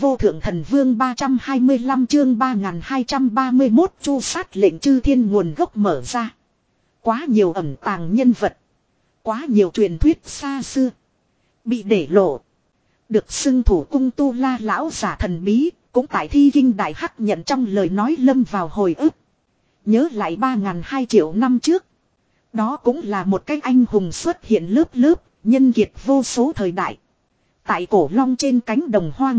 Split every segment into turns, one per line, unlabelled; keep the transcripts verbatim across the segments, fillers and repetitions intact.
vô thượng thần vương ba trăm hai mươi lăm chương ba nghìn hai trăm ba mươi mốt chu sát lệnh chư thiên nguồn gốc mở ra. Quá nhiều ẩn tàng nhân vật. Quá nhiều truyền thuyết xa xưa. Bị để lộ. Được xưng thủ cung tu la lão giả thần bí. Cũng tại thi kinh đại hắc nhận trong lời nói lâm vào hồi ức. Nhớ lại ba nghìn hai triệu năm trước. Đó cũng là một cái anh hùng xuất hiện lớp lớp. Nhân kiệt vô số thời đại. Tại cổ long trên cánh đồng hoang.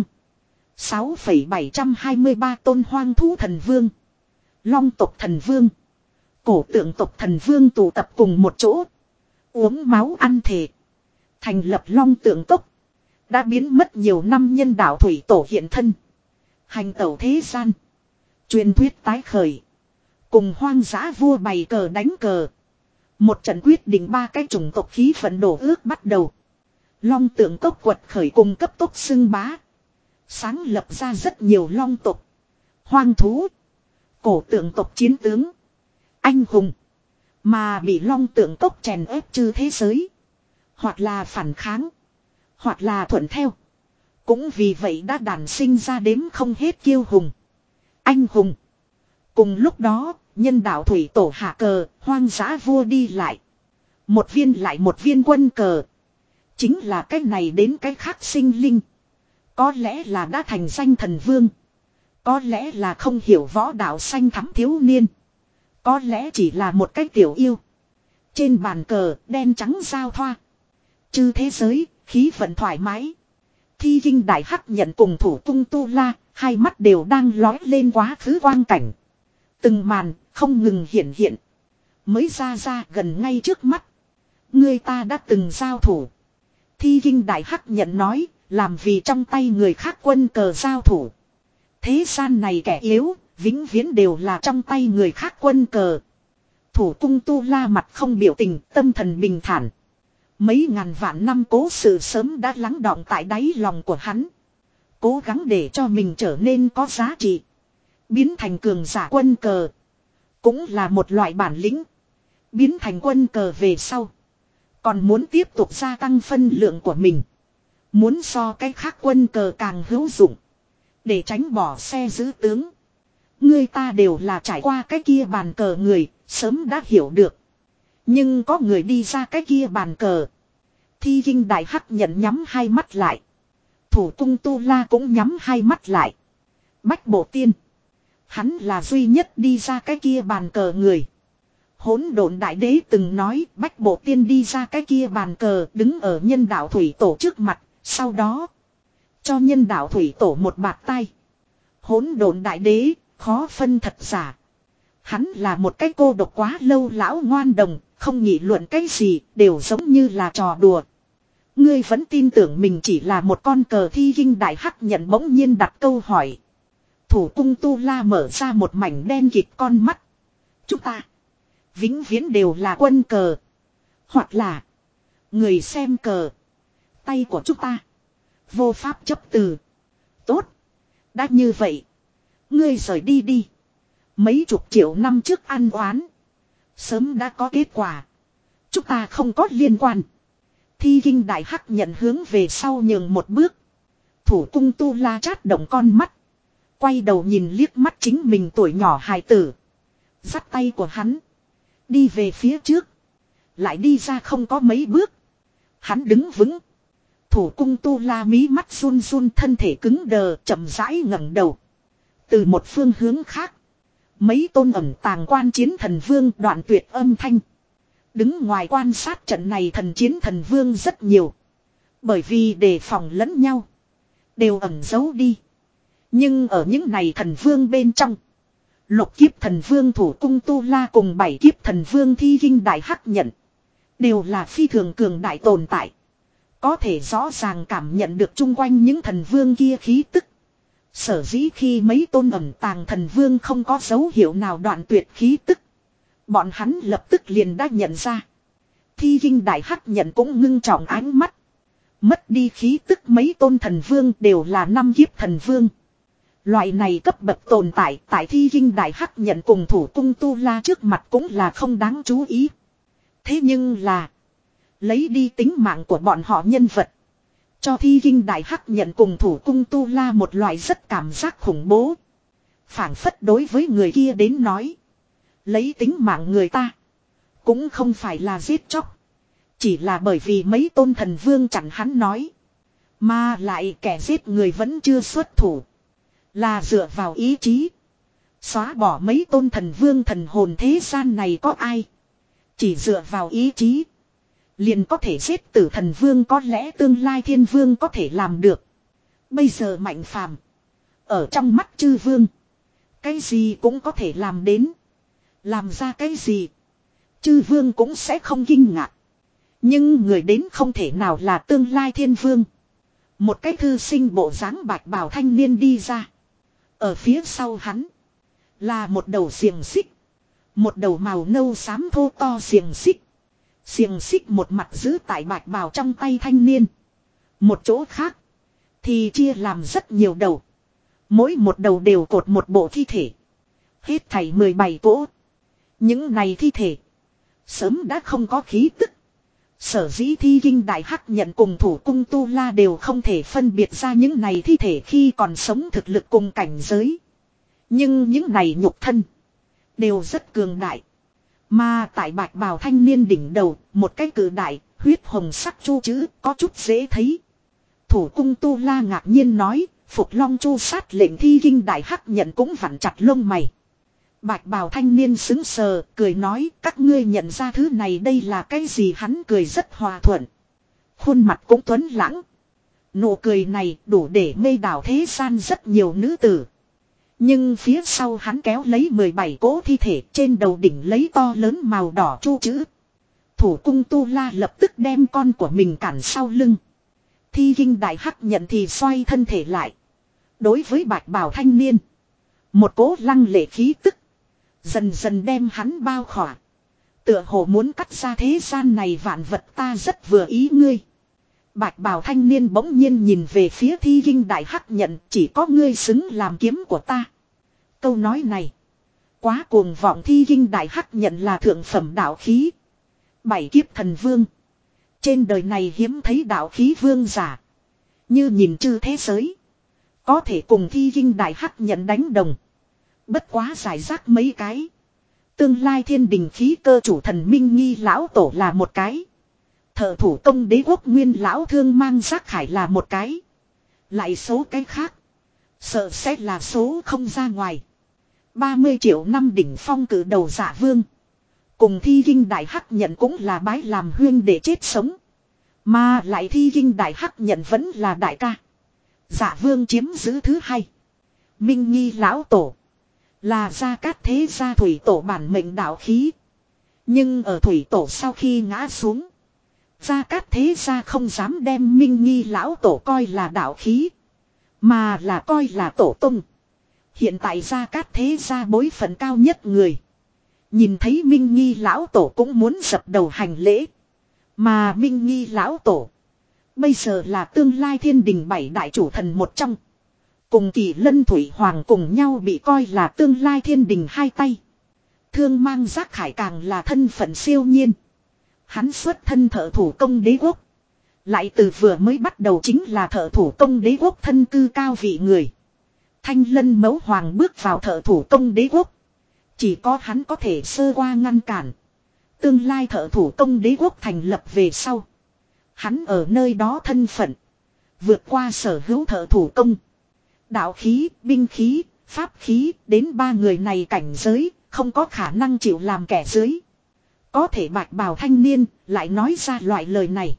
sáu phẩy bảy hai ba tôn hoang thú thần vương. Long tộc thần vương. Cổ tượng tộc thần vương tụ tập cùng một chỗ. Uống máu ăn thề. Thành lập long tượng tộc. Đã biến mất nhiều năm nhân đạo thủy tổ hiện thân. Hành tẩu thế gian. Truyền thuyết tái khởi. Cùng hoang dã vua bày cờ đánh cờ. Một trận quyết định ba cái chủng tộc khí vận đổ ước bắt đầu. Long tượng tộc quật khởi cùng cấp tốc xưng bá. Sáng lập ra rất nhiều long tộc. Hoang thú. Cổ tượng tộc chiến tướng. Anh hùng. Mà bị long tượng tộc chèn ép chư thế giới. Hoặc là phản kháng. Hoặc là thuận theo. Cũng vì vậy đã đản sinh ra đếm không hết kiêu hùng. Anh hùng. Cùng lúc đó, nhân đạo thủy tổ hạ cờ, hoang dã vua đi lại. Một viên lại một viên quân cờ. Chính là cái này đến cái khác sinh linh. Có lẽ là đã thành danh thần vương. Có lẽ là không hiểu võ đạo xanh thắm thiếu niên. Có lẽ chỉ là một cái tiểu yêu. Trên bàn cờ đen trắng giao thoa. Chư thế giới, khí vận thoải mái. Thi kinh đại hắc nhận cùng thủ cung tu la, hai mắt đều đang lói lên quá khứ quang cảnh. Từng màn, không ngừng hiện hiện. Mới ra ra gần ngay trước mắt. Người ta đã từng giao thủ. Thi kinh đại hắc nhận nói, làm vì trong tay người khác quân cờ giao thủ. Thế gian này kẻ yếu, vĩnh viễn đều là trong tay người khác quân cờ. Thủ cung tu la mặt không biểu tình, tâm thần bình thản. Mấy ngàn vạn năm cố sự sớm đã lắng đọng tại đáy lòng của hắn. Cố gắng để cho mình trở nên có giá trị. Biến thành cường giả quân cờ. Cũng là một loại bản lĩnh. Biến thành quân cờ về sau. Còn muốn tiếp tục gia tăng phân lượng của mình. Muốn so cái khác quân cờ càng hữu dụng. Để tránh bỏ xe giữ tướng. Người ta đều là trải qua cái kia bàn cờ người. Sớm đã hiểu được. Nhưng có người đi ra cái kia bàn cờ. Thi kinh đại hắc nhận nhắm hai mắt lại. Thủ cung tu la cũng nhắm hai mắt lại. Bách bộ tiên. Hắn là duy nhất đi ra cái kia bàn cờ người. Hỗn độn đại đế từng nói bách bộ tiên đi ra cái kia bàn cờ đứng ở nhân đạo thủy tổ trước mặt. Sau đó cho nhân đạo thủy tổ một bạt tay. Hỗn độn đại đế khó phân thật giả. Hắn là một cái cô độc quá lâu lão ngoan đồng. Không nghị luận cái gì đều giống như là trò đùa. Ngươi vẫn tin tưởng mình chỉ là một con cờ. Thi kinh đại hắc nhận bỗng nhiên đặt câu hỏi. Thủ cung tu la mở ra một mảnh đen kịt con mắt. Chúng ta vĩnh viễn đều là quân cờ. Hoặc là người xem cờ. Tay của chúng ta vô pháp chấp từ. Tốt. Đã như vậy. Ngươi rời đi đi. Mấy chục triệu năm trước ăn oán. Sớm đã có kết quả. Chúng ta không có liên quan. Thi kinh đại hắc nhận hướng về sau nhường một bước. Thủ cung tu la chát động con mắt. Quay đầu nhìn liếc mắt chính mình tuổi nhỏ hài tử. Dắt tay của hắn. Đi về phía trước. Lại đi ra không có mấy bước. Hắn đứng vững. Thủ cung tu la mí mắt run run thân thể cứng đờ chậm rãi ngẩng đầu. Từ một phương hướng khác. Mấy tôn ẩn tàng quan chiến thần vương đoạn tuyệt âm thanh. Đứng ngoài quan sát trận này thần chiến thần vương rất nhiều. Bởi vì đề phòng lẫn nhau. Đều ẩn giấu đi. Nhưng ở những này thần vương bên trong. Lục kiếp thần vương thủ cung tu la cùng bảy kiếp thần vương thi kinh đại hắc nhận. Đều là phi thường cường đại tồn tại. Có thể rõ ràng cảm nhận được chung quanh những thần vương kia khí tức. Sở dĩ khi mấy tôn ẩn tàng thần vương không có dấu hiệu nào đoạn tuyệt khí tức. Bọn hắn lập tức liền đã nhận ra. Thi kinh đại hắc nhận cũng ngưng trọng ánh mắt. Mất đi khí tức mấy tôn thần vương đều là năm kiếp thần vương. Loại này cấp bậc tồn tại tại thi kinh đại hắc nhận cùng thủ cung tu la trước mặt cũng là không đáng chú ý. Thế nhưng là. Lấy đi tính mạng của bọn họ nhân vật. Cho Thi Kinh Đại Hắc nhận cùng Thủ Cung Tu La một loại rất cảm giác khủng bố. Phảng phất đối với người kia đến nói. Lấy tính mạng người ta. Cũng không phải là giết chóc. Chỉ là bởi vì mấy tôn thần vương chẳng hắn nói. Mà lại kẻ giết người vẫn chưa xuất thủ. Là dựa vào ý chí. Xóa bỏ mấy tôn thần vương thần hồn thế gian này có ai. Chỉ dựa vào ý chí. Liền có thể giết tử thần vương, có lẽ tương lai thiên vương có thể làm được. Bây giờ Mạnh Phàm ở trong mắt chư vương. Cái gì cũng có thể làm đến. Làm ra cái gì. Chư vương cũng sẽ không kinh ngạc. Nhưng người đến không thể nào là tương lai thiên vương. Một cái thư sinh bộ dáng bạch bào thanh niên đi ra. Ở phía sau hắn. Là một đầu xiềng xích. Một đầu màu nâu xám thô to xiềng xích. Xiềng xích một mặt giữ tại bạch bào trong tay thanh niên. Một chỗ khác. Thì chia làm rất nhiều đầu. Mỗi một đầu đều cột một bộ thi thể. Hết thảy mười bảy cỗ. Những này thi thể. Sớm đã không có khí tức. Sở dĩ Thi Kinh Đại Hắc nhận cùng Thủ Cung Tu La đều không thể phân biệt ra những này thi thể khi còn sống thực lực cùng cảnh giới. Nhưng những này nhục thân. Đều rất cường đại. Mà tại bạch bào thanh niên đỉnh đầu. Một cái cử đại. Huyết hồng sắc chu chữ có chút dễ thấy. Thủ Cung Tu La ngạc nhiên nói. Phục Long chu sát lệnh Thi Kinh Đại Hắc nhận cũng vặn chặt lông mày. Bạch bào thanh niên xứng sờ, cười nói, các ngươi nhận ra thứ này đây là cái gì, hắn cười rất hòa thuận. Khuôn mặt cũng tuấn lãng. Nụ cười này đủ để mê đảo thế gian rất nhiều nữ tử. Nhưng phía sau hắn kéo lấy mười bảy cỗ thi thể, trên đầu đỉnh lấy to lớn màu đỏ chu chữ. Thủ Cung Tu La lập tức đem con của mình cản sau lưng. Thi Kinh Đại Hắc nhận thì xoay thân thể lại. Đối với bạch bào thanh niên. Một cỗ lăng lệ khí tức. Dần dần đem hắn bao khỏa. Tựa hồ muốn cắt ra thế gian này vạn vật, ta rất vừa ý ngươi. Bạch bào thanh niên bỗng nhiên nhìn về phía Thi Kinh Đại Hắc nhận, chỉ có ngươi xứng làm kiếm của ta. Câu nói này. Quá cuồng vọng, Thi Kinh Đại Hắc nhận là thượng phẩm đạo khí. Bảy kiếp thần vương. Trên đời này hiếm thấy đạo khí vương giả. Như nhìn chư thế giới. Có thể cùng Thi Kinh Đại Hắc nhận đánh đồng. Bất quá giải rác mấy cái. Tương lai thiên đình khí cơ chủ thần Minh Nghi lão tổ là một cái. Thợ thủ công đế quốc nguyên lão thương mang giác khải là một cái. Lại số cái khác. Sợ sẽ là số không ra ngoài. ba mươi triệu năm đỉnh phong cử đầu Dạ Vương. Cùng Thi Kinh Đại Hắc nhận cũng là bái làm huyên để chết sống. Mà lại Thi Kinh Đại Hắc nhận vẫn là đại ca. Dạ Vương chiếm giữ thứ hai. Minh Nghi lão tổ. Là Gia Cát Thế Gia thủy tổ bản mệnh đạo khí. Nhưng ở thủy tổ sau khi ngã xuống. Gia Cát Thế Gia không dám đem Minh Nghi lão tổ coi là đạo khí. Mà là coi là tổ tung. Hiện tại Gia Cát Thế Gia bối phận cao nhất người. Nhìn thấy Minh Nghi lão tổ cũng muốn dập đầu hành lễ. Mà Minh Nghi lão tổ. Bây giờ là tương lai thiên đình bảy đại chủ thần một trong. Cùng Kỳ Lân Thủy Hoàng cùng nhau bị coi là tương lai thiên đình hai tay. Thương mang giác khải càng là thân phận siêu nhiên. Hắn xuất thân thợ thủ công đế quốc. Lại từ vừa mới bắt đầu chính là thợ thủ công đế quốc thân cư cao vị người. Thanh Lân Mẫu Hoàng bước vào thợ thủ công đế quốc. Chỉ có hắn có thể sơ qua ngăn cản. Tương lai thợ thủ công đế quốc thành lập về sau. Hắn ở nơi đó thân phận. Vượt qua sở hữu thợ thủ công. Đạo khí, binh khí, pháp khí, đến ba người này cảnh giới, không có khả năng chịu làm kẻ dưới. Có thể bạch bào thanh niên, lại nói ra loại lời này.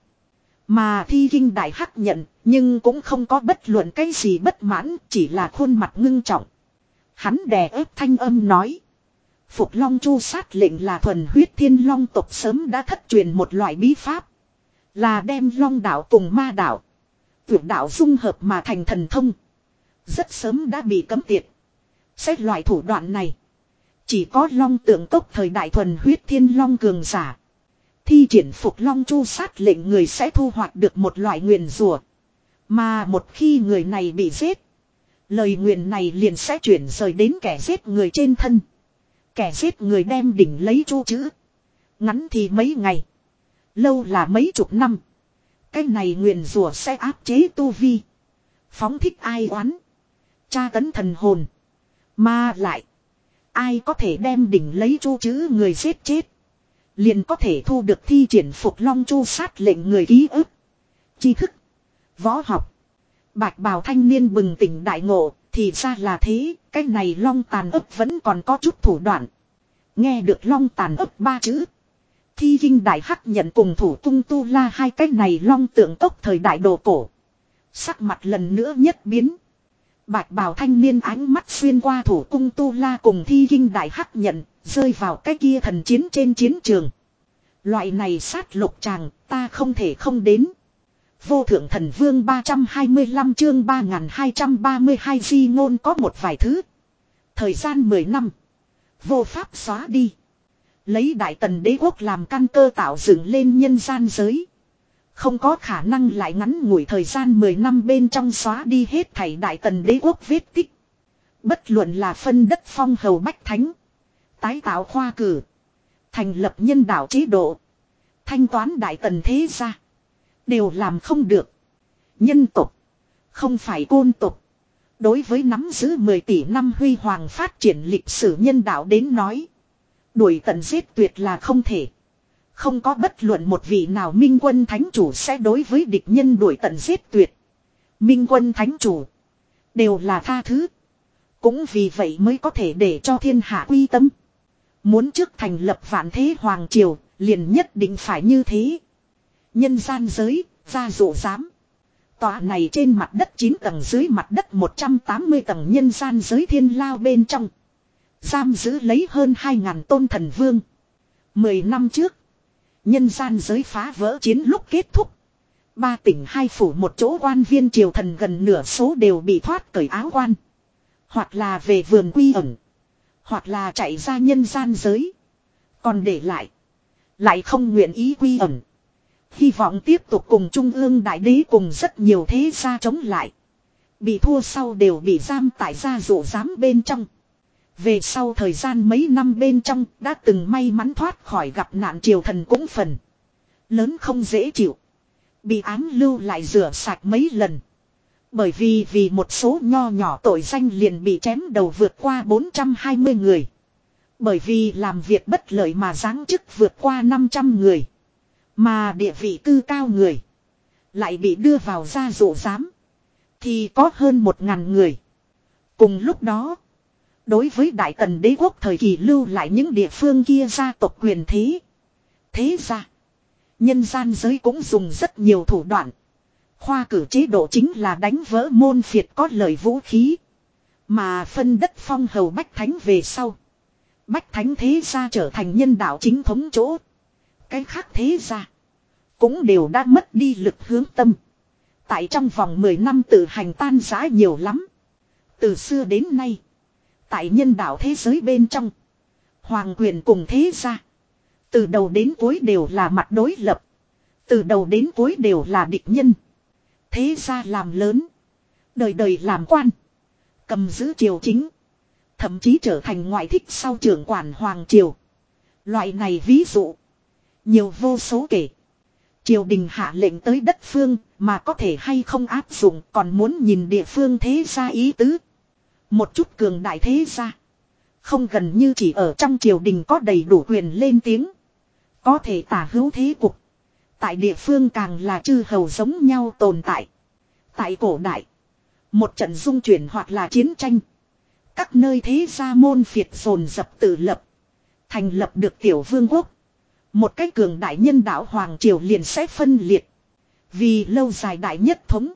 Mà Thi Kinh Đại Hắc nhận, nhưng cũng không có bất luận cái gì bất mãn, chỉ là khuôn mặt ngưng trọng. Hắn đè ép thanh âm nói. Phục Long chu sát lệnh là thuần huyết thiên long tộc sớm đã thất truyền một loại bí pháp. Là đem long đạo cùng ma đạo. Tuyệt đạo dung hợp mà thành thần thông. Rất sớm đã bị cấm tiệt. Xét loại thủ đoạn này. Chỉ có long tượng cốc thời đại thuần huyết thiên long cường giả. Thi triển Phục Long chu sát lệnh người sẽ thu hoạch được một loại nguyền rủa. Mà một khi người này bị giết. Lời nguyền này liền sẽ chuyển rời đến kẻ giết người trên thân. Kẻ giết người đem đỉnh lấy chu chữ. Ngắn thì mấy ngày. Lâu là mấy chục năm. Cái này nguyền rủa sẽ áp chế tu vi. Phóng thích ai oán. Tra tấn thần hồn. Mà lại. Ai có thể đem đỉnh lấy chu chữ người giết chết. Liền có thể thu được thi triển phục long chu sát lệnh người ký ức. Tri thức. Võ học. Bạch bào thanh niên bừng tỉnh đại ngộ. Thì ra là thế. Cái này long tàn ấp vẫn còn có chút thủ đoạn. Nghe được long tàn ấp ba chữ. Thi kinh đại hắc nhận cùng thủ cung tu la hai cái này long tượng tốc thời đại đồ cổ. Sắc mặt lần nữa nhất biến. Bạch bào thanh niên ánh mắt xuyên qua thủ cung tu la cùng thi kinh đại hắc nhận, rơi vào cái kia thần chiến trên chiến trường. Loại này sát lục tràng, ta không thể không đến. Vô thượng thần vương ba trăm hai mươi lăm chương ba nghìn hai trăm ba mươi hai di ngôn có một vài thứ. Thời gian mười năm. Vô pháp xóa đi. Lấy đại tần đế quốc làm căn cơ tạo dựng lên nhân gian giới. Không có khả năng lại ngắn ngủi thời gian mười năm bên trong xóa đi hết thảy đại tần đế quốc vết tích. Bất luận là phân đất phong hầu bách thánh. Tái tạo khoa cử. Thành lập nhân đạo chế độ. Thanh toán đại tần thế gia. Đều làm không được. Nhân tộc. Không phải côn tộc. Đối với nắm giữ mười tỷ năm huy hoàng phát triển lịch sử nhân đạo đến nói. Đuổi tận giết tuyệt là không thể. Không có bất luận một vị nào minh quân thánh chủ sẽ đối với địch nhân đuổi tận giết tuyệt. Minh quân thánh chủ. Đều là tha thứ. Cũng vì vậy mới có thể để cho thiên hạ quy tâm. Muốn trước thành lập vạn thế hoàng triều. Liền nhất định phải như thế. Nhân gian giới. Gia dụ giám. Tòa này trên mặt đất chín tầng dưới mặt đất một trăm tám mươi tầng nhân gian giới thiên lao bên trong. Giam giữ lấy hơn hai ngàn tôn thần vương. Mười năm trước. Nhân gian giới phá vỡ chiến lúc kết thúc. Ba tỉnh hai phủ một chỗ quan viên triều thần gần nửa số đều bị thoát cởi áo quan. Hoặc là về vườn quy ẩn. Hoặc là chạy ra nhân gian giới. Còn để lại. Lại không nguyện ý quy ẩn. Hy vọng tiếp tục cùng Trung ương Đại Đế cùng rất nhiều thế gia chống lại. Bị thua sau đều bị giam tại gia dụ giám bên trong. Về sau thời gian mấy năm bên trong đã từng may mắn thoát khỏi gặp nạn triều thần cũng phần. Lớn không dễ chịu. Bị án lưu lại rửa sạch mấy lần. Bởi vì vì một số nho nhỏ tội danh liền bị chém đầu vượt qua bốn trăm hai mươi người. Bởi vì làm việc bất lợi mà giáng chức vượt qua năm trăm người. Mà địa vị cư cao người. Lại bị đưa vào gia dụ giám. Thì có hơn một ngàn người. Cùng lúc đó. Đối với Đại Tần đế quốc thời kỳ lưu lại những địa phương kia gia tộc quyền thế. Thế ra. Nhân gian giới cũng dùng rất nhiều thủ đoạn. Khoa cử chế độ chính là đánh vỡ môn phiệt có lời vũ khí. Mà phân đất phong hầu bách thánh về sau. Bách thánh thế gia trở thành nhân đạo chính thống chỗ. Cái khác thế gia. Cũng đều đã mất đi lực hướng tâm. Tại trong vòng mười năm tự hành tan rã nhiều lắm. Từ xưa đến nay. Tại nhân đạo thế giới bên trong. Hoàng quyền cùng thế gia. Từ đầu đến cuối đều là mặt đối lập. Từ đầu đến cuối đều là địch nhân. Thế gia làm lớn. Đời đời làm quan. Cầm giữ triều chính. Thậm chí trở thành ngoại thích sau trưởng quản hoàng triều. Loại này ví dụ. Nhiều vô số kể. Triều đình hạ lệnh tới đất phương. Mà có thể hay không áp dụng. Còn muốn nhìn địa phương thế gia ý tứ. Một chút cường đại thế gia. Không gần như chỉ ở trong triều đình có đầy đủ quyền lên tiếng. Có thể tả hữu thế cục. Tại địa phương càng là chư hầu giống nhau tồn tại. Tại cổ đại. Một trận dung chuyển hoặc là chiến tranh. Các nơi thế gia môn phiệt dồn dập tự lập. Thành lập được tiểu vương quốc. Một cái cường đại nhân đạo hoàng triều liền sẽ phân liệt. Vì lâu dài đại nhất thống.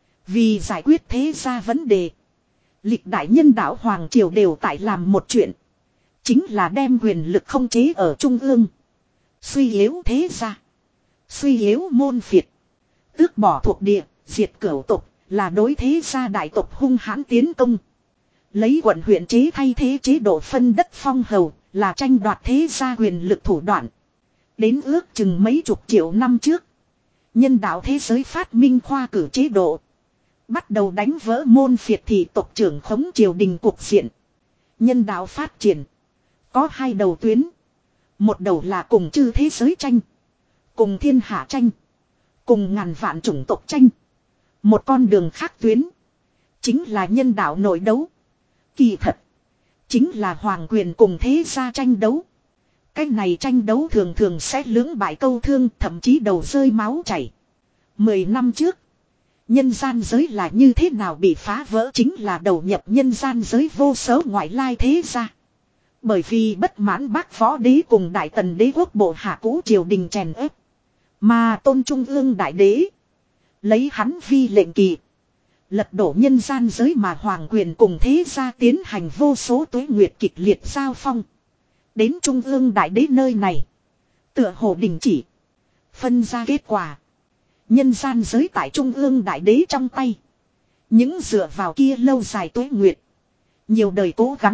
Vì giải quyết thế gia vấn đề. Lịch đại nhân đạo hoàng triều đều tại làm một chuyện. Chính là đem quyền lực không chế ở trung ương. Suy yếu thế gia. Suy yếu môn phiệt. Tước bỏ thuộc địa, diệt cửu tộc, là đối thế gia đại tộc hung hãn tiến công. Lấy quận huyện chế thay thế chế độ phân đất phong hầu, là tranh đoạt thế gia quyền lực thủ đoạn. Đến ước chừng mấy chục triệu năm trước. Nhân đạo thế giới phát minh khoa cử chế độ. Bắt đầu đánh vỡ môn phiệt thị tộc trưởng khống triều đình cục diện. Nhân đạo phát triển. Có hai đầu tuyến. Một đầu là cùng chư thế giới tranh. Cùng thiên hạ tranh. Cùng ngàn vạn chủng tộc tranh. Một con đường khác tuyến. Chính là nhân đạo nội đấu. Kỳ thật. Chính là hoàng quyền cùng thế gia tranh đấu. Cái này tranh đấu thường thường sẽ lưỡng bại câu thương, thậm chí đầu rơi máu chảy. Mười năm trước. Nhân gian giới là như thế nào bị phá vỡ, chính là đầu nhập nhân gian giới vô số ngoại lai thế gia. Bởi vì bất mãn Bác Võ Đế cùng Đại Tần Đế quốc bộ hạ cũ triều đình chèn ép. Mà tôn trung ương đại đế. Lấy hắn vi lệnh kỳ. Lật đổ nhân gian giới mà hoàng quyền cùng thế gia tiến hành vô số tuế nguyệt kịch liệt giao phong. Đến trung ương đại đế nơi này. Tựa hồ đình chỉ. Phân ra kết quả. Nhân gian giới tại trung ương đại đế trong tay. Những dựa vào kia lâu dài tuế nguyệt. Nhiều đời cố gắng.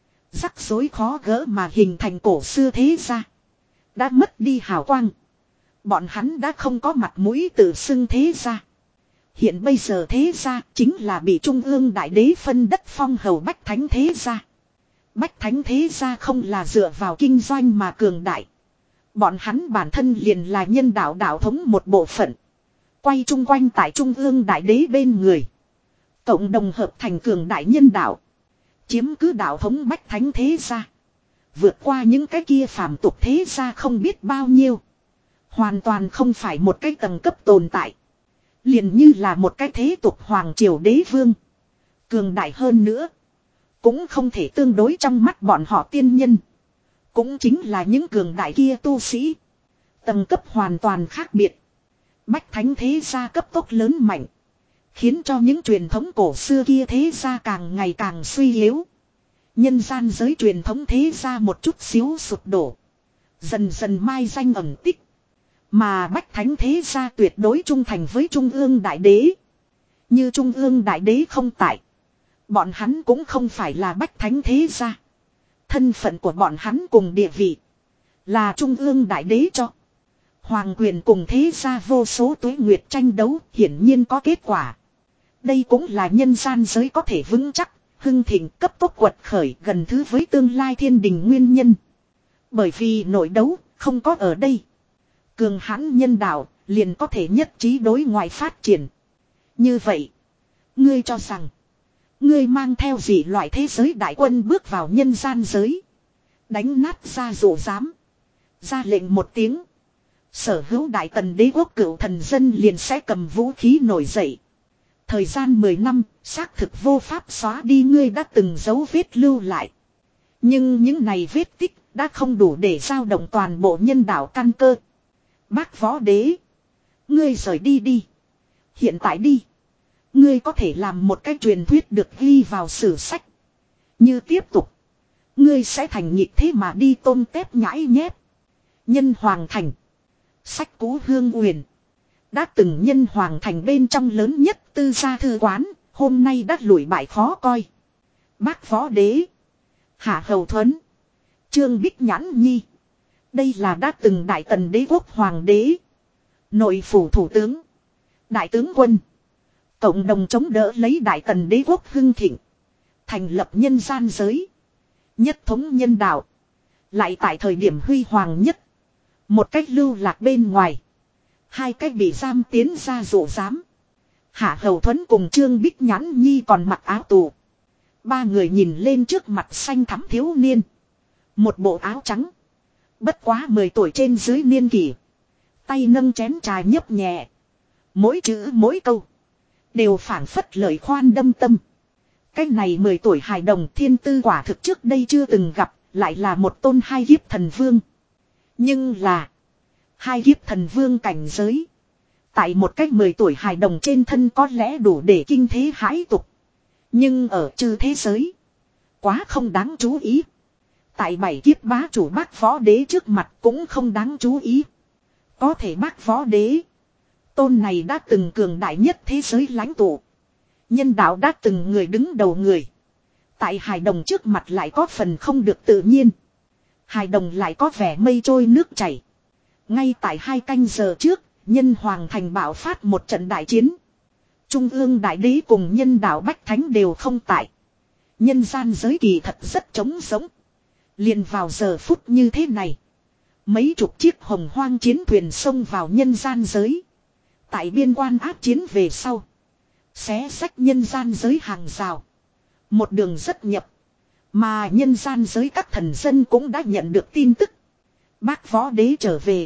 Rắc rối khó gỡ mà hình thành cổ xưa thế gia. Đã mất đi hào quang. Bọn hắn đã không có mặt mũi tự xưng thế gia. Hiện bây giờ thế gia chính là bị trung ương đại đế phân đất phong hầu bách thánh thế gia. Bách thánh thế gia không là dựa vào kinh doanh mà cường đại. Bọn hắn bản thân liền là nhân đạo đạo thống một bộ phận. Quay chung quanh tại trung ương đại đế bên người. Cộng đồng hợp thành cường đại nhân đạo. Chiếm cứ đạo thống bách thánh thế gia. Vượt qua những cái kia phàm tục thế gia không biết bao nhiêu. Hoàn toàn không phải một cái tầng cấp tồn tại. Liền như là một cái thế tục hoàng triều đế vương. Cường đại hơn nữa. Cũng không thể tương đối trong mắt bọn họ tiên nhân. Cũng chính là những cường đại kia tu sĩ. Tầng cấp hoàn toàn khác biệt. Bách thánh thế gia cấp tốc lớn mạnh. Khiến cho những truyền thống cổ xưa kia thế gia càng ngày càng suy yếu. Nhân gian giới truyền thống thế gia một chút xíu sụp đổ. Dần dần mai danh ẩn tích. Mà bách thánh thế gia tuyệt đối trung thành với trung ương đại đế. Như trung ương đại đế không tại. Bọn hắn cũng không phải là bách thánh thế gia. Thân phận của bọn hắn cùng địa vị. Là trung ương đại đế cho. Hoàng quyền cùng thế gia vô số tuế nguyệt tranh đấu hiển nhiên có kết quả. Đây cũng là nhân gian giới có thể vững chắc, hưng thịnh cấp tốc quật khởi gần thứ với tương lai thiên đình nguyên nhân. Bởi vì nội đấu không có ở đây. Cường hãn nhân đạo liền có thể nhất trí đối ngoại phát triển. Như vậy, ngươi cho rằng, ngươi mang theo gì loại thế giới đại quân bước vào nhân gian giới. Đánh nát ra rổ giám. Ra lệnh một tiếng. Sở hữu đại tần đế quốc cửu thần dân liền sẽ cầm vũ khí nổi dậy. Thời gian mười năm, xác thực vô pháp xóa đi ngươi đã từng dấu vết lưu lại. Nhưng những này vết tích đã không đủ để dao động toàn bộ nhân đạo căn cơ. Bác Võ Đế, ngươi rời đi đi. Hiện tại đi. Ngươi có thể làm một cái truyền thuyết được ghi vào sử sách. Như tiếp tục, ngươi sẽ thành nhịp thế mà đi tôm tép nhãi nhép. Nhân Hoàng Thành. Sách Cú Hương Uyển. Đã từng Nhân Hoàng Thành bên trong lớn nhất tư gia thư quán, hôm nay đã lùi bại khó coi. Bác Võ Đế, Hạ Hầu Thuấn, Trương Bích Nhãn Nhi. Đây là đã từng Đại Tần Đế quốc Hoàng đế, nội phủ thủ tướng, đại tướng quân. Cộng đồng chống đỡ lấy Đại Tần Đế quốc hưng thịnh. Thành lập nhân gian giới. Nhất thống nhân đạo. Lại tại thời điểm huy hoàng nhất. Một cách lưu lạc bên ngoài. Hai cách bị giam tiến ra rổ giám. Hạ Hầu Thuấn cùng Trương Bích Nhãn Nhi còn mặc áo tù. Ba người nhìn lên trước mặt xanh thắm thiếu niên. Một bộ áo trắng. Bất quá mười tuổi trên dưới niên kỷ. Tay nâng chén trà nhấp nhẹ. Mỗi chữ mỗi câu. Đều phản phất lời khoan đâm tâm. Cái này mười tuổi hài đồng thiên tư quả thực trước đây chưa từng gặp. Lại là một tôn hai kiếp thần vương. Nhưng là. Hai kiếp thần vương cảnh giới. Tại một cách mười tuổi hài đồng trên thân có lẽ đủ để kinh thế hãi tục. Nhưng ở chư thế giới. Quá không đáng chú ý. Tại bảy kiếp bá chủ Bác Võ Đế trước mặt cũng không đáng chú ý. Có thể Bác Võ Đế. Tôn này đã từng cường đại nhất thế giới lãnh tụ. Nhân đạo đã từng người đứng đầu người. Tại hài đồng trước mặt lại có phần không được tự nhiên. Hài đồng lại có vẻ mây trôi nước chảy. Ngay tại hai canh giờ trước, Nhân Hoàng Thành bạo phát một trận đại chiến. Trung ương đại đế cùng nhân đạo Bách Thánh đều không tại. Nhân gian giới kỳ thật rất trống sống. Liền vào giờ phút như thế này. Mấy chục chiếc hồng hoang chiến thuyền xông vào nhân gian giới. Tại biên quan áp chiến về sau. Xé sách nhân gian giới hàng rào. Một đường rất nhập. Mà nhân gian giới các thần dân cũng đã nhận được tin tức. Bác võ đế trở về.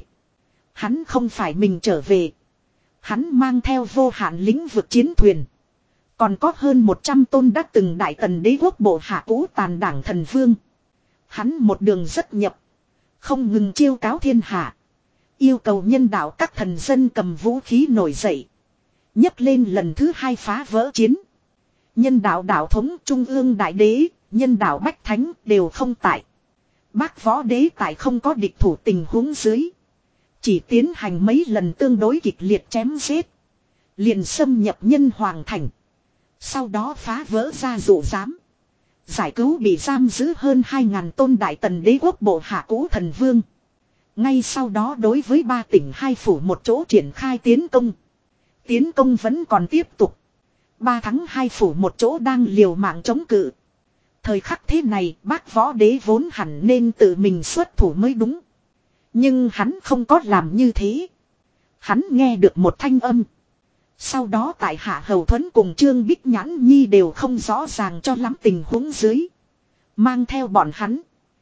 Hắn không phải mình trở về. Hắn mang theo vô hạn lĩnh vực chiến thuyền. Còn có hơn một trăm tôn đã từng đại tần đế quốc bộ hạ cũ tàn đảng thần vương. Hắn một đường rất nhập. Không ngừng chiêu cáo thiên hạ. Yêu cầu nhân đạo các thần dân cầm vũ khí nổi dậy. Nhấc lên lần thứ hai phá vỡ chiến. Nhân đạo đạo thống trung ương đại đế, nhân đạo bách thánh đều không tại. Bác võ đế tại không có địch thủ tình huống dưới. Chỉ tiến hành mấy lần tương đối kịch liệt chém giết. Liền xâm nhập nhân hoàng thành. Sau đó phá vỡ ra dụ giám. Giải cứu bị giam giữ hơn hai ngàn tôn đại tần đế quốc bộ hạ cũ thần vương. Ngay sau đó đối với ba tỉnh hai phủ một chỗ triển khai tiến công. Tiến công vẫn còn tiếp tục. Ba thắng hai phủ một chỗ đang liều mạng chống cự. Thời khắc thế này bác võ đế vốn hẳn nên tự mình xuất thủ mới đúng. Nhưng hắn không có làm như thế. Hắn nghe được một thanh âm. Sau đó tại Hạ Hầu Thuấn cùng Trương Bích Nhãn Nhi đều không rõ ràng cho lắm tình huống dưới. Mang theo bọn hắn.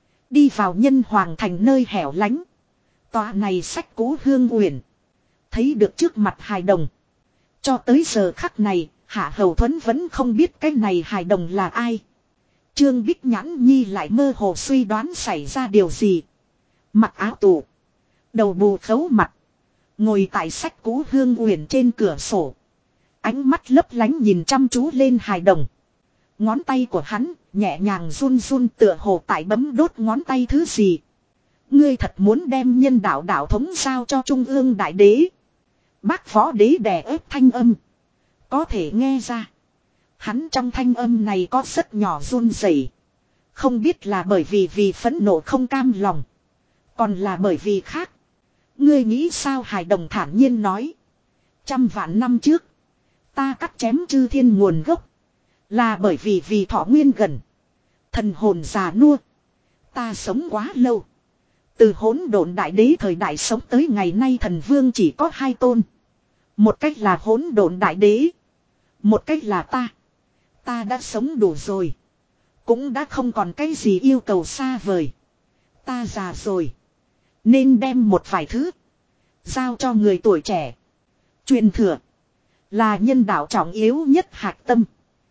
Đi vào nhân hoàng thành nơi hẻo lánh. Tòa này sách cũ hương uyển. Thấy được trước mặt hài đồng. Cho tới giờ khắc này, Hạ Hầu Thuấn vẫn không biết cái này hài đồng là ai. Trương Bích Nhãn Nhi lại mơ hồ suy đoán xảy ra điều gì. Mặc áo tù. Đầu bù khấu mặt. Ngồi tại sách cũ hương uyển trên cửa sổ. Ánh mắt lấp lánh nhìn chăm chú lên hài đồng. Ngón tay của hắn nhẹ nhàng run run tựa hồ tại bấm đốt ngón tay thứ gì. Ngươi thật muốn đem nhân đạo đạo thống giao cho trung ương đại đế. Bác võ đế đè ép thanh âm. Có thể nghe ra. Hắn trong thanh âm này có rất nhỏ run rẩy. Không biết là bởi vì vì phẫn nộ không cam lòng. Còn là bởi vì khác. Ngươi nghĩ sao hài đồng thản nhiên nói. Trăm vạn năm trước. Ta cắt chém chư thiên nguồn gốc. Là bởi vì vì thọ nguyên gần. Thần hồn già nua. Ta sống quá lâu. Từ hỗn độn đại đế thời đại sống tới ngày nay thần vương chỉ có hai tôn. Một cách là hỗn độn đại đế. Một cách là ta. Ta đã sống đủ rồi. Cũng đã không còn cái gì yêu cầu xa vời. Ta già rồi. Nên đem một vài thứ. Giao cho người tuổi trẻ. Truyền thừa. Là nhân đạo trọng yếu nhất hạt tâm.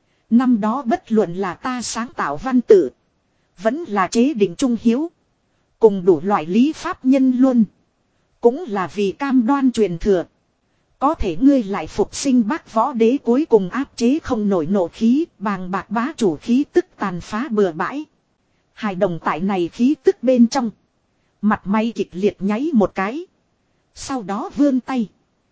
Năm đó bất luận là ta sáng tạo văn tự. Vẫn là chế định trung hiếu. Cùng đủ loại lý pháp nhân luôn. Cũng là vì cam đoan truyền thừa. Có thể ngươi lại phục sinh bác võ đế cuối cùng áp chế không nổi nộ khí. Bàng bạc bá chủ khí tức tàn phá bừa bãi. Hài đồng tại này khí tức bên trong. Mặt may kịch liệt nháy một cái. Sau đó vươn tay.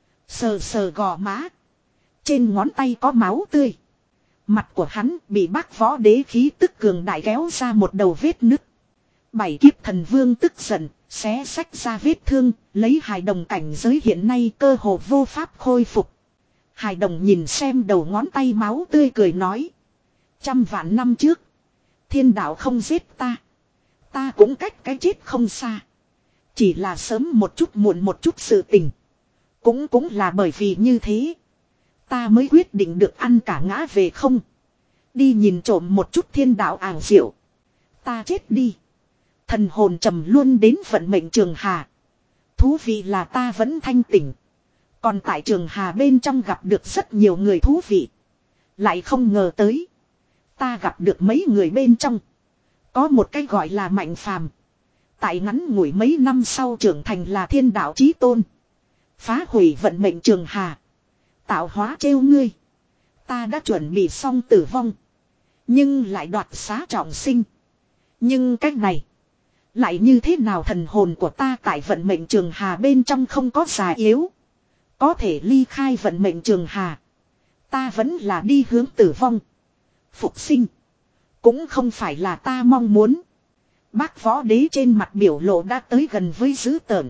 Sờ sờ gò má. Trên ngón tay có máu tươi. Mặt của hắn bị bác võ đế khí tức cường đại kéo ra một đầu vết nứt. Bảy kiếp thần vương tức giận, xé xách ra vết thương, lấy hài đồng cảnh giới hiện nay cơ hồ vô pháp khôi phục. Hài đồng nhìn xem đầu ngón tay máu tươi cười nói. Trăm vạn năm trước, thiên đạo không giết ta. Ta cũng cách cái chết không xa. Chỉ là sớm một chút muộn một chút sự tình. Cũng cũng là bởi vì như thế. Ta mới quyết định được ăn cả ngã về không. Đi nhìn trộm một chút thiên đạo ảo diệu. Ta chết đi. Thần hồn trầm luôn đến vận mệnh trường hà. Thú vị là ta vẫn thanh tỉnh. Còn tại trường hà bên trong gặp được rất nhiều người thú vị. Lại không ngờ tới. Ta gặp được mấy người bên trong. Có một cái gọi là Mạnh Phàm. Tại ngắn ngủi mấy năm sau trưởng thành là thiên đạo chí tôn. Phá hủy vận mệnh trường hà. Tạo hóa trêu ngươi. Ta đã chuẩn bị xong tử vong. Nhưng lại đoạt xá trọng sinh. Nhưng cách này. Lại như thế nào thần hồn của ta tại vận mệnh trường hà bên trong không có già yếu. Có thể ly khai vận mệnh trường hà. Ta vẫn là đi hướng tử vong. Phục sinh. Cũng không phải là ta mong muốn. Bác võ đế trên mặt biểu lộ đã tới gần với dữ tợn.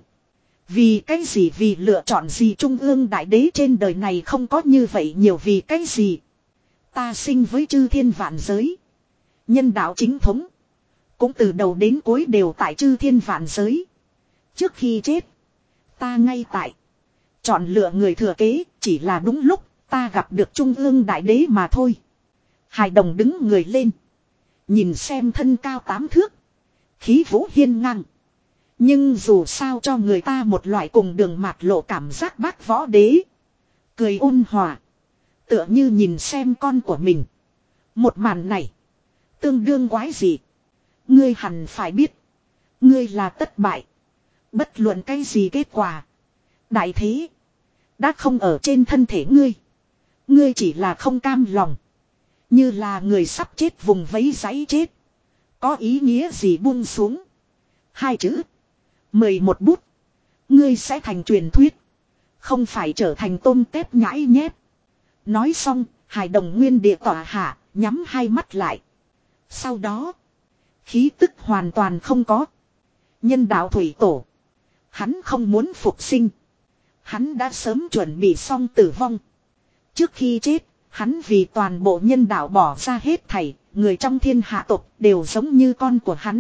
Vì cái gì vì lựa chọn gì trung ương đại đế trên đời này không có như vậy nhiều vì cái gì. Ta sinh với chư thiên vạn giới. Nhân đạo chính thống. Cũng từ đầu đến cuối đều tại chư thiên vạn giới. Trước khi chết. Ta ngay tại. Chọn lựa người thừa kế chỉ là đúng lúc ta gặp được Trung ương đại đế mà thôi. Hài đồng đứng người lên. Nhìn xem thân cao tám thước. Khí vũ hiên ngang. Nhưng dù sao cho người ta một loại cùng đường mạt lộ cảm giác bác võ đế. Cười ôn hòa. Tựa như nhìn xem con của mình. Một màn này. Tương đương quái dị. Ngươi hẳn phải biết. Ngươi là tất bại. Bất luận cái gì kết quả. Đại thế. Đã không ở trên thân thể ngươi. Ngươi chỉ là không cam lòng. Như là người sắp chết vùng vẫy giấy chết. Có ý nghĩa gì buông xuống. Hai chữ. Mười một bút. Ngươi sẽ thành truyền thuyết. Không phải trở thành tôm tép nhãi nhép. Nói xong, hài đồng nguyên địa tỏa hạ, nhắm hai mắt lại. Sau đó, khí tức hoàn toàn không có. Nhân đạo thủy tổ. Hắn không muốn phục sinh. Hắn đã sớm chuẩn bị xong tử vong. Trước khi chết, hắn vì toàn bộ nhân đạo bỏ ra hết thảy, người trong thiên hạ tộc đều giống như con của hắn.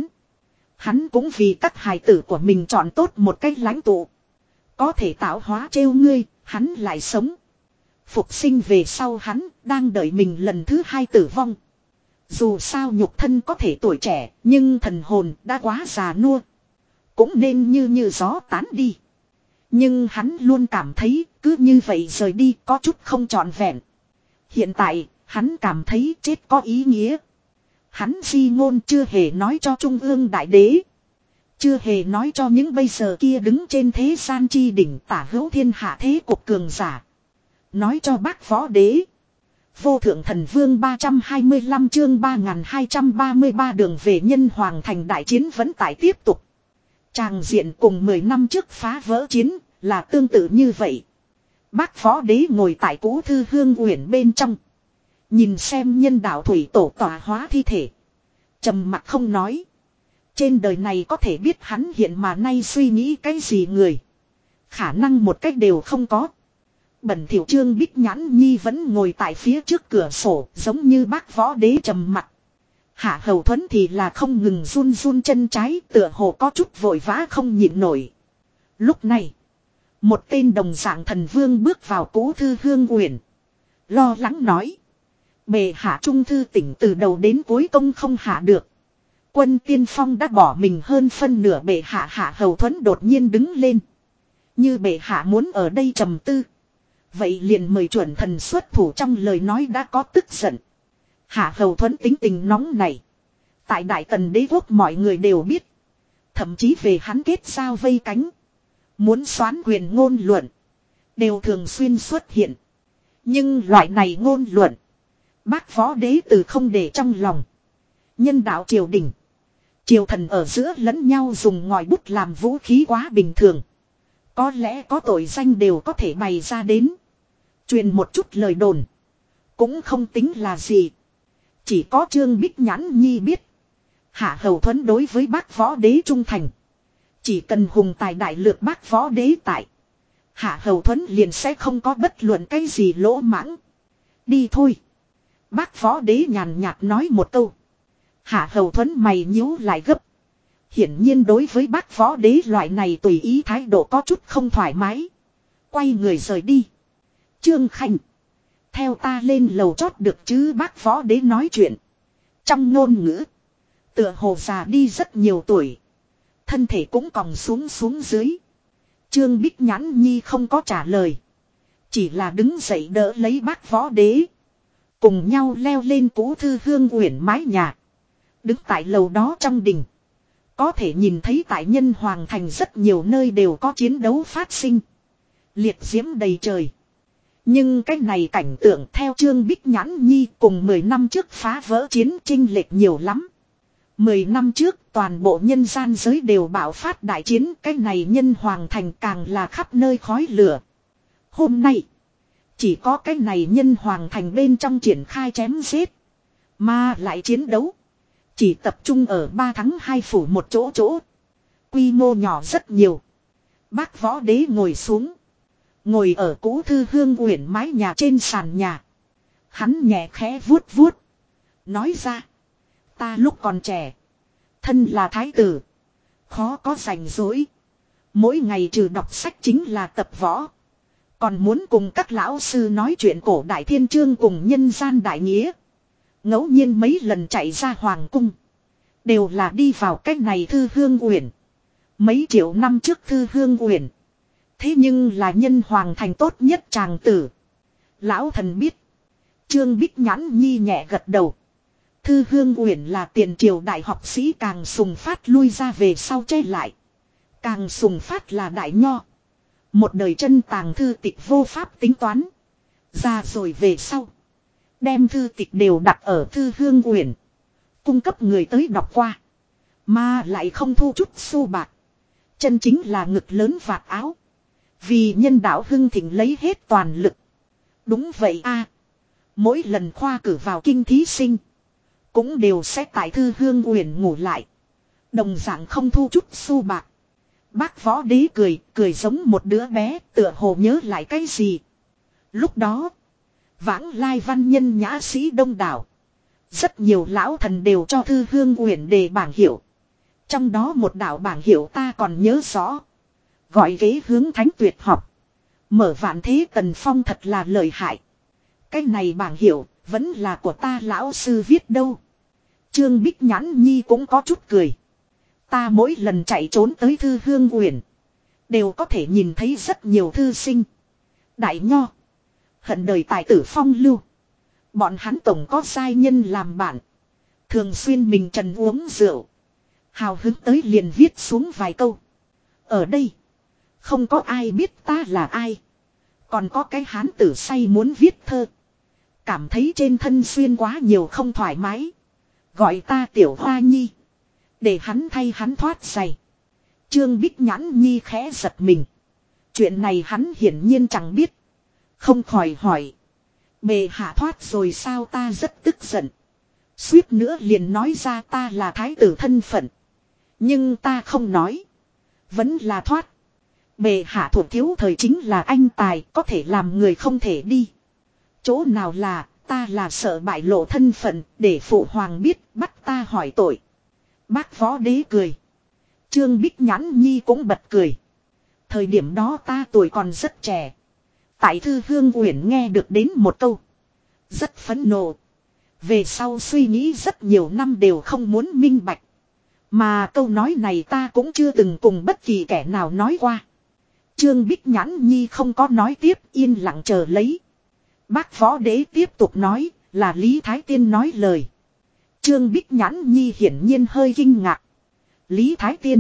Hắn cũng vì các hài tử của mình chọn tốt một cách lãnh tụ. Có thể tạo hóa trêu ngươi, hắn lại sống. Phục sinh về sau hắn đang đợi mình lần thứ hai tử vong. Dù sao nhục thân có thể tuổi trẻ, nhưng thần hồn đã quá già nua. Cũng nên như như gió tán đi. Nhưng hắn luôn cảm thấy cứ như vậy rời đi có chút không trọn vẹn. Hiện tại, hắn cảm thấy chết có ý nghĩa. Hắn di ngôn chưa hề nói cho Trung ương đại đế. Chưa hề nói cho những bây giờ kia đứng trên thế gian chi đỉnh tả hữu thiên hạ thế cục cường giả. Nói cho bác võ đế. Vô thượng thần vương ba trăm hai mươi lăm chương ba nghìn hai trăm ba mươi ba đường về nhân hoàng thành đại chiến vẫn tại tiếp tục. Tràng diện cùng mười năm trước phá vỡ chiến là tương tự như vậy. Bác võ đế ngồi tại cũ thư hương uyển bên trong. Nhìn xem nhân đạo thủy tổ tỏa hóa thi thể. Trầm mặc không nói. Trên đời này có thể biết hắn hiện mà nay suy nghĩ cái gì người. Khả năng một cách đều không có. Bẩn thỉu Trương Bích Nhãn Nhi vẫn ngồi tại phía trước cửa sổ giống như bác võ đế trầm mặc. Hạ Hầu Thuấn thì là không ngừng run run chân trái tựa hồ có chút vội vã không nhịn nổi. Lúc này. Một tên đồng dạng thần vương bước vào cũ thư hương uyển. Lo lắng nói. Bề hạ trung thư tỉnh từ đầu đến cuối công không hạ được. Quân tiên phong đã bỏ mình hơn phân nửa bệ hạ. Hạ Hầu Thuấn đột nhiên đứng lên. Như bệ hạ muốn ở đây trầm tư. Vậy liền mời chuẩn thần xuất thủ trong lời nói đã có tức giận. Hạ Hầu Thuấn tính tình nóng này. Tại Đại Tần đế quốc mọi người đều biết. Thậm chí về hắn kết giao vây cánh. Muốn xoán quyền ngôn luận. Đều thường xuyên xuất hiện. Nhưng loại này ngôn luận. Bác võ đế từ không để trong lòng. Nhân đạo triều đình. Triều thần ở giữa lẫn nhau dùng ngòi bút làm vũ khí quá bình thường. Có lẽ có tội danh đều có thể bày ra đến. Truyền một chút lời đồn. Cũng không tính là gì. Chỉ có Trương Bích Nhãn Nhi biết. Hạ Hầu Thuấn đối với bác võ đế trung thành. Chỉ cần hùng tài đại lược bác võ đế tại. Hạ Hầu Thuấn liền sẽ không có bất luận cái gì lỗ mãng. Đi thôi. Bác võ đế nhàn nhạt nói một câu. Hạ Hầu Thuấn mày nhíu lại gấp. Hiển nhiên đối với bác võ đế loại này tùy ý thái độ có chút không thoải mái. Quay người rời đi. Trương Khanh. Theo ta lên lầu chót được chứ bác võ đế nói chuyện. Trong ngôn ngữ. Tựa hồ già đi rất nhiều tuổi. Thân thể cũng còng xuống xuống dưới. Trương Bích Nhãn Nhi không có trả lời. Chỉ là đứng dậy đỡ lấy bác võ đế. Cùng nhau leo lên cũ thư hương uyển mái nhà. Đứng tại lầu đó trong đình. Có thể nhìn thấy tại nhân hoàng thành rất nhiều nơi đều có chiến đấu phát sinh. Liệt diễm đầy trời. Nhưng cái này cảnh tượng theo Trương Bích Nhãn Nhi cùng mười năm trước phá vỡ chiến chênh lệch nhiều lắm. Mười năm trước toàn bộ nhân gian giới đều bạo phát đại chiến. Cái này nhân hoàng thành càng là khắp nơi khói lửa. Hôm nay. Chỉ có cái này nhân hoàng thành bên trong triển khai chém giết. Mà lại chiến đấu. Chỉ tập trung ở ba tháng hai phủ một chỗ chỗ. Quy mô nhỏ rất nhiều. Bác võ đế ngồi xuống. Ngồi ở cũ thư hương uyển mái nhà trên sàn nhà. Hắn nhẹ khẽ vuốt vuốt. Nói ra. Ta lúc còn trẻ. Thân là thái tử. Khó có rảnh rỗi. Mỗi ngày trừ đọc sách chính là tập võ. Còn muốn cùng các lão sư nói chuyện cổ đại thiên chương cùng nhân gian đại nghĩa. Ngẫu nhiên mấy lần chạy ra hoàng cung. Đều là đi vào cách này Thư Hương Uyển. Mấy triệu năm trước Thư Hương Uyển. Thế nhưng là nhân hoàng thành tốt nhất chàng tử. Lão thần biết. Trương Bích Nhãn Nhi nhẹ gật đầu. Thư Hương Uyển là tiền triều đại học sĩ Càng Sùng Phát lui ra về sau che lại. Càng Sùng Phát là đại nho. Một đời chân tàng thư tịch vô pháp tính toán. Ra rồi về sau. Đem thư tịch đều đặt ở Thư Hương Uyển. Cung cấp người tới đọc qua. Mà lại không thu chút xu bạc. Chân chính là ngực lớn vạt áo. Vì nhân đạo hưng thịnh lấy hết toàn lực. Đúng vậy a. Mỗi lần khoa cử vào kinh thí sinh. Cũng đều sẽ tại Thư Hương Uyển ngủ lại. Đồng dạng không thu chút xu bạc. Bác Võ Đế cười, cười giống một đứa bé, tựa hồ nhớ lại cái gì. Lúc đó, vãng lai văn nhân nhã sĩ đông đảo. Rất nhiều lão thần đều cho Thư Hương Uyển đề bảng hiệu. Trong đó một đạo bảng hiệu ta còn nhớ rõ. Gọi ghế hướng thánh tuyệt học. Mở vạn thế Tần Phong thật là lợi hại. Cái này bảng hiệu, vẫn là của ta lão sư viết đâu. Trương Bích Nhãn Nhi cũng có chút cười. Ta mỗi lần chạy trốn tới Thư Hương Uyển. Đều có thể nhìn thấy rất nhiều thư sinh. Đại nho. Hận đời tài tử phong lưu. Bọn hắn tổng có giai nhân làm bạn. Thường xuyên mình trần uống rượu. Hào hứng tới liền viết xuống vài câu. Ở đây. Không có ai biết ta là ai. Còn có cái hán tử say muốn viết thơ. Cảm thấy trên thân xuyên quá nhiều không thoải mái. Gọi ta Tiểu Hoa Nhi. Để hắn thay hắn thoát giày. Trương Bích Nhãn Nhi khẽ giật mình. Chuyện này hắn hiển nhiên chẳng biết. Không khỏi hỏi. Bề hạ thoát rồi sao? Ta rất tức giận. Suýt nữa liền nói ra ta là thái tử thân phận. Nhưng ta không nói. Vẫn là thoát. Bề hạ thuộc thiếu thời chính là anh tài, có thể làm người không thể đi. Chỗ nào là, ta là sợ bại lộ thân phận, để phụ hoàng biết, bắt ta hỏi tội. Bác Võ Đế cười. Trương Bích Nhãn Nhi cũng bật cười. Thời điểm đó ta tuổi còn rất trẻ. Tại Thư Hương Uyển nghe được đến một câu. Rất phẫn nộ. Về sau suy nghĩ rất nhiều năm đều không muốn minh bạch. Mà câu nói này ta cũng chưa từng cùng bất kỳ kẻ nào nói qua. Trương Bích Nhãn Nhi không có nói tiếp, yên lặng chờ lấy. Bác Võ Đế tiếp tục nói, là Lý Thái Tiên nói lời. Trương Bích Nhãn Nhi hiển nhiên hơi kinh ngạc. Lý Thái Tiên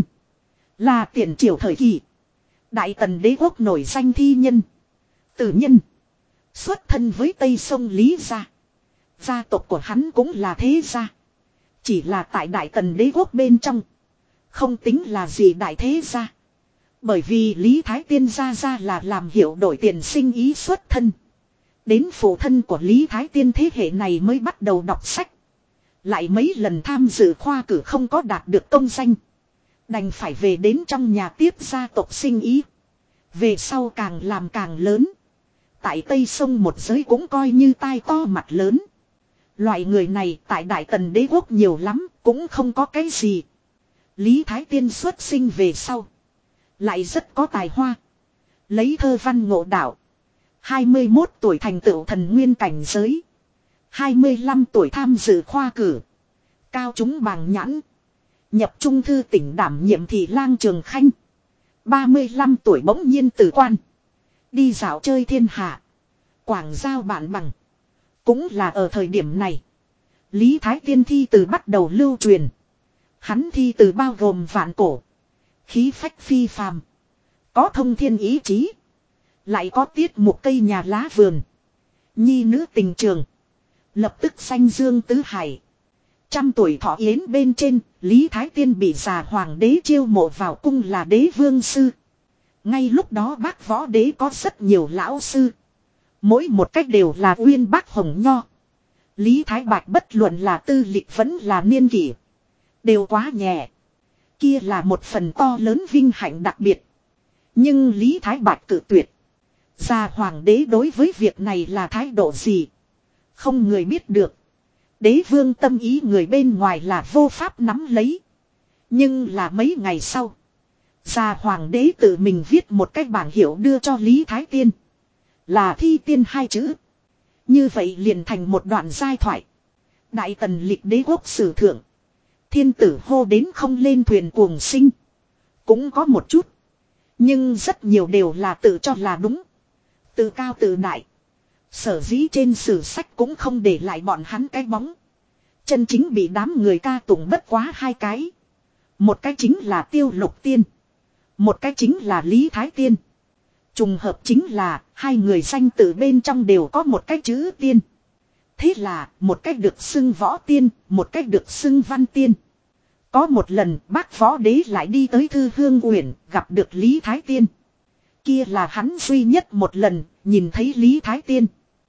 là tiền triều thời kỳ Đại Tần đế quốc nổi danh thi nhân, tử nhân, xuất thân với Tây Sông Lý gia. Gia tộc của hắn cũng là thế gia. Chỉ là tại Đại Tần đế quốc bên trong không tính là gì đại thế gia. Bởi vì Lý Thái Tiên gia gia là làm hiệu đổi tiền sinh ý xuất thân. Đến phụ thân của Lý Thái Tiên thế hệ này mới bắt đầu đọc sách. Lại mấy lần tham dự khoa cử không có đạt được công danh. Đành phải về đến trong nhà tiếp gia tộc sinh ý. Về sau càng làm càng lớn. Tại Tây Sông một giới cũng coi như tai to mặt lớn. Loại người này tại Đại Tần đế quốc nhiều lắm, cũng không có cái gì. Lý Thái Tiên xuất sinh về sau. Lại rất có tài hoa. Lấy thơ văn ngộ đạo. hai mươi mốt tuổi thành tựu thần nguyên cảnh giới. hai mươi lăm tuổi tham dự khoa cử. Cao chúng bàng nhãn. Nhập trung thư tỉnh đảm nhiệm thị lang Trường Khanh. ba mươi lăm tuổi bỗng nhiên tử quan. Đi dạo chơi thiên hạ. Quảng giao bạn bằng. Cũng là ở thời điểm này. Lý Thái Tiên thi từ bắt đầu lưu truyền. Hắn thi từ bao gồm vạn cổ. Khí phách phi phàm. Có thông thiên ý chí. Lại có tiết một cây nhà lá vườn. Nhi nữ tình trường. Lập tức danh dương tứ hải. Trăm tuổi thọ yến bên trên, Lý Thái Tiên bị già hoàng đế chiêu mộ vào cung là đế vương sư. Ngay lúc đó Bác Võ Đế có rất nhiều lão sư. Mỗi một cách đều là uyên bác hồng nho. Lý Thái Bạch bất luận là tư lịch vẫn là niên kỷ. Đều quá nhẹ. Kia là một phần to lớn vinh hạnh đặc biệt. Nhưng Lý Thái Bạch cự tuyệt. Già hoàng đế đối với việc này là thái độ gì? Không người biết được. Đế vương tâm ý người bên ngoài là vô pháp nắm lấy. Nhưng là mấy ngày sau. Già hoàng đế tự mình viết một cái bảng hiệu đưa cho Lý Thái Tiên. Là thi tiên hai chữ. Như vậy liền thành một đoạn giai thoại. Đại tần lịch đế quốc sử thượng. Thiên tử hô đến không lên thuyền cuồng sinh. Cũng có một chút. Nhưng rất nhiều đều là tự cho là đúng. Tự cao tự đại. Sở dĩ trên sử sách cũng không để lại bọn hắn cái bóng. Chân chính bị đám người ca tụng bất quá hai cái. Một cái chính là Tiêu Lục Tiên. Một cái chính là Lý Thái Tiên. Trùng hợp chính là hai người danh tự bên trong đều có một cái chữ tiên. Thế là một cách được xưng võ tiên, một cách được xưng văn tiên. Có một lần bác võ đế lại đi tới Thư Hương Uyển gặp được Lý Thái Tiên. Kia là hắn duy nhất một lần nhìn thấy Lý Thái Tiên.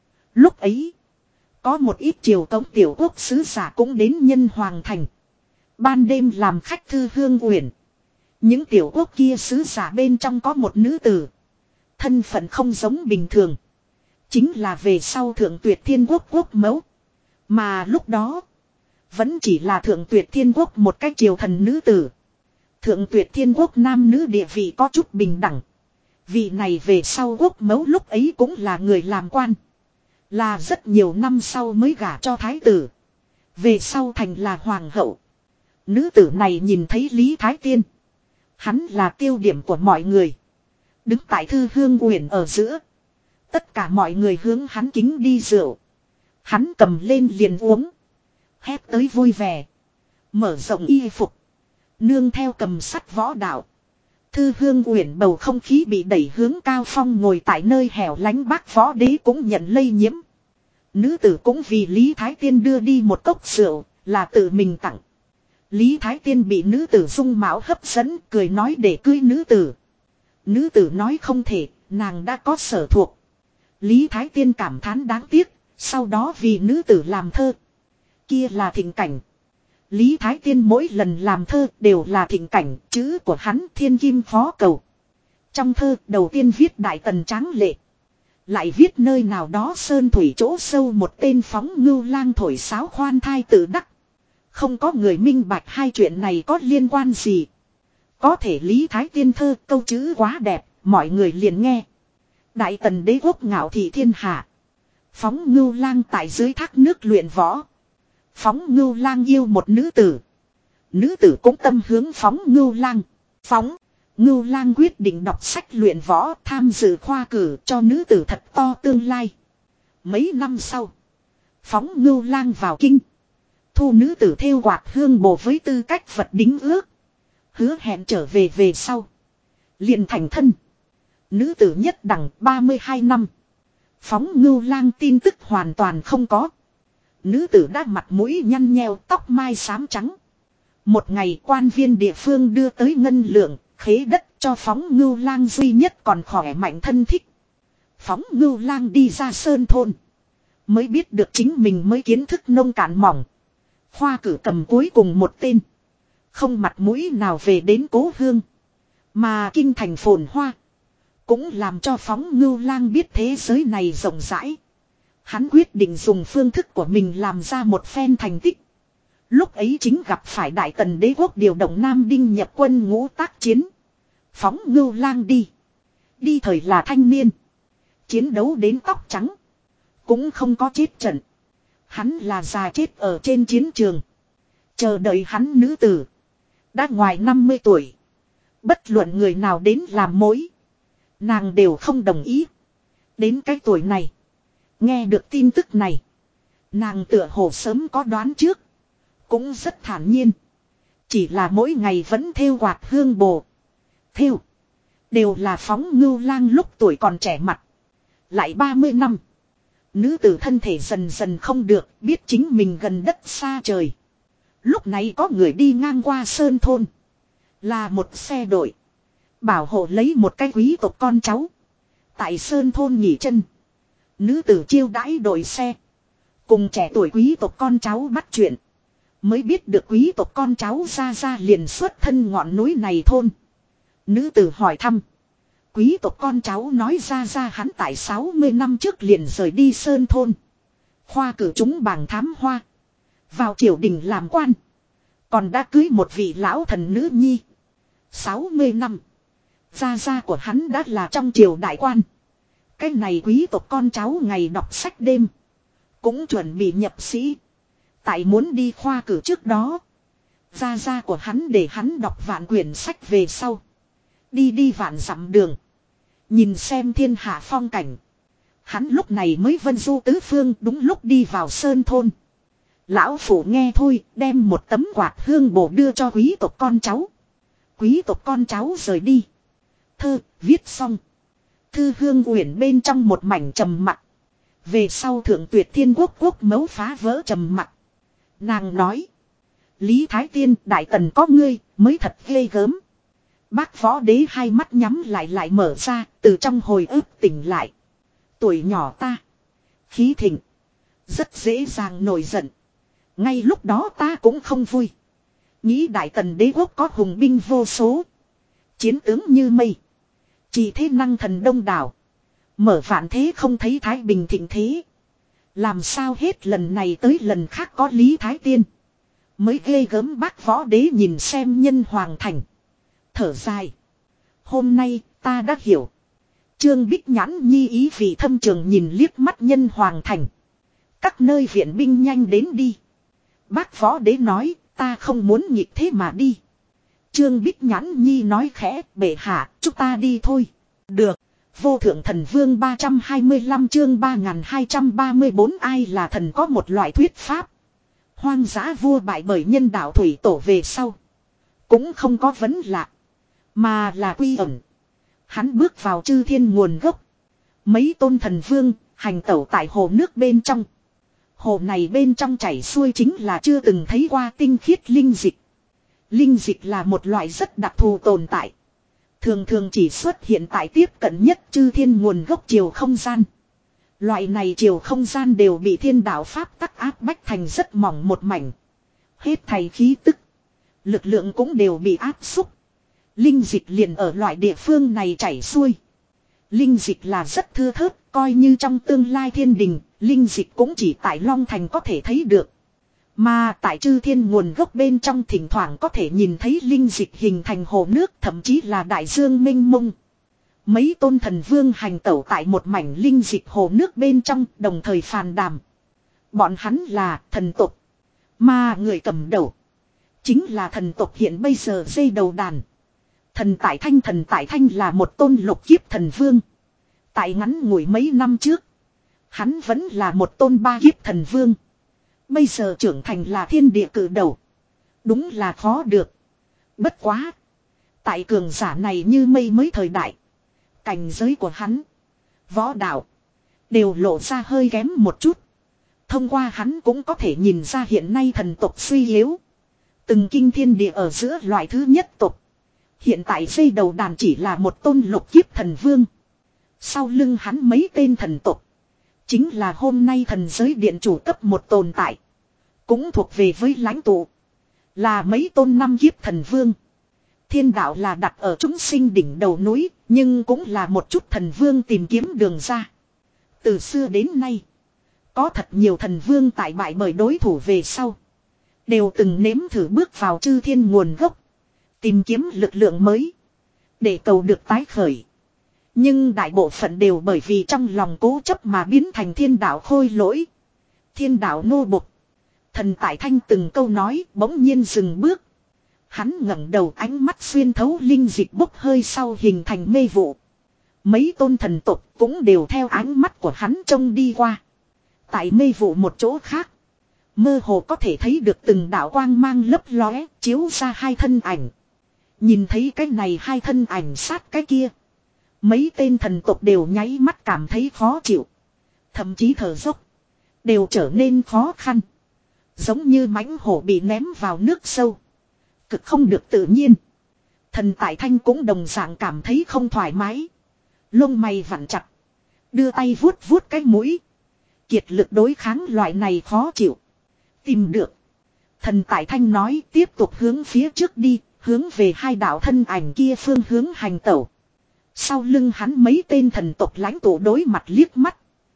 Lúc ấy có một ít triều tống tiểu quốc sứ giả cũng đến Nhân Hoàng Thành. Ban đêm làm khách Thư Hương Uyển. Những tiểu quốc kia sứ giả bên trong có một nữ tử. Thân phận không giống bình thường. Chính là về sau Thượng Tuyệt Thiên Quốc quốc mẫu. Mà lúc đó vẫn chỉ là Thượng Tuyệt Thiên Quốc một cái triều thần nữ tử. Thượng Tuyệt Thiên Quốc nam nữ địa vị có chút bình đẳng. Vị này về sau quốc mẫu lúc ấy cũng là người làm quan. Là rất nhiều năm sau mới gả cho thái tử. Về sau thành là hoàng hậu. Nữ tử này nhìn thấy Lý Thái Tiên. Hắn là tiêu điểm của mọi người. Đứng tại Thư Hương Uyển ở giữa. Tất cả mọi người hướng hắn kính đi rượu. Hắn cầm lên liền uống. Hét tới vui vẻ. Mở rộng y phục. Nương theo cầm sắt võ đạo. Thư Hương Uyển bầu không khí bị đẩy hướng cao phong ngồi tại nơi hẻo lánh bác võ đế cũng nhận lây nhiễm. Nữ tử cũng vì Lý Thái Tiên đưa đi một cốc rượu, là tự mình tặng. Lý Thái Tiên bị nữ tử dung mạo hấp dẫn, cười nói để cưới nữ tử. Nữ tử nói không thể, nàng đã có sở thuộc. Lý Thái Tiên cảm thán đáng tiếc, sau đó vì nữ tử làm thơ. Kia là thịnh cảnh. Lý Thái Tiên mỗi lần làm thơ đều là thịnh cảnh, chữ của hắn thiên kim phó cầu. Trong thơ đầu tiên viết đại tần tráng lệ. Lại viết nơi nào đó sơn thủy chỗ sâu một tên phóng ngưu lang thổi sáo khoan thai tự đắc. Không có người minh bạch hai chuyện này có liên quan gì. Có thể Lý Thái Tiên thơ câu chữ quá đẹp, mọi người liền nghe. Đại tần đế quốc ngạo thị thiên hạ. Phóng ngưu lang tại dưới thác nước luyện võ. Phóng ngưu lang yêu một nữ tử. Nữ tử cũng tâm hướng phóng ngưu lang. Phóng ngưu lang quyết định đọc sách luyện võ tham dự khoa cử cho nữ tử thật to tương lai. Mấy năm sau. Phóng ngưu lang vào kinh. Thu nữ tử thêu quạt hương bồ với tư cách vật đính ước. Hứa hẹn trở về về sau. Liền thành thân. Nữ tử nhất đẳng ba mươi hai năm. Phóng ngưu lang tin tức hoàn toàn không có. Nữ tử đã mặt mũi nhăn nheo tóc mai xám trắng. Một ngày quan viên địa phương đưa tới ngân lượng, khế đất cho phóng ngưu lang duy nhất còn khỏe mạnh thân thích. Phóng ngưu lang đi ra sơn thôn. Mới biết được chính mình mới kiến thức nông cạn mỏng. Khoa cử cầm cuối cùng một tên. Không mặt mũi nào về đến cố hương. Mà kinh thành phồn hoa. Cũng làm cho phóng ngưu lang biết thế giới này rộng rãi. Hắn quyết định dùng phương thức của mình làm ra một phen thành tích. Lúc ấy chính gặp phải đại tần đế quốc điều động Nam Đinh nhập quân ngũ tác chiến. Phóng ngưu lang đi. Đi thời là thanh niên. Chiến đấu đến tóc trắng. Cũng không có chết trận. Hắn là già chết ở trên chiến trường. Chờ đợi hắn nữ tử. Đã ngoài năm mươi tuổi. Bất luận người nào đến làm mối. Nàng đều không đồng ý. Đến cái tuổi này. Nghe được tin tức này. Nàng tựa hồ sớm có đoán trước. Cũng rất thản nhiên. Chỉ là mỗi ngày vẫn thêu quạt hương bồ. Thêu. Đều là phóng ngưu lang lúc tuổi còn trẻ mặt. Lại ba mươi năm. Nữ tử thân thể dần dần không được. Biết chính mình gần đất xa trời. Lúc này có người đi ngang qua sơn thôn. Là một xe đội. Bảo hộ lấy một cái quý tộc con cháu. Tại sơn thôn nghỉ chân. Nữ tử chiêu đãi đội xe. Cùng trẻ tuổi quý tộc con cháu bắt chuyện. Mới biết được quý tộc con cháu ra ra liền xuất thân ngọn núi này thôn. Nữ tử hỏi thăm. Quý tộc con cháu nói ra ra hắn tại sáu mươi năm trước liền rời đi sơn thôn. Khoa cử chúng bảng thám hoa. Vào triều đình làm quan. Còn đã cưới một vị lão thần nữ nhi. sáu mươi năm. Gia gia của hắn đã là trong triều đại quan. Cái này quý tộc con cháu ngày đọc sách đêm. Cũng chuẩn bị nhập sĩ. Tại muốn đi khoa cử trước đó. Gia gia của hắn để hắn đọc vạn quyển sách về sau. Đi đi vạn dặm đường. Nhìn xem thiên hạ phong cảnh. Hắn lúc này mới vân du tứ phương đúng lúc đi vào sơn thôn. Lão phủ nghe thôi đem một tấm quạt hương bổ đưa cho quý tộc con cháu. Quý tộc con cháu rời đi. Thơ viết xong. Thư hương uyển bên trong một mảnh trầm mặc. Về sau thượng tuyệt thiên quốc quốc mấu phá vỡ trầm mặc. Nàng nói. Lý Thái Tiên đại tần có ngươi mới thật ghê gớm. Bác võ đế hai mắt nhắm lại lại mở ra từ trong hồi ức tỉnh lại. Tuổi nhỏ ta. Khí thịnh. Rất dễ dàng nổi giận. Ngay lúc đó ta cũng không vui. Nghĩ đại tần đế quốc có hùng binh vô số. Chiến tướng như mây. Chỉ thế năng thần đông đảo. Mở vạn thế không thấy thái bình thịnh thế. Làm sao hết lần này tới lần khác có Lý Thái Tiên. Mới ghê gớm bác võ đế nhìn xem nhân hoàng thành. Thở dài. Hôm nay ta đã hiểu. Trương Bích Nhãn nhi ý vị thâm trường nhìn liếc mắt nhân hoàng thành. Các nơi viện binh nhanh đến đi. Bác võ đế nói ta không muốn nghịch thế mà đi. Trương Bích Nhãn nhi nói khẽ bệ hạ chúng ta đi thôi. Được. Vô thượng thần vương ba trăm hai mươi lăm chương ba nghìn hai trăm ba mươi bốn ai là thần có một loại thuyết pháp. Hoang dã vua bại bởi nhân đạo thủy tổ về sau. Cũng không có vấn lạ. Mà là quy ẩn. Hắn bước vào chư thiên nguồn gốc. Mấy tôn thần vương hành tẩu tại hồ nước bên trong. Hồ này bên trong chảy xuôi chính là chưa từng thấy qua tinh khiết linh dịch. Linh dịch là một loại rất đặc thù tồn tại. Thường thường chỉ xuất hiện tại tiếp cận nhất chư thiên nguồn gốc chiều không gian. Loại này chiều không gian đều bị thiên đạo pháp tắc áp bách thành rất mỏng một mảnh. Hết thầy khí tức. Lực lượng cũng đều bị áp xúc. Linh dịch liền ở loại địa phương này chảy xuôi. Linh dịch là rất thưa thớt, coi như trong tương lai thiên đình, linh dịch cũng chỉ tại Long Thành có thể thấy được. Mà tại chư thiên nguồn gốc bên trong thỉnh thoảng có thể nhìn thấy linh dịch hình thành hồ nước, thậm chí là đại dương mênh mông. Mấy tôn thần vương hành tẩu tại một mảnh linh dịch hồ nước bên trong, đồng thời phàn đàm. Bọn hắn là thần tộc. Mà người cầm đầu chính là thần tộc hiện bây giờ dây đầu đàn. Thần Tại Thanh Thần Tại Thanh là một tôn lục kiếp thần vương. Tại ngắn ngủi mấy năm trước, hắn vẫn là một tôn ba kiếp thần vương. Bây giờ trưởng thành là thiên địa cử đầu. Đúng là khó được. Bất quá. Tại cường giả này như mây mới thời đại. Cảnh giới của hắn. Võ đạo. Đều lộ ra hơi kém một chút. Thông qua hắn cũng có thể nhìn ra hiện nay thần tộc suy yếu. Từng kinh thiên địa ở giữa loại thứ nhất tộc. Hiện tại dây đầu đàn chỉ là một tôn lục kiếp thần vương. Sau lưng hắn mấy tên thần tộc. Chính là hôm nay thần giới điện chủ cấp một tồn tại. Cũng thuộc về với lãnh tụ. Là mấy tôn năm kiếp thần vương. Thiên đạo là đặt ở chúng sinh đỉnh đầu núi. Nhưng cũng là một chút thần vương tìm kiếm đường ra. Từ xưa đến nay. Có thật nhiều thần vương tại bại bởi đối thủ về sau. Đều từng nếm thử bước vào chư thiên nguồn gốc. Tìm kiếm lực lượng mới. Để cầu được tái khởi. Nhưng đại bộ phận đều bởi vì trong lòng cố chấp mà biến thành thiên đạo khôi lỗi. Thiên đạo nô bộc. Thần Tại Thanh từng câu nói bỗng nhiên dừng bước. Hắn ngẩng đầu ánh mắt xuyên thấu linh dịch bốc hơi sau hình thành mê vụ. Mấy tôn thần tộc cũng đều theo ánh mắt của hắn trông đi qua. Tại mê vụ một chỗ khác. Mơ hồ có thể thấy được từng đạo quang mang lấp lóe chiếu ra hai thân ảnh. Nhìn thấy cái này hai thân ảnh sát cái kia. Mấy tên thần tộc đều nháy mắt cảm thấy khó chịu. Thậm chí thở dốc. Đều trở nên khó khăn. Giống như mãnh hổ bị ném vào nước sâu. Cực không được tự nhiên. Thần Tại Thanh cũng đồng dạng cảm thấy không thoải mái. Lông mày vặn chặt. Đưa tay vuốt vuốt cái mũi. Kiệt lực đối kháng loại này khó chịu. Tìm được. Thần Tại Thanh nói tiếp tục hướng phía trước đi. Hướng về hai đạo thân ảnh kia phương hướng hành tẩu. Sau lưng hắn mấy tên thần tộc lãnh tụ đối mặt liếc mắt.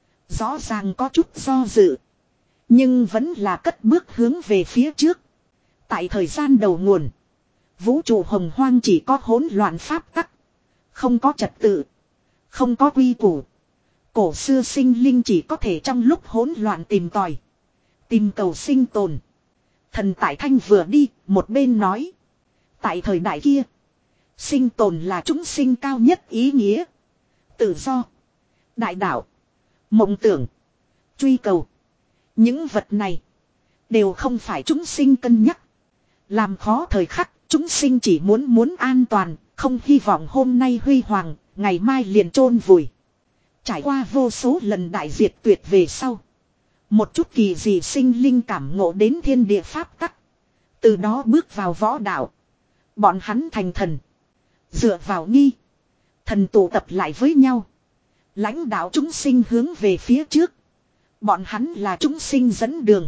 Rõ ràng có chút do dự. Nhưng vẫn là cất bước hướng về phía trước. Tại thời gian đầu nguồn. Vũ trụ hồng hoang chỉ có hỗn loạn pháp tắc. Không có trật tự. Không có quy củ. Cổ xưa sinh linh chỉ có thể trong lúc hỗn loạn tìm tòi. Tìm cầu sinh tồn. Thần Tại Thanh vừa đi, một bên nói. Tại thời đại kia, sinh tồn là chúng sinh cao nhất ý nghĩa. Tự do, đại đạo, mộng tưởng, truy cầu. Những vật này đều không phải chúng sinh cân nhắc. Làm khó thời khắc, chúng sinh chỉ muốn muốn an toàn, không hy vọng hôm nay huy hoàng, ngày mai liền chôn vùi. Trải qua vô số lần đại diệt tuyệt về sau. Một chút kỳ dị sinh linh cảm ngộ đến thiên địa pháp tắc. Từ đó bước vào võ đạo. Bọn hắn thành thần. Dựa vào nghi. Thần tụ tập lại với nhau. Lãnh đạo chúng sinh hướng về phía trước. Bọn hắn là chúng sinh dẫn đường.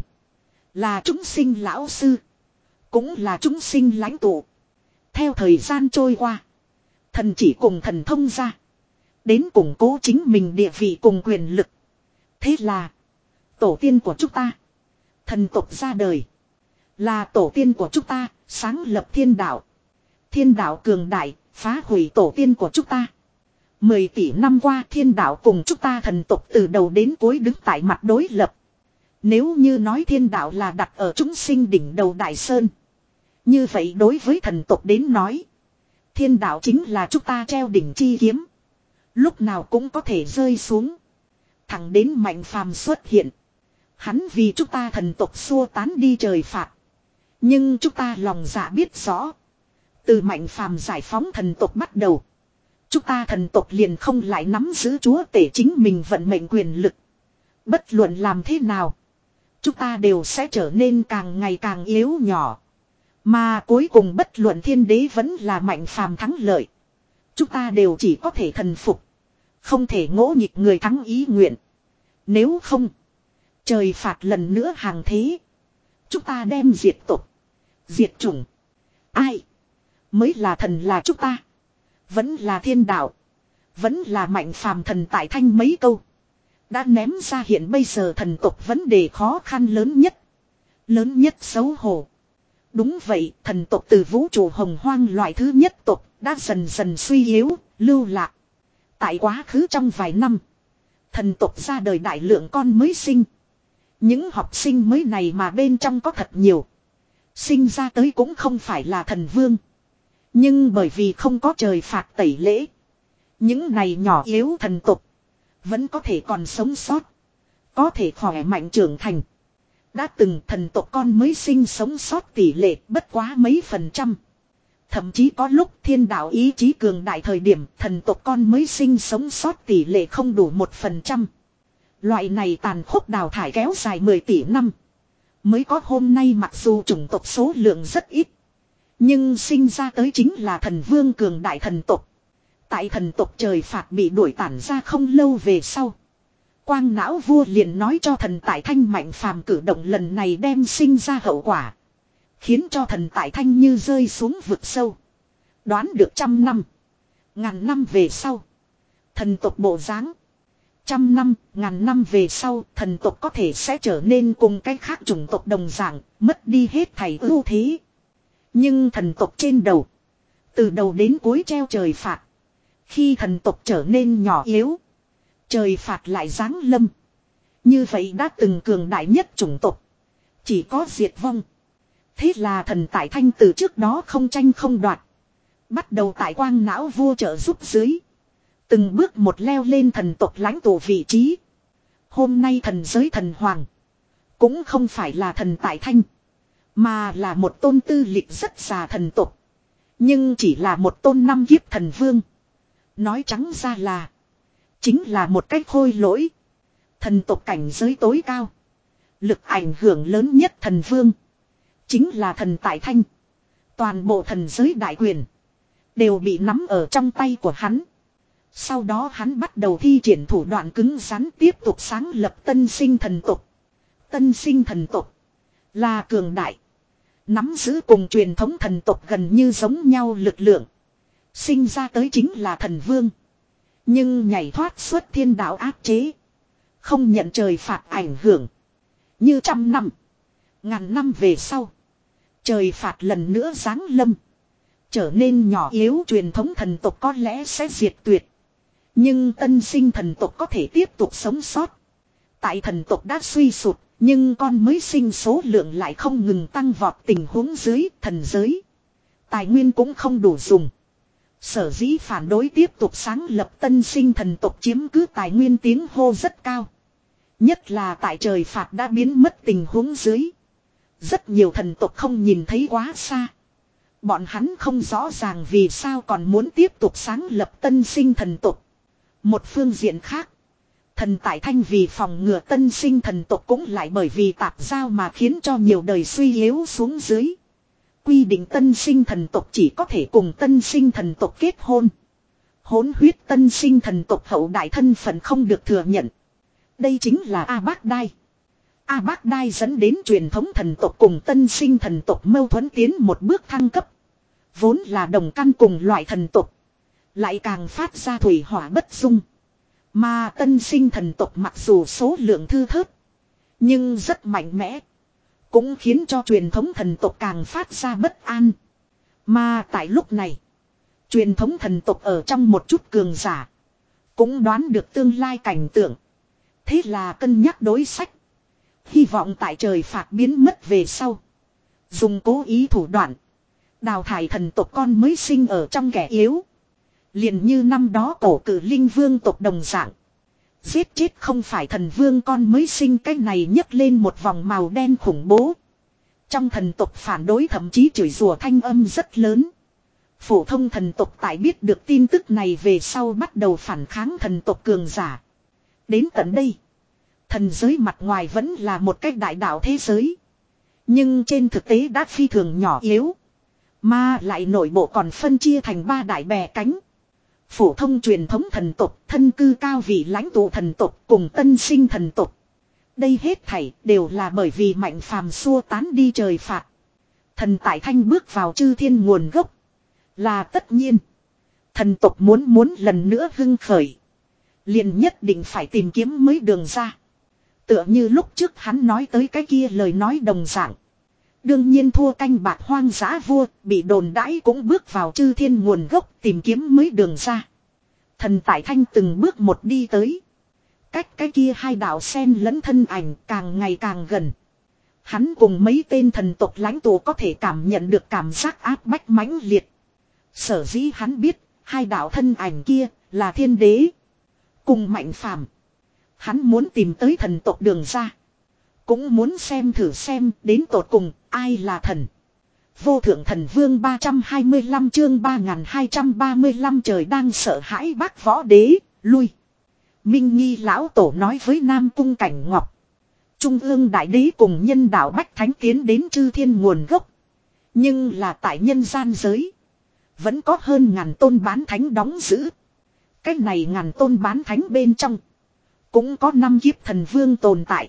Là chúng sinh lão sư. Cũng là chúng sinh lãnh tụ. Theo thời gian trôi qua. Thần chỉ cùng thần thông ra. Đến củng cố chính mình địa vị cùng quyền lực. Thế là. Tổ tiên của chúng ta. Thần tộc ra đời. Là tổ tiên của chúng ta. Sáng lập thiên đạo. Thiên đạo cường đại. Phá hủy tổ tiên của chúng ta. Mười tỷ năm qua thiên đạo cùng chúng ta thần tộc từ đầu đến cuối đứng tại mặt đối lập. Nếu như nói thiên đạo là đặt ở chúng sinh đỉnh đầu đại sơn. Như vậy đối với thần tộc đến nói. Thiên đạo chính là chúng ta treo đỉnh chi kiếm. Lúc nào cũng có thể rơi xuống. Thẳng đến Mạnh Phàm xuất hiện. Hắn vì chúng ta thần tộc xua tán đi trời phạt. Nhưng chúng ta lòng dạ biết rõ. Từ Mạnh Phàm giải phóng thần tộc bắt đầu. Chúng ta thần tộc liền không lại nắm giữ chúa tể chính mình vận mệnh quyền lực. Bất luận làm thế nào. Chúng ta đều sẽ trở nên càng ngày càng yếu nhỏ. Mà cuối cùng bất luận thiên đế vẫn là Mạnh Phàm thắng lợi. Chúng ta đều chỉ có thể thần phục. Không thể ngỗ nghịch người thắng ý nguyện. Nếu không. Trời phạt lần nữa hàng thế. Chúng ta đem diệt tộc. Diệt chủng. Ai. Mới là thần là chúng ta. Vẫn là thiên đạo. Vẫn là Mạnh Phàm thần Tại Thanh mấy câu. Đã ném ra hiện bây giờ thần tộc vấn đề khó khăn lớn nhất. Lớn nhất xấu hổ. Đúng vậy, thần tộc từ vũ trụ hồng hoang loại thứ nhất tộc đã dần dần suy yếu, lưu lạc. Tại quá khứ trong vài năm, thần tộc ra đời đại lượng con mới sinh. Những học sinh mới này mà bên trong có thật nhiều. Sinh ra tới cũng không phải là thần vương. Nhưng bởi vì không có trời phạt tẩy lễ. Những này nhỏ yếu thần tộc vẫn có thể còn sống sót. Có thể khỏe mạnh trưởng thành. Đã từng thần tộc con mới sinh sống sót tỷ lệ bất quá mấy phần trăm. Thậm chí có lúc thiên đạo ý chí cường đại thời điểm thần tộc con mới sinh sống sót tỷ lệ không đủ một phần trăm. Loại này tàn khốc đào thải kéo dài mười tỷ năm. Mới có hôm nay mặc dù chủng tộc số lượng rất ít. Nhưng sinh ra tới chính là thần vương cường đại thần tộc. Tại thần tộc trời phạt bị đuổi tản ra không lâu về sau. Quang não vua liền nói cho thần Tại Thanh Mạnh Phàm cử động lần này đem sinh ra hậu quả. Khiến cho thần Tại Thanh như rơi xuống vực sâu. Đoán được trăm năm. Ngàn năm về sau. Thần tộc bộ dáng. Trăm năm, ngàn năm về sau thần tộc có thể sẽ trở nên cùng cách khác chủng tộc đồng dạng. Mất đi hết thảy ưu thế. Nhưng thần tộc trên đầu. Từ đầu đến cuối treo trời phạt. Khi thần tộc trở nên nhỏ yếu. Trời phạt lại giáng lâm. Như vậy đã từng cường đại nhất chủng tộc. Chỉ có diệt vong. Thế là thần Tại Thanh từ trước đó không tranh không đoạt. Bắt đầu tại quang não vua trợ giúp dưới. Từng bước một leo lên thần tộc lãnh tụ vị trí. Hôm nay thần giới thần hoàng. Cũng không phải là thần Tại Thanh. Mà là một tôn tư lịch rất già thần tộc. Nhưng chỉ là một tôn năm kiếp thần vương. Nói trắng ra là. Chính là một cách khôi lỗi. Thần tộc cảnh giới tối cao. Lực ảnh hưởng lớn nhất thần vương. Chính là thần Tại Thanh. Toàn bộ thần giới đại quyền. Đều bị nắm ở trong tay của hắn. Sau đó hắn bắt đầu thi triển thủ đoạn cứng rắn tiếp tục sáng lập tân sinh thần tộc. Tân sinh thần tộc. Là cường đại. Nắm giữ cùng truyền thống thần tộc gần như giống nhau lực lượng. Sinh ra tới chính là thần vương. Nhưng nhảy thoát xuất thiên đạo áp chế. Không nhận trời phạt ảnh hưởng. Như trăm năm. Ngàn năm về sau. Trời phạt lần nữa giáng lâm. Trở nên nhỏ yếu truyền thống thần tộc có lẽ sẽ diệt tuyệt. Nhưng tân sinh thần tộc có thể tiếp tục sống sót. Tại thần tộc đã suy sụt, nhưng con mới sinh số lượng lại không ngừng tăng vọt tình huống dưới thần giới. Tài nguyên cũng không đủ dùng. Sở dĩ phản đối tiếp tục sáng lập tân sinh thần tộc chiếm cứ tài nguyên tiếng hô rất cao. Nhất là tại trời phạt đã biến mất tình huống dưới. Rất nhiều thần tộc không nhìn thấy quá xa. Bọn hắn không rõ ràng vì sao còn muốn tiếp tục sáng lập tân sinh thần tộc. Một phương diện khác. Thần Tại Thanh vì phòng ngừa tân sinh thần tộc cũng lại bởi vì tạp giao mà khiến cho nhiều đời suy yếu xuống dưới. Quy định tân sinh thần tộc chỉ có thể cùng tân sinh thần tộc kết hôn. Hỗn huyết tân sinh thần tộc hậu đại thân phận không được thừa nhận. Đây chính là A Bác Đai. A Bác Đai dẫn đến truyền thống thần tộc cùng tân sinh thần tộc mâu thuẫn tiến một bước thăng cấp. Vốn là đồng căn cùng loại thần tộc. Lại càng phát ra thủy hỏa bất dung. Mà tân sinh thần tộc mặc dù số lượng thư thớt. Nhưng rất mạnh mẽ. Cũng khiến cho truyền thống thần tộc càng phát ra bất an. Mà tại lúc này. Truyền thống thần tộc ở trong một chút cường giả. Cũng đoán được tương lai cảnh tượng. Thế là cân nhắc đối sách. Hy vọng tại trời phạt biến mất về sau. Dùng cố ý thủ đoạn. Đào thải thần tộc con mới sinh ở trong kẻ yếu. Liền như năm đó cổ cử linh vương tộc đồng dạng. Giết chết không phải thần vương con mới sinh, cái này nhấc lên một vòng màu đen khủng bố. Trong thần tộc phản đối thậm chí chửi rủa thanh âm rất lớn. Phổ thông thần tộc tại biết được tin tức này về sau bắt đầu phản kháng thần tộc cường giả. Đến tận đây. Thần giới mặt ngoài vẫn là một cái đại đạo thế giới. Nhưng trên thực tế đã phi thường nhỏ yếu. Mà lại nội bộ còn phân chia thành ba đại bè cánh. Phổ thông truyền thống thần tộc, thân cư cao vị lãnh tụ thần tộc cùng tân sinh thần tộc. Đây hết thảy đều là bởi vì mạnh phàm xua tán đi trời phạt. Thần Tại Thanh bước vào chư thiên nguồn gốc. Là tất nhiên. Thần tộc muốn muốn lần nữa hưng khởi. Liền nhất định phải tìm kiếm mới đường ra. Tựa như lúc trước hắn nói tới cái kia lời nói đồng dạng. Đương nhiên thua canh bạc hoang dã vua, bị đồn đãi cũng bước vào chư thiên nguồn gốc tìm kiếm mới đường ra. Thần Tại Thanh từng bước một đi tới. Cách cái kia hai đạo sen lẫn thân ảnh càng ngày càng gần. Hắn cùng mấy tên thần tộc lãnh tụ có thể cảm nhận được cảm giác áp bách mãnh liệt. Sở dĩ hắn biết, hai đạo thân ảnh kia là thiên đế. Cùng mạnh phàm. Hắn muốn tìm tới thần tộc đường ra. Cũng muốn xem thử xem đến tột cùng ai là thần. Vô thượng thần vương ba trăm hai mươi lăm chương ba nghìn hai trăm ba mươi lăm trời đang sợ hãi bác võ đế, lui. Minh Nghi lão tổ nói với Nam Cung Cảnh Ngọc. Trung ương đại đế cùng nhân đạo Bách Thánh tiến đến chư thiên nguồn gốc. Nhưng là tại nhân gian giới. Vẫn có hơn ngàn tôn bán thánh đóng giữ. Cách này ngàn tôn bán thánh bên trong. Cũng có năm kiếp thần vương tồn tại.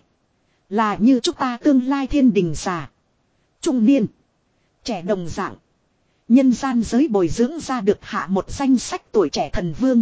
Là như chúng ta tương lai thiên đình già. Trung niên. Trẻ đồng dạng. Nhân gian giới bồi dưỡng ra được hạ một danh sách tuổi trẻ thần vương.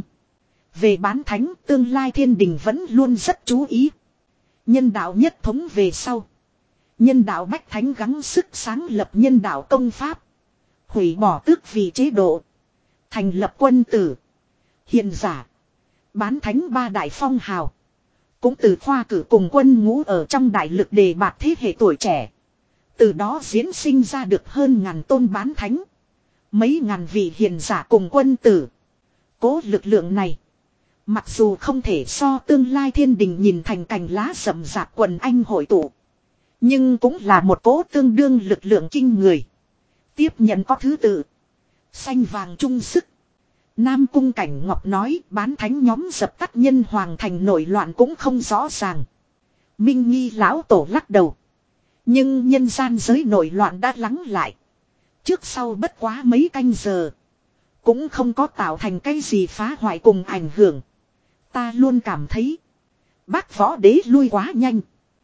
Về bán thánh tương lai thiên đình vẫn luôn rất chú ý. Nhân đạo nhất thống về sau. Nhân đạo Bách Thánh gắng sức sáng lập nhân đạo công pháp. Hủy bỏ tước vị chế độ. Thành lập quân tử. Hiền giả. Bán thánh ba đại phong hào. Cũng từ khoa cử cùng quân ngũ ở trong đại lực đề bạt thế hệ tuổi trẻ. Từ đó diễn sinh ra được hơn ngàn tôn bán thánh. Mấy ngàn vị hiền giả cùng quân tử. Cố lực lượng này. Mặc dù không thể so tương lai thiên đình nhìn thành cành lá rậm rạp quần anh hội tụ. Nhưng cũng là một cố tương đương lực lượng kinh người. Tiếp nhận có thứ tự. Xanh vàng chung sức. Nam Cung Cảnh Ngọc nói bán thánh nhóm dập tắt nhân hoàng thành nổi loạn cũng không rõ ràng. Minh Nghi lão tổ lắc đầu. Nhưng nhân gian giới nổi loạn đã lắng lại. Trước sau bất quá mấy canh giờ. Cũng không có tạo thành cái gì phá hoại cùng ảnh hưởng. Ta luôn cảm thấy. Bác võ đế lui quá nhanh.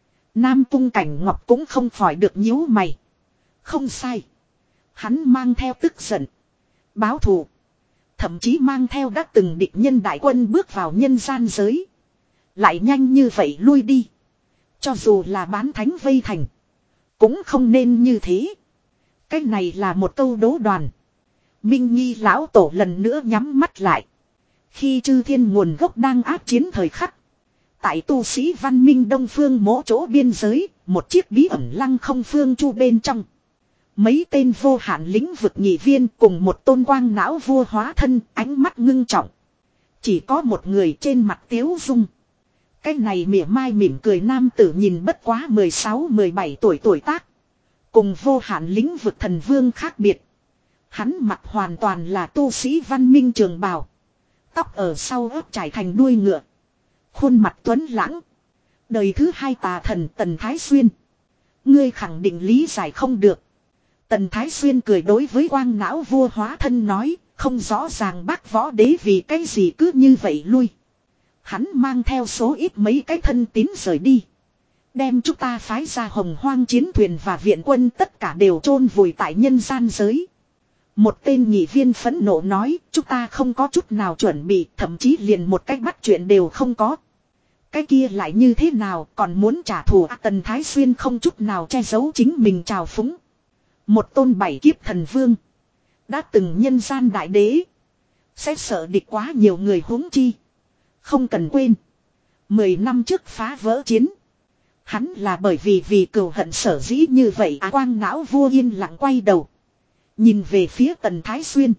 Nam Cung Cảnh Ngọc cũng không khỏi được nhíu mày. Không sai. Hắn mang theo tức giận. Báo thù. Thậm chí mang theo đã từng địch nhân đại quân bước vào nhân gian giới. Lại nhanh như vậy lui đi. Cho dù là bán thánh vây thành. Cũng không nên như thế. Cái này là một câu đố đoàn. Minh Nghi lão tổ lần nữa nhắm mắt lại. Khi chư thiên nguồn gốc đang áp chiến thời khắc. Tại tu sĩ văn minh đông phương mỗi chỗ biên giới, một chiếc bí ẩn lăng không phương chu bên trong. Mấy tên vô hạn lĩnh vực nhị viên cùng một tôn quang não vua hóa thân, ánh mắt ngưng trọng. Chỉ có một người trên mặt tiếu dung. Cái này mỉa mai mỉm cười nam tử nhìn bất quá mười sáu mười bảy tuổi tuổi tác. Cùng vô hạn lĩnh vực thần vương khác biệt. Hắn mặt hoàn toàn là tu sĩ văn minh trường bào. Tóc ở sau ớt trải thành đuôi ngựa. Khuôn mặt tuấn lãng. Đời thứ hai tà thần Tần Thái Xuyên. Ngươi khẳng định lý giải không được. Tần Thái Xuyên cười đối với quang não vua hóa thân nói. Không rõ ràng bác võ đế vì cái gì cứ như vậy lui. Hắn mang theo số ít mấy cái thân tín rời đi. Đem chúng ta phái ra hồng hoang chiến thuyền và viện quân tất cả đều chôn vùi tại nhân gian giới. Một tên nghị viên phẫn nộ nói, chúng ta không có chút nào chuẩn bị, thậm chí liền một cách bắt chuyện đều không có. Cái kia lại như thế nào, còn muốn trả thù à, Tần Thái Xuyên không chút nào che giấu chính mình trào phúng. Một tôn bảy kiếp thần vương. Đã từng nhân gian đại đế. Sẽ sợ địch quá nhiều người huống chi. Không cần quên. Mười năm trước phá vỡ chiến. Hắn là bởi vì vì cừu hận sở dĩ như vậy à, quang não vua yên lặng quay đầu. Nhìn về phía Tần Thái Xuyên.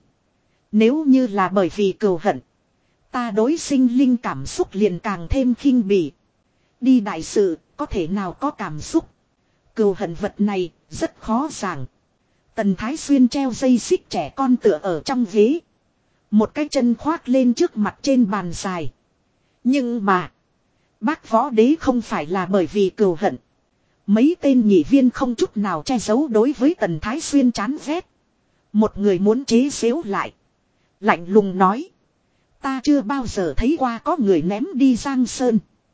Nếu như là bởi vì cừu hận. Ta đối sinh linh cảm xúc liền càng thêm khinh bỉ. Đi đại sự, có thể nào có cảm xúc. Cừu hận vật này, rất khó giảng. Tần Thái Xuyên treo dây xích trẻ con tựa ở trong ghế. Một cái chân khoác lên trước mặt trên bàn dài. Nhưng mà, bác võ đế không phải là bởi vì cừu hận. Mấy tên nhị viên không chút nào che giấu đối với Tần Thái Xuyên chán ghét. Một người muốn chế xếu lại. Lạnh lùng nói. Ta chưa bao giờ thấy qua có người ném đi Giang Sơn.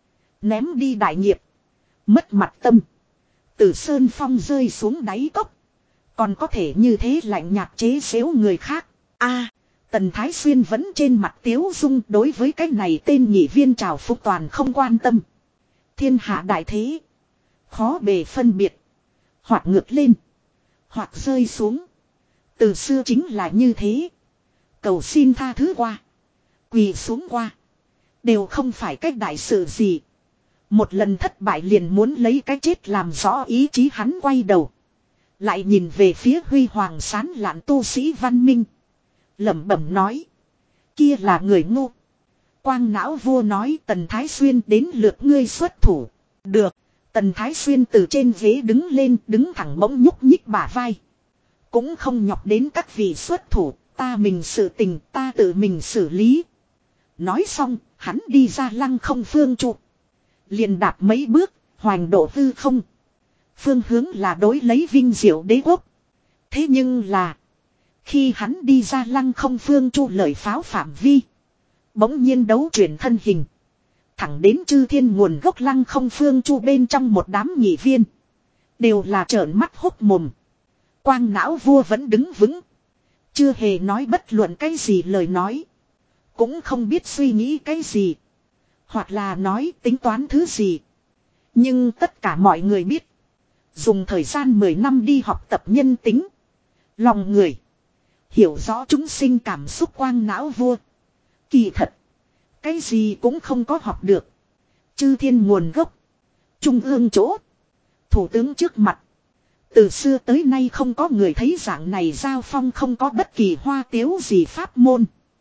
Ném đi đại nghiệp. Mất mặt tâm. Từ Sơn Phong rơi xuống đáy cốc. Còn có thể như thế lạnh nhạt chế xếu người khác. A, Tần Thái Xuyên vẫn trên mặt tiếu dung đối với cái này tên nhị viên trào phúc toàn không quan tâm. Thiên hạ đại thế. Khó bề phân biệt. Hoặc ngược lên. Hoặc rơi xuống. Từ xưa chính là như thế. Cầu xin tha thứ qua. Quỳ xuống qua. Đều không phải cách đại sự gì. Một lần thất bại liền muốn lấy cái chết làm rõ ý chí hắn quay đầu. Lại nhìn về phía huy hoàng sán lạn tu sĩ văn minh. Lẩm bẩm nói. Kia là người ngu. Quang não vua nói Tần Thái Xuyên đến lượt ngươi xuất thủ. Được. Tần Thái Xuyên từ trên ghế đứng lên đứng thẳng bỗng nhúc nhích bả vai. Cũng không nhọc đến các vị xuất thủ. Ta mình sự tình ta tự mình xử lý. Nói xong hắn đi ra lăng không phương trụ. Liền đạp mấy bước hoành độ hư không. Phương hướng là đối lấy vinh diệu đế quốc. Thế nhưng là. Khi hắn đi ra lăng không phương chu lời pháo phạm vi. Bỗng nhiên đấu chuyển thân hình. Thẳng đến chư thiên nguồn gốc lăng không phương chu bên trong một đám nhị viên. Đều là trợn mắt hốc mồm. Quang não vua vẫn đứng vững. Chưa hề nói bất luận cái gì lời nói. Cũng không biết suy nghĩ cái gì. Hoặc là nói tính toán thứ gì. Nhưng tất cả mọi người biết. Dùng thời gian mười năm đi học tập nhân tính. Lòng người. Hiểu rõ chúng sinh cảm xúc quang não vua. Kỳ thật. Cái gì cũng không có học được. Chư thiên nguồn gốc. Trung ương chỗ. Thủ tướng trước mặt. Từ xưa tới nay không có người thấy dạng này giao phong không có bất kỳ hoa tiếu gì pháp môn.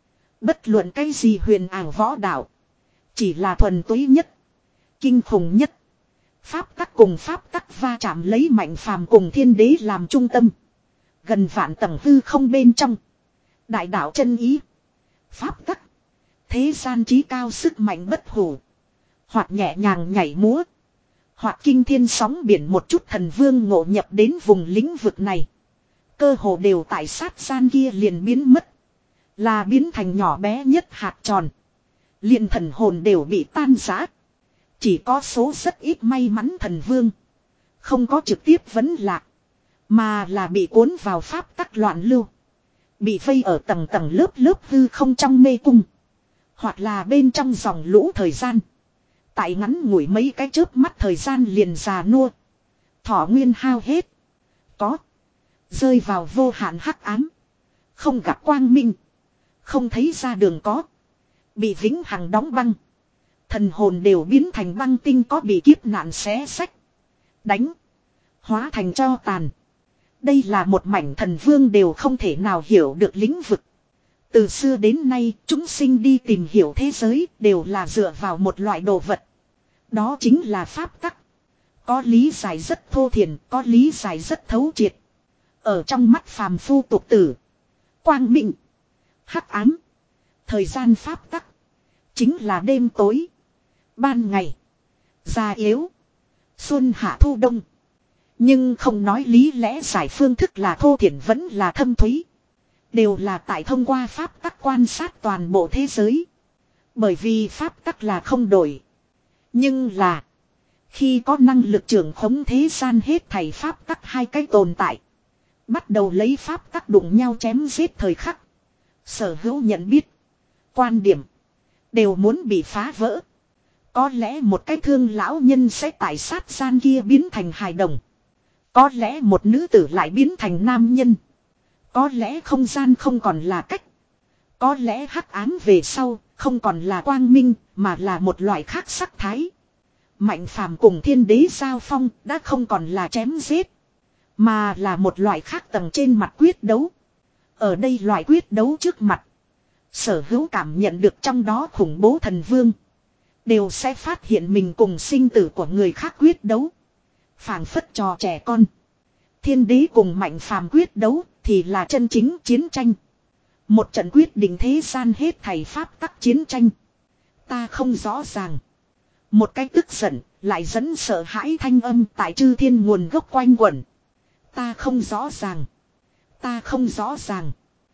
Bất luận cái gì huyền ảo võ đạo. Chỉ là thuần túy nhất. Kinh khủng nhất. Pháp tắc cùng pháp tắc va chạm lấy mạnh phàm cùng thiên đế làm trung tâm. Gần vạn tầng hư không bên trong. Đại đạo chân ý. Pháp tắc. Thế gian trí cao sức mạnh bất hủ. Hoặc nhẹ nhàng nhảy múa. Hoặc kinh thiên sóng biển một chút thần vương ngộ nhập đến vùng lĩnh vực này. Cơ hồ đều tại sát gian kia liền biến mất. Là biến thành nhỏ bé nhất hạt tròn. Liền thần hồn đều bị tan rã. Chỉ có số rất ít may mắn thần vương. Không có trực tiếp vấn lạc. Mà là bị cuốn vào pháp tắc loạn lưu. Bị vây ở tầng tầng lớp lớp hư không trong mê cung. Hoặc là bên trong dòng lũ thời gian. Tại ngắn ngủi mấy cái chớp mắt thời gian liền già nua. Thọ nguyên hao hết. Có. Rơi vào vô hạn hắc ám. Không gặp quang minh. Không thấy ra đường có. Bị vĩnh hằng đóng băng. Thần hồn đều biến thành băng tinh, có bị kiếp nạn xé xách. Đánh. Hóa thành tro tàn. Đây là một mảnh thần vương đều không thể nào hiểu được lĩnh vực. Từ xưa đến nay, chúng sinh đi tìm hiểu thế giới đều là dựa vào một loại đồ vật. Đó chính là pháp tắc. Có lý giải rất thô thiển, có lý giải rất thấu triệt. Ở trong mắt phàm phu tục tử, quang minh, hắc ám, thời gian pháp tắc chính là đêm tối, ban ngày, già yếu, xuân hạ thu đông. Nhưng không nói lý lẽ giải phương thức là thô thiển vẫn là thâm thúy. Đều là tại thông qua pháp tắc quan sát toàn bộ thế giới. Bởi vì pháp tắc là không đổi. Nhưng là khi có năng lực trưởng khống thế gian hết thảy pháp tắc hai cái tồn tại. Bắt đầu lấy pháp tắc đụng nhau chém giết thời khắc. Sở hữu nhận biết. Quan điểm. Đều muốn bị phá vỡ. Có lẽ một cái thương lão nhân sẽ tại sát gian kia biến thành hài đồng. Có lẽ một nữ tử lại biến thành nam nhân. Có lẽ không gian không còn là cách. Có lẽ hắc ám về sau không còn là quang minh mà là một loại khác sắc thái. Mạnh phàm cùng thiên đế giao phong đã không còn là chém giết. Mà là một loại khác tầng trên mặt quyết đấu. Ở đây loại quyết đấu trước mặt. Sở hữu cảm nhận được trong đó khủng bố thần vương. Đều sẽ phát hiện mình cùng sinh tử của người khác quyết đấu. Phảng phất trò trẻ con. Thiên đế cùng mạnh phàm quyết đấu thì là chân chính chiến tranh. Một trận quyết định thế gian hết thảy pháp tắc chiến tranh. Ta không rõ ràng. Một cái tức giận lại dẫn sợ hãi thanh âm tại chư thiên nguồn gốc quanh quẩn. Ta không rõ ràng. Ta không rõ ràng.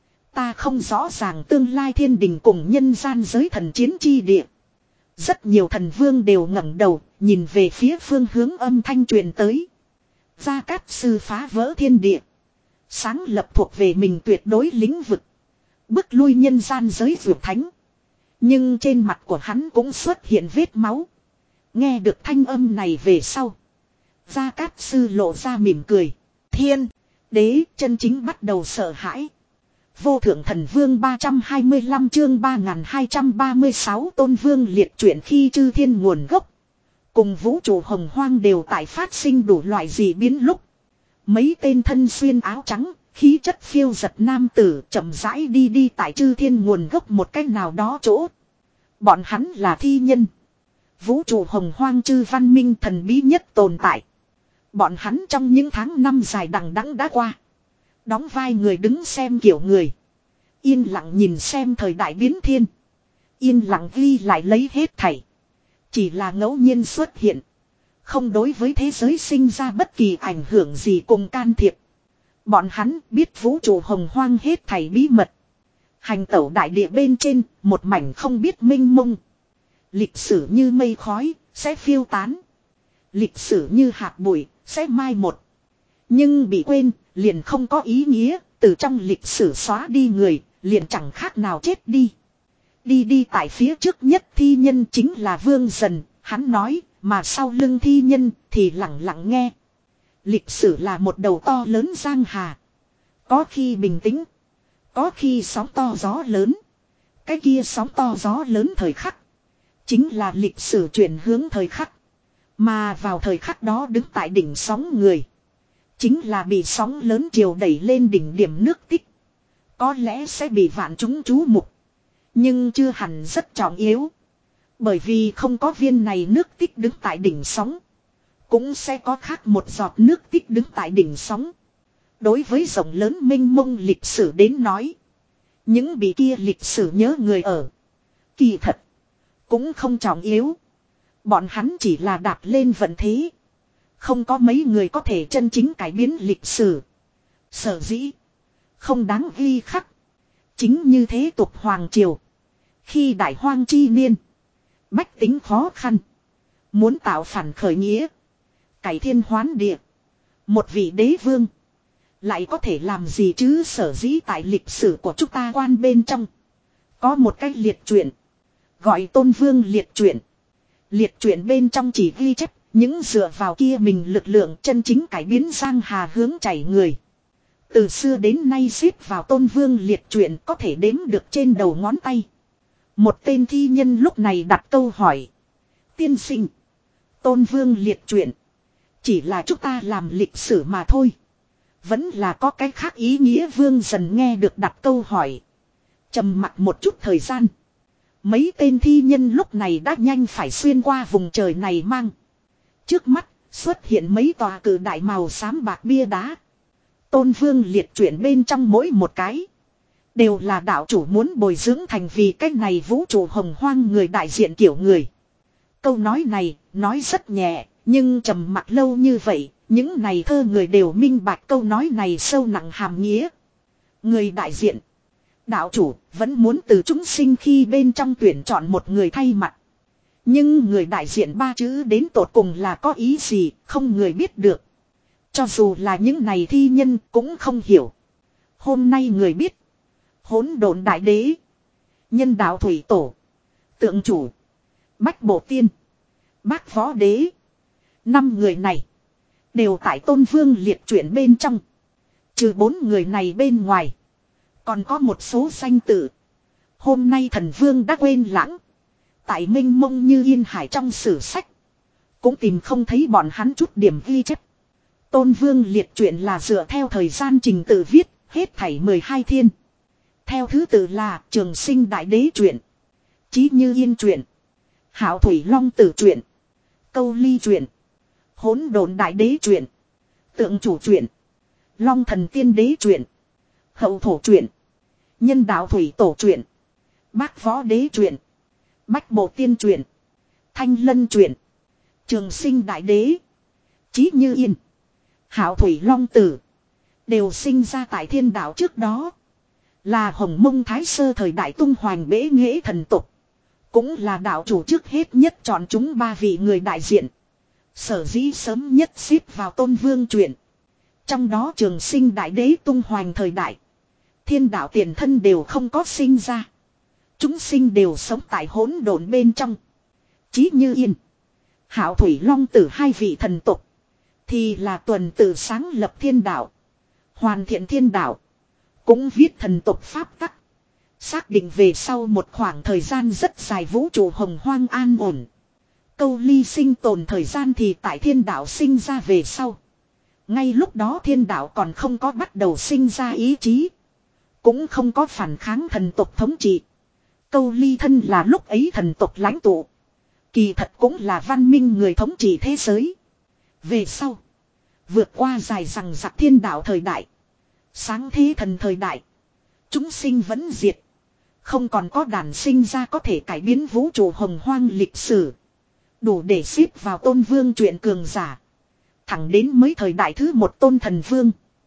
Ta không rõ ràng tương lai thiên đình cùng nhân gian giới thần chiến chi địa. Rất nhiều thần vương đều ngẩng đầu, nhìn về phía phương hướng âm thanh truyền tới. Gia Cát Sư phá vỡ thiên địa. Sáng lập thuộc về mình tuyệt đối lĩnh vực. Bức lui nhân gian giới vượt thánh. Nhưng trên mặt của hắn cũng xuất hiện vết máu. Nghe được thanh âm này về sau. Gia Cát Sư lộ ra mỉm cười. Thiên, đế chân chính bắt đầu sợ hãi. Vô thượng thần vương ba trăm hai mươi lăm chương ba nghìn hai trăm ba mươi sáu tôn vương liệt chuyển khi chư thiên nguồn gốc. Cùng vũ trụ hồng hoang đều tại phát sinh đủ loại dị biến lúc. Mấy tên thân xuyên áo trắng, khí chất phiêu giật nam tử chậm rãi đi đi tại chư thiên nguồn gốc một cách nào đó chỗ. Bọn hắn là thi nhân. Vũ trụ hồng hoang chư văn minh thần bí nhất tồn tại. Bọn hắn trong những tháng năm dài đằng đẵng đã qua. Đóng vai người đứng xem kiểu người. Yên lặng nhìn xem thời đại biến thiên. Yên lặng ghi lại lấy hết thảy. Chỉ là ngẫu nhiên xuất hiện. Không đối với thế giới sinh ra bất kỳ ảnh hưởng gì cùng can thiệp. Bọn hắn biết vũ trụ hồng hoang hết thảy bí mật. Hành tẩu đại địa bên trên, một mảnh không biết mênh mông. Lịch sử như mây khói, sẽ phiêu tán. Lịch sử như hạt bụi, sẽ mai một. Nhưng bị quên, liền không có ý nghĩa, từ trong lịch sử xóa đi người, liền chẳng khác nào chết đi. Đi đi tại phía trước nhất thi nhân chính là Vương Dần, hắn nói, mà sau lưng thi nhân thì lặng lặng nghe. Lịch sử là một đầu to lớn giang hà. Có khi bình tĩnh, có khi sóng to gió lớn. Cái kia sóng to gió lớn thời khắc, chính là lịch sử chuyển hướng thời khắc. Mà vào thời khắc đó đứng tại đỉnh sóng người, chính là bị sóng lớn triều đẩy lên đỉnh điểm nước tích. Có lẽ sẽ bị vạn chúng chú mục. Nhưng chưa hẳn rất trọng yếu. Bởi vì không có viên này nước tích đứng tại đỉnh sóng. Cũng sẽ có khác một giọt nước tích đứng tại đỉnh sóng. Đối với rộng lớn mênh mông lịch sử đến nói. Những bị kia lịch sử nhớ người ở. Kỳ thật. Cũng không trọng yếu. Bọn hắn chỉ là đạp lên vận thế. Không có mấy người có thể chân chính cải biến lịch sử. Sở dĩ. Không đáng ghi khắc. Chính như thế tục hoàng triều. Khi đại hoang chi niên. Bách tính khó khăn. Muốn tạo phản khởi nghĩa. Cải thiên hoán địa. Một vị đế vương. Lại có thể làm gì chứ, sở dĩ tại lịch sử của chúng ta quan bên trong. Có một cái liệt truyện. Gọi tôn vương liệt truyện. Liệt truyện bên trong chỉ ghi chép. Những dựa vào kia mình lực lượng chân chính cải biến giang hà hướng chảy người. Từ xưa đến nay xếp vào tôn vương liệt truyện có thể đếm được trên đầu ngón tay. Một tên thi nhân lúc này đặt câu hỏi. Tiên sinh. Tôn Vương liệt truyện. Chỉ là chúng ta làm lịch sử mà thôi. Vẫn là có cái khác ý nghĩa. Vương dần nghe được đặt câu hỏi. Trầm mặc một chút thời gian. Mấy tên thi nhân lúc này đã nhanh phải xuyên qua vùng trời này mang. Trước mắt xuất hiện mấy tòa cử đại màu xám bạc bia đá. Tôn Vương liệt truyện bên trong mỗi một cái. Đều là đạo chủ muốn bồi dưỡng thành vì cái này vũ trụ hồng hoang người đại diện kiểu người. Câu nói này nói rất nhẹ. Nhưng trầm mặc lâu như vậy. Những này thơ người đều minh bạch câu nói này sâu nặng hàm nghĩa. Người đại diện. Đạo chủ vẫn muốn từ chúng sinh khi bên trong tuyển chọn một người thay mặt. Nhưng người đại diện ba chữ đến tột cùng là có ý gì không người biết được. Cho dù là những này thi nhân cũng không hiểu. Hôm nay người biết. Hỗn độn đại đế. Nhân đạo thủy tổ. Tượng chủ. Bách bộ tiên. Bác võ đế. Năm người này. Đều tại Tôn Vương liệt truyện bên trong. Trừ bốn người này bên ngoài. Còn có một số danh tự. Hôm nay thần vương đã quên lãng. Tại minh mông như yên hải trong sử sách. Cũng tìm không thấy bọn hắn chút điểm ghi chép. Tôn Vương liệt truyện là dựa theo thời gian trình tự viết. Hết thảy mười hai thiên. Theo thứ tự là Trường Sinh Đại Đế truyện. Chí Như Yên truyện. Hạo Thủy Long Tử truyện. Câu Ly truyện. Hỗn Độn Đại Đế truyện. Tượng Chủ truyện. Long Thần Tiên Đế truyện. Hậu Thổ truyện. Nhân Đạo Thủy Tổ truyện. Bác Võ Đế truyện. Bách Bộ Tiên truyện. Thanh Lân truyện. Trường Sinh Đại Đế. Chí Như Yên. Hạo Thủy Long Tử. Đều sinh ra tại thiên đạo trước đó. Là Hồng Mông Thái Sơ thời đại tung hoành bế nghệ thần tục. Cũng là đạo chủ trước hết nhất chọn chúng ba vị người đại diện. Sở dĩ sớm nhất xếp vào Tôn Vương truyện. Trong đó Trường Sinh Đại Đế tung hoành thời đại. Thiên đạo tiền thân đều không có sinh ra. Chúng sinh đều sống tại hỗn độn bên trong. Chí Như Yên. Hạo Thủy Long Tử hai vị thần tục. Thì là tuần tự sáng lập thiên đạo. Hoàn thiện thiên đạo. Cũng viết thần tục pháp tắc. Xác định về sau một khoảng thời gian rất dài vũ trụ hồng hoang an ổn. Câu Ly sinh tồn thời gian thì tại thiên đạo sinh ra về sau. Ngay lúc đó thiên đạo còn không có bắt đầu sinh ra ý chí. Cũng không có phản kháng thần tục thống trị. Câu Ly thân là lúc ấy thần tục lãnh tụ. Kỳ thật cũng là văn minh người thống trị thế giới. Về sau. Vượt qua dài rằng giặc thiên đạo thời đại. Sáng thế thần thời đại. Chúng sinh vẫn diệt. Không còn có đàn sinh ra có thể cải biến vũ trụ hồng hoang lịch sử. Đủ để xếp vào Tôn Vương truyện cường giả. Thẳng đến mới thời đại thứ một Tôn Thần Vương.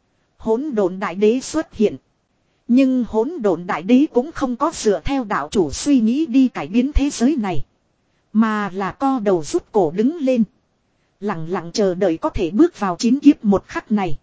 Hỗn Độn Đại Đế xuất hiện. Nhưng Hỗn Độn Đại Đế cũng không có dựa theo đạo chủ suy nghĩ đi cải biến thế giới này. Mà là co đầu rút cổ đứng lên. Lặng lặng chờ đợi có thể bước vào chín kiếp một khắc này.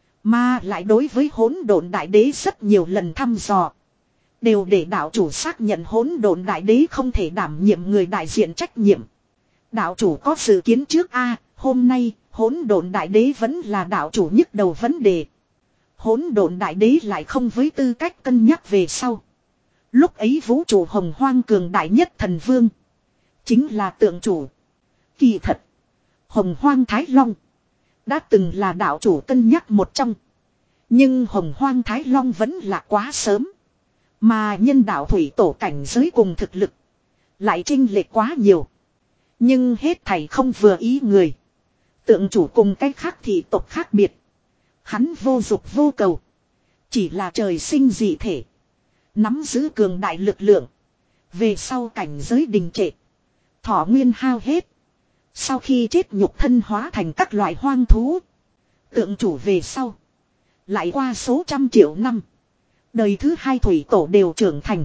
Mà lại đối với Hỗn Độn Đại Đế rất nhiều lần thăm dò. Đều để đạo chủ xác nhận Hỗn Độn Đại Đế không thể đảm nhiệm người đại diện trách nhiệm. Đạo chủ có dự kiến trước a, hôm nay Hỗn Độn Đại Đế vẫn là đạo chủ nhức đầu vấn đề. Hỗn Độn Đại Đế lại không với tư cách cân nhắc về sau. Lúc ấy vũ trụ hồng hoang cường đại nhất thần vương. Chính là tượng chủ. Kỳ thật. Hồng hoang Thái Long. Đã từng là đạo chủ cân nhắc một trong. Nhưng hồng hoang Thái Long vẫn là quá sớm. Mà nhân đạo thủy tổ cảnh giới cùng thực lực. Lại chênh lệch quá nhiều. Nhưng hết thảy không vừa ý người. Tượng chủ cùng cách khác thì tộc khác biệt. Hắn vô dục vô cầu. Chỉ là trời sinh dị thể. Nắm giữ cường đại lực lượng. Về sau cảnh giới đình trệ. Thọ nguyên hao hết. Sau khi chết nhục thân hóa thành các loại hoang thú. Tượng chủ về sau. Lại qua số trăm triệu năm. Đời thứ hai thủy tổ đều trưởng thành.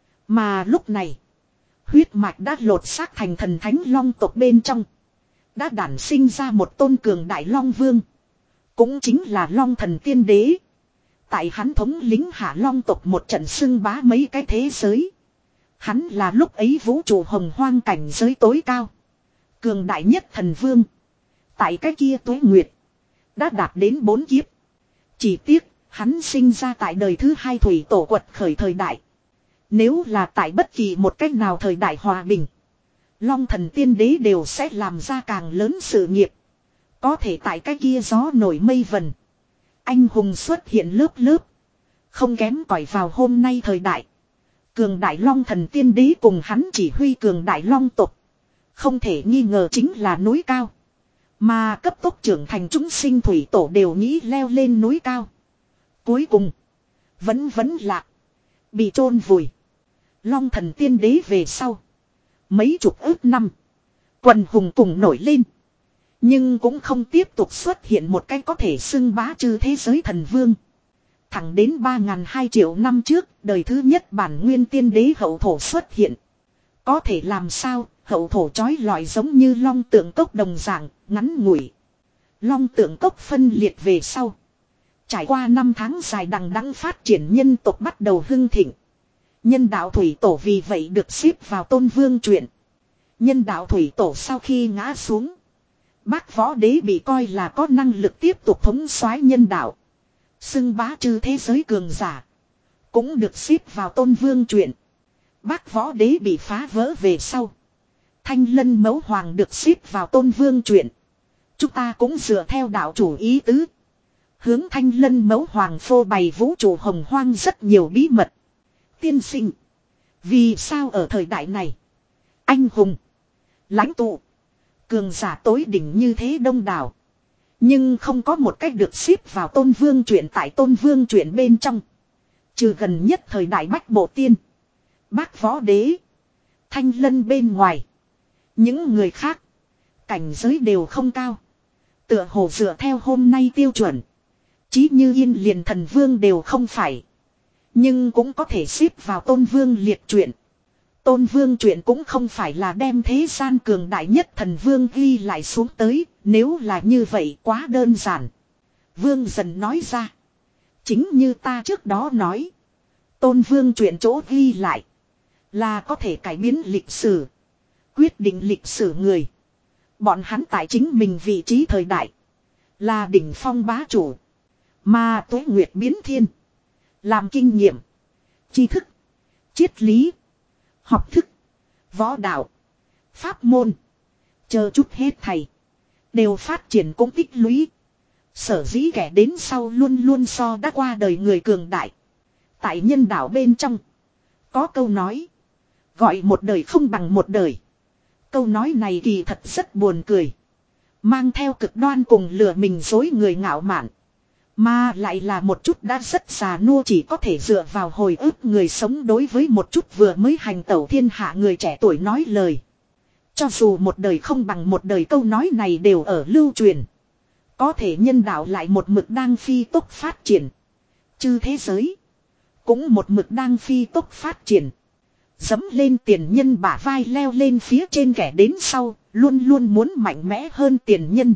Mà lúc này. Huyết mạch đã lột xác thành thần thánh long tộc bên trong. Đã đản sinh ra một tôn cường đại long vương. Cũng chính là long thần tiên đế. Tại hắn thống lính hạ long tộc một trận xưng bá mấy cái thế giới. Hắn là lúc ấy vũ trụ hồng hoang cảnh giới tối cao. Cường đại nhất thần vương. Tại cái kia tuế nguyệt. Đã đạt đến bốn kiếp. Chỉ tiếc hắn sinh ra tại đời thứ hai thủy tổ quật khởi thời đại. Nếu là tại bất kỳ một cách nào thời đại hòa bình, Long thần tiên đế đều sẽ làm ra càng lớn sự nghiệp. Có thể tại cái kia gió nổi mây vần, anh hùng xuất hiện lớp lớp. Không kém cỏi vào hôm nay thời đại. Cường đại Long thần tiên đế cùng hắn chỉ huy cường đại Long tộc. Không thể nghi ngờ chính là núi cao. Mà cấp tốc trưởng thành chúng sinh thủy tổ đều nghĩ leo lên núi cao. Cuối cùng, vẫn vẫn lạc, bị chôn vùi. Long thần tiên đế về sau, mấy chục ước năm, quần hùng cùng nổi lên. Nhưng cũng không tiếp tục xuất hiện một cái có thể xưng bá chư thế giới thần vương. Thẳng đến ba ngàn hai triệu năm trước, đời thứ nhất bản nguyên tiên đế hậu thổ xuất hiện. Có thể làm sao, hậu thổ chói lọi giống như long tượng cốc đồng dạng, ngắn ngủi. Long tượng cốc phân liệt về sau. Trải qua năm tháng dài đằng đẵng phát triển, nhân tộc bắt đầu hưng thịnh. Nhân đạo thủy tổ vì vậy được xếp vào tôn vương truyện. Nhân đạo thủy tổ sau khi ngã xuống, Bác võ đế bị coi là có năng lực tiếp tục thống soái nhân đạo, xưng bá chư thế giới cường giả, cũng được xếp vào tôn vương truyện. Bác võ đế bị phá vỡ về sau, Thanh Lân Mẫu Hoàng được xếp vào tôn vương truyện. Chúng ta cũng dựa theo đạo chủ ý tứ, hướng Thanh Lân Mẫu Hoàng phô bày vũ trụ hồng hoang rất nhiều bí mật. Tiên sinh, vì sao ở thời đại này, anh hùng, lãnh tụ, cường giả tối đỉnh như thế đông đảo, nhưng không có một cách được xếp vào tôn vương truyện? Tại tôn vương truyện bên trong, trừ gần nhất thời đại Bách Bộ Tiên, Bác Võ Đế, Thanh Lân bên ngoài, những người khác cảnh giới đều không cao. Tựa hồ dựa theo hôm nay tiêu chuẩn, Chí Như Yên liền thần vương đều không phải, nhưng cũng có thể xếp vào tôn vương liệt truyện. Tôn vương truyện cũng không phải là đem thế gian cường đại nhất thần vương ghi lại xuống tới, nếu là như vậy quá đơn giản. Vương dần nói ra, chính như ta trước đó nói, tôn vương truyện chỗ ghi lại là có thể cải biến lịch sử, quyết định lịch sử người. Bọn hắn tại chính mình vị trí thời đại là đỉnh phong bá chủ, mà tuế nguyệt biến thiên, làm kinh nghiệm, tri thức, triết lý, học thức, võ đạo, pháp môn, chờ chút hết thầy, đều phát triển cũng tích lũy. Sở dĩ kẻ đến sau luôn luôn so đã qua đời người cường đại. Tại nhân đạo bên trong, có câu nói, gọi một đời không bằng một đời. Câu nói này kỳ thật rất buồn cười, mang theo cực đoan cùng lừa mình dối người ngạo mạn, mà lại là một chút đã rất già nua, chỉ có thể dựa vào hồi ức người sống đối với một chút vừa mới hành tẩu thiên hạ người trẻ tuổi nói lời. Cho dù một đời không bằng một đời, câu nói này đều ở lưu truyền. Có thể nhân đạo lại một mực đang phi tốc phát triển. Chư thế giới cũng một mực đang phi tốc phát triển. Dẫm lên tiền nhân bả vai leo lên phía trên kẻ đến sau, luôn luôn muốn mạnh mẽ hơn tiền nhân.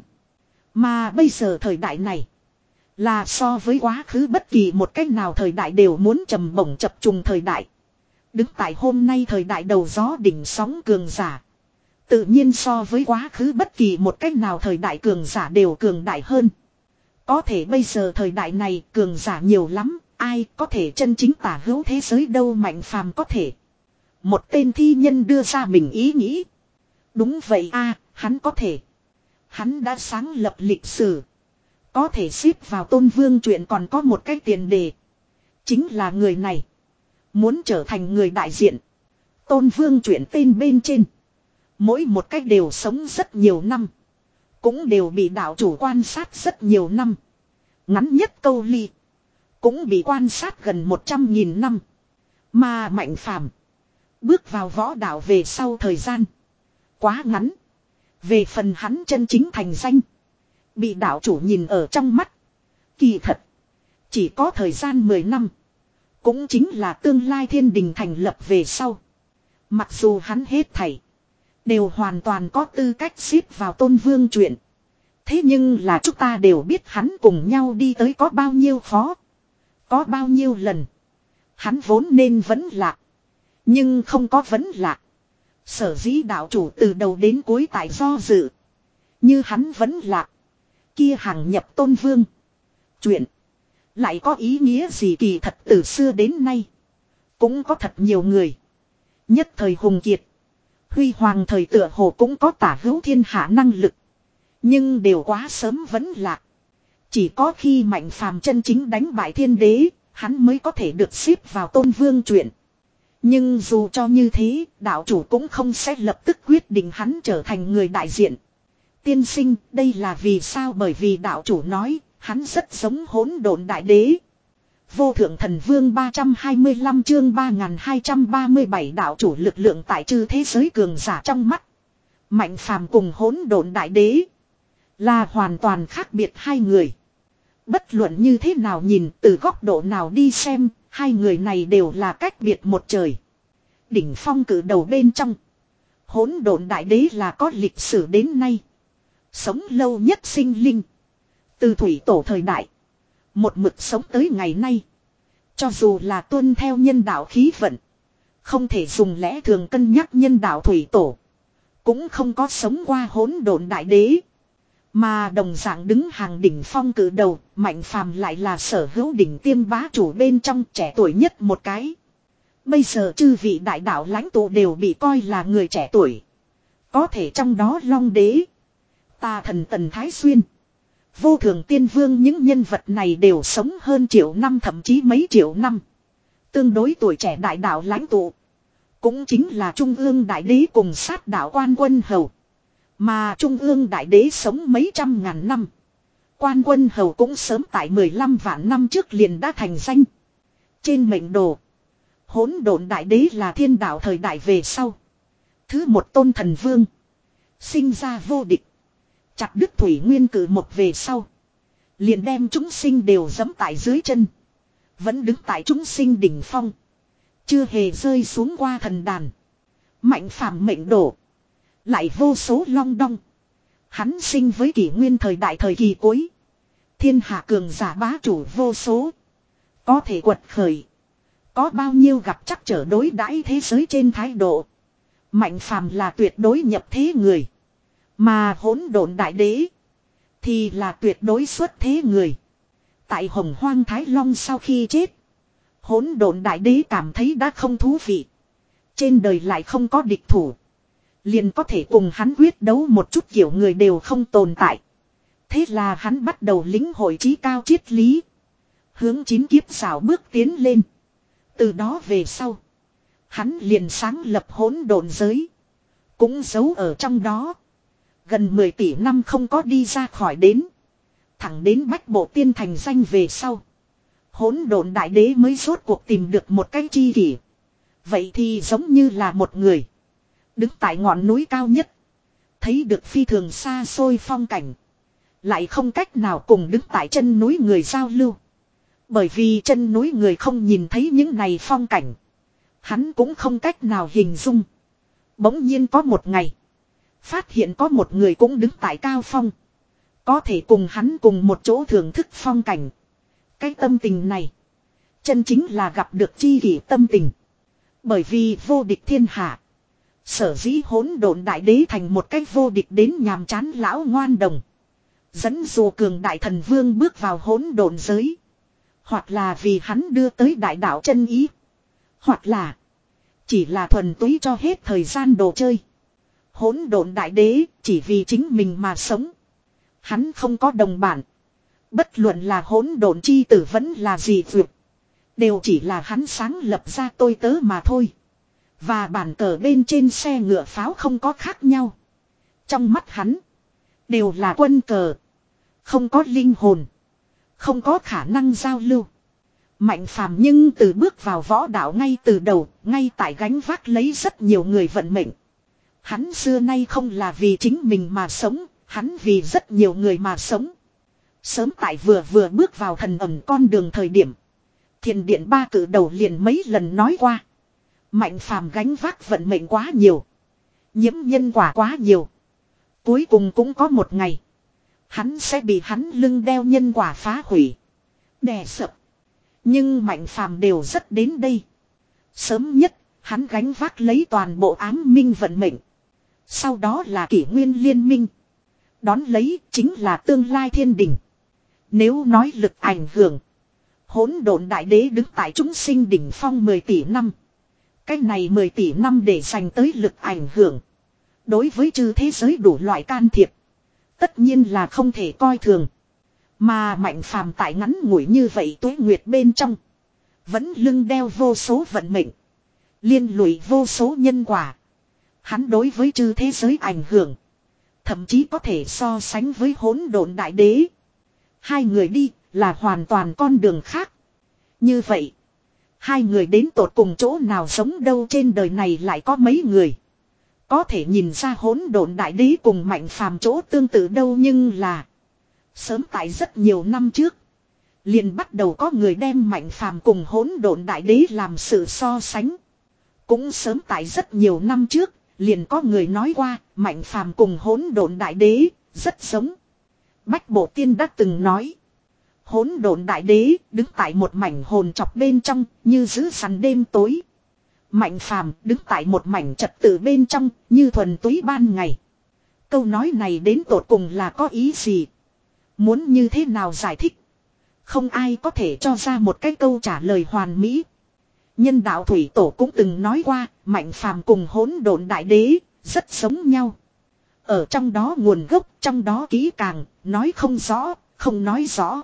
Mà bây giờ thời đại này, là so với quá khứ bất kỳ một cách nào thời đại đều muốn trầm bổng chập trùng thời đại. Đứng tại hôm nay thời đại đầu gió đỉnh sóng cường giả, tự nhiên so với quá khứ bất kỳ một cách nào thời đại cường giả đều cường đại hơn. Có thể bây giờ thời đại này cường giả nhiều lắm, ai có thể chân chính tả hữu thế giới đâu? Mạnh phàm có thể. Một tên thi nhân đưa ra mình ý nghĩ. Đúng vậy a, hắn có thể. Hắn đã sáng lập lịch sử. Có thể xếp vào tôn vương truyện còn có một cái tiền đề. Chính là người này muốn trở thành người đại diện. Tôn vương truyện tên bên trên, mỗi một cách đều sống rất nhiều năm, cũng đều bị đạo chủ quan sát rất nhiều năm. Ngắn nhất câu ly cũng bị quan sát gần một trăm nghìn năm. Mà Mạnh Phàm bước vào võ đạo về sau thời gian quá ngắn. Về phần hắn chân chính thành danh, bị đạo chủ nhìn ở trong mắt, kỳ thật chỉ có thời gian mười năm. Cũng chính là tương lai thiên đình thành lập về sau. Mặc dù hắn hết thảy đều hoàn toàn có tư cách xếp vào tôn vương truyện, thế nhưng là chúng ta đều biết hắn cùng nhau đi tới có bao nhiêu khó, có bao nhiêu lần hắn vốn nên vẫn lạc, nhưng không có vẫn lạc. Sở dĩ đạo chủ từ đầu đến cuối tại do dự. Như hắn vẫn lạc, kia hàng nhập tôn vương chuyện lại có ý nghĩa gì? Kỳ thật từ xưa đến nay, Cũng có thật nhiều người. Nhất thời hùng kiệt. Huy hoàng thời tựa hồ cũng có tả hữu thiên hạ năng lực. Nhưng đều quá sớm vẫn lạc. Chỉ có khi Mạnh Phàm chân chính đánh bại thiên đế, hắn mới có thể được xếp vào tôn vương truyện. Nhưng dù cho như thế, đạo chủ cũng không sẽ lập tức quyết định hắn trở thành người đại diện. Tiên sinh, đây là vì sao? Bởi vì đạo chủ nói, hắn rất giống hỗn độn đại đế. Vô thượng thần vương ba trăm hai mươi lăm chương ba nghìn hai trăm ba mươi bảy đạo chủ lực lượng tại chư thế giới cường giả trong mắt. Mạnh Phàm cùng hỗn độn đại đế là hoàn toàn khác biệt hai người. Bất luận như thế nào nhìn, từ góc độ nào đi xem, hai người này đều là cách biệt một trời. Đỉnh phong cử đầu bên trong, hỗn độn đại đế là có lịch sử đến nay, sống lâu nhất sinh linh. Từ thủy tổ thời đại, một mực sống tới ngày nay. Cho dù là tuân theo nhân đạo khí vận, không thể dùng lẽ thường cân nhắc nhân đạo thủy tổ, cũng không có sống qua hỗn độn đại đế. Mà đồng dạng đứng hàng đỉnh phong cử đầu, Mạnh Phàm lại là sở hữu đỉnh tiêm bá chủ bên trong trẻ tuổi nhất một cái. Bây giờ chư vị đại đạo lãnh tụ đều bị coi là người trẻ tuổi. Có thể trong đó Long Đế, Tà Thần Tần Thái Xuyên, Vô Thường Tiên Vương, những nhân vật này đều sống hơn triệu năm, thậm chí mấy triệu năm. Tương đối tuổi trẻ đại đạo lãnh tụ cũng chính là Trung ương đại đế cùng sát đạo Quan Quân Hầu. Mà Trung ương đại đế sống mấy trăm ngàn năm, Quan Quân Hầu cũng sớm tại mười lăm vạn năm trước liền đã thành danh. Trên mệnh đồ, hỗn độn đại đế là thiên đạo thời đại về sau thứ một tôn thần vương, sinh ra vô địch. Chặt đứt thủy nguyên cử một về sau, liền đem chúng sinh đều giẫm tại dưới chân, vẫn đứng tại chúng sinh đỉnh phong, chưa hề rơi xuống qua thần đàn. Mạnh Phàm mệnh đồ lại vô số long đong. Hắn sinh với kỷ nguyên thời đại thời kỳ cuối, thiên hạ cường giả bá chủ vô số, có thể quật khởi. Có bao nhiêu gặp chắc trở đối đãi thế giới trên thái độ. Mạnh Phàm là tuyệt đối nhập thế người. Mà hỗn độn đại đế thì là tuyệt đối xuất thế người. Tại Hồng Hoang Thái Long sau khi chết, hỗn độn đại đế cảm thấy đã không thú vị. Trên đời lại không có địch thủ, liền có thể cùng hắn quyết đấu một chút kiểu người đều không tồn tại. Thế là hắn bắt đầu lĩnh hội trí cao triết lý, hướng chín kiếp xảo bước tiến lên. Từ đó về sau, hắn liền sáng lập hỗn độn giới, cũng giấu ở trong đó. Gần mười tỷ năm không có đi ra khỏi đến. Thẳng đến Bách Bộ Tiên thành danh về sau, hỗn độn đại đế mới rốt cuộc tìm được một cái chi kỷ. Vậy thì giống như là một người đứng tại ngọn núi cao nhất, thấy được phi thường xa xôi phong cảnh, lại không cách nào cùng đứng tại chân núi người giao lưu. Bởi vì chân núi người không nhìn thấy những này phong cảnh, hắn cũng không cách nào hình dung. Bỗng nhiên có một ngày, phát hiện có một người cũng đứng tại cao phong, có thể cùng hắn cùng một chỗ thưởng thức phong cảnh. Cái tâm tình này, chân chính là gặp được chi kỷ tâm tình. Bởi vì vô địch thiên hạ, sở dĩ hỗn độn đại đế thành một cách vô địch đến nhàm chán lão ngoan đồng, dẫn dụ cường đại thần vương bước vào hỗn độn giới. Hoặc là vì hắn đưa tới đại đạo chân ý, hoặc là chỉ là thuần túy cho hết thời gian đồ chơi. Hỗn độn đại đế chỉ vì chính mình mà sống. Hắn không có đồng bản. Bất luận là hỗn độn chi tử vẫn là gì vượt, đều chỉ là hắn sáng lập ra tôi tớ mà thôi. Và bản cờ bên trên xe ngựa pháo không có khác nhau. Trong mắt hắn, đều là quân cờ, không có linh hồn, không có khả năng giao lưu. Mạnh Phàm nhưng từ bước vào võ đạo ngay từ đầu, ngay tại gánh vác lấy rất nhiều người vận mệnh. Hắn xưa nay không là vì chính mình mà sống, hắn vì rất nhiều người mà sống. Sớm tại vừa vừa bước vào thần ẩn con đường thời điểm, Thiền Điện ba cử đầu liền mấy lần nói qua. Mạnh Phàm gánh vác vận mệnh quá nhiều, nhiễm nhân quả quá nhiều. Cuối cùng cũng có một ngày, hắn sẽ bị hắn lưng đeo nhân quả phá hủy, đè sập. Nhưng Mạnh Phàm đều rất đến đây. Sớm nhất, hắn gánh vác lấy toàn bộ ám minh vận mệnh. Sau đó là kỷ nguyên liên minh. Đón lấy chính là tương lai thiên đình. Nếu nói lực ảnh hưởng, Hỗn độn đại đế đứng tại chúng sinh đỉnh phong mười tỷ năm. Cái này mười tỷ năm để dành tới lực ảnh hưởng. Đối với chư thế giới đủ loại can thiệp. Tất nhiên là không thể coi thường. Mà Mạnh Phàm tại ngắn ngủi như vậy tuế nguyệt bên trong. Vẫn lưng đeo vô số vận mệnh. Liên lụy vô số nhân quả. Hắn đối với chư thế giới ảnh hưởng. Thậm chí có thể so sánh với hỗn độn đại đế. Hai người đi là hoàn toàn con đường khác. Như vậy. Hai người đến tột cùng chỗ nào giống đâu trên đời này lại có mấy người. Có thể nhìn ra hỗn độn đại đế cùng Mạnh Phàm chỗ tương tự đâu nhưng là. Sớm tại rất nhiều năm trước. Liền bắt đầu có người đem Mạnh Phàm cùng hỗn độn đại đế làm sự so sánh. Cũng sớm tại rất nhiều năm trước. Liền có người nói qua Mạnh Phàm cùng hỗn độn đại đế rất giống. Bách Bộ Tiên đã từng nói. Hỗn độn đại đế đứng tại một mảnh hồn trọc bên trong như giữ săn đêm tối. Mạnh Phàm đứng tại một mảnh trật tự bên trong như thuần túy ban ngày. Câu nói này đến tột cùng là có ý gì? Muốn như thế nào giải thích? Không ai có thể cho ra một cái câu trả lời hoàn mỹ. Nhân đạo thủy tổ cũng từng nói qua Mạnh Phàm cùng hỗn độn đại đế rất giống nhau. Ở trong đó nguồn gốc trong đó kỹ càng nói không rõ không nói rõ.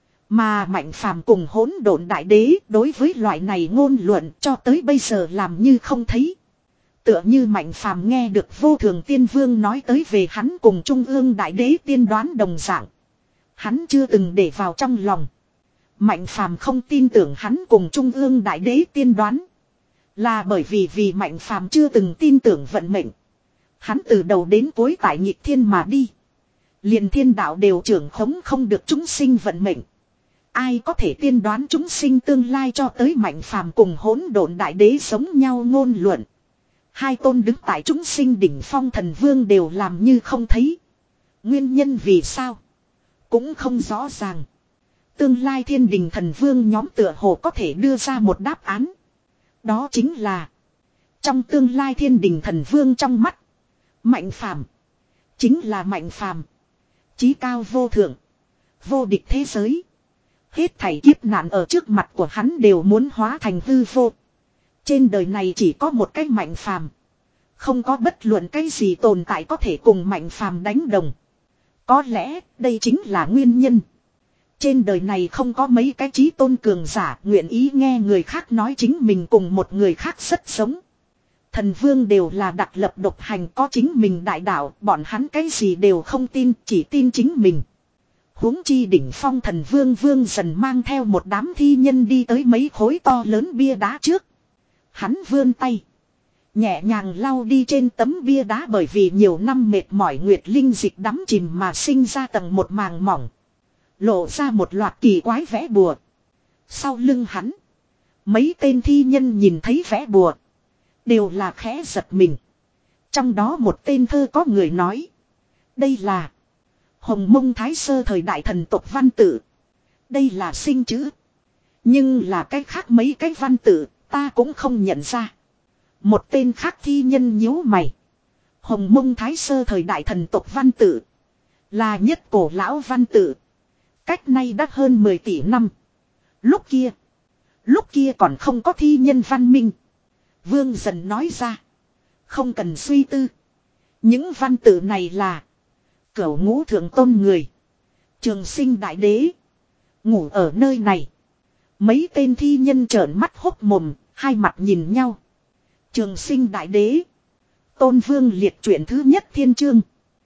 Mà Mạnh Phàm cùng hỗn độn đại đế đối với loại này ngôn luận cho tới bây giờ làm như không thấy. Tựa như Mạnh Phàm nghe được Vô Thường Tiên Vương nói tới về hắn cùng Trung ương đại đế tiên đoán đồng dạng. Hắn chưa từng để vào trong lòng. Mạnh Phàm không tin tưởng hắn cùng Trung ương đại đế tiên đoán. Là bởi vì vì Mạnh Phàm chưa từng tin tưởng vận mệnh. Hắn từ đầu đến cuối tại nhịp thiên mà đi. Liền thiên đạo đều trưởng khống không được chúng sinh vận mệnh. Ai có thể tiên đoán chúng sinh tương lai cho tới Mạnh Phàm cùng hỗn độn đại đế giống nhau ngôn luận. Hai tôn đứng tại chúng sinh đỉnh phong thần vương đều làm như không thấy. Nguyên nhân vì sao? Cũng không rõ ràng. Tương lai thiên đình thần vương nhóm tựa hồ có thể đưa ra một đáp án. Đó chính là. Trong tương lai thiên đình thần vương trong mắt. Mạnh Phàm chính là Mạnh Phàm, chí cao vô thượng, vô địch thế giới. Hết thảy kiếp nạn ở trước mặt của hắn đều muốn hóa thành hư vô. Trên đời này chỉ có một cái Mạnh Phàm. Không có bất luận cái gì tồn tại có thể cùng Mạnh Phàm đánh đồng. Có lẽ đây chính là nguyên nhân. Trên đời này không có mấy cái chí tôn cường giả nguyện ý nghe người khác nói chính mình cùng một người khác rất giống. Thần vương đều là đặc lập độc hành có chính mình đại đạo, bọn hắn cái gì đều không tin, chỉ tin chính mình. Huống chi đỉnh phong thần vương vương dần mang theo một đám thi nhân đi tới mấy khối to lớn bia đá trước. Hắn vươn tay. Nhẹ nhàng lau đi trên tấm bia đá bởi vì nhiều năm mệt mỏi nguyệt linh dịch đắm chìm mà sinh ra tầng một màng mỏng. Lộ ra một loạt kỳ quái vẽ bùa. Sau lưng hắn. Mấy tên thi nhân nhìn thấy vẽ bùa. Đều là khẽ giật mình. Trong đó một tên thơ có người nói. Đây là Hồng Mông Thái Sơ thời đại thần tộc văn tự. Đây là sinh chữ. Nhưng là cái khác mấy cái văn tự ta cũng không nhận ra. Một tên khác thi nhân nhíu mày. Hồng Mông Thái Sơ thời đại thần tộc văn tự. Là nhất cổ lão văn tự. Cách nay đã hơn mười tỷ năm. Lúc kia. Lúc kia còn không có thi nhân văn minh. Vương dần nói ra. Không cần suy tư. Những văn tự này là. Cửu ngũ thượng tôn người. Trường sinh đại đế. Ngủ ở nơi này. Mấy tên thi nhân trợn mắt hốc mồm. Hai mặt nhìn nhau. Trường sinh đại đế. Tôn vương liệt truyện thứ nhất thiên chương.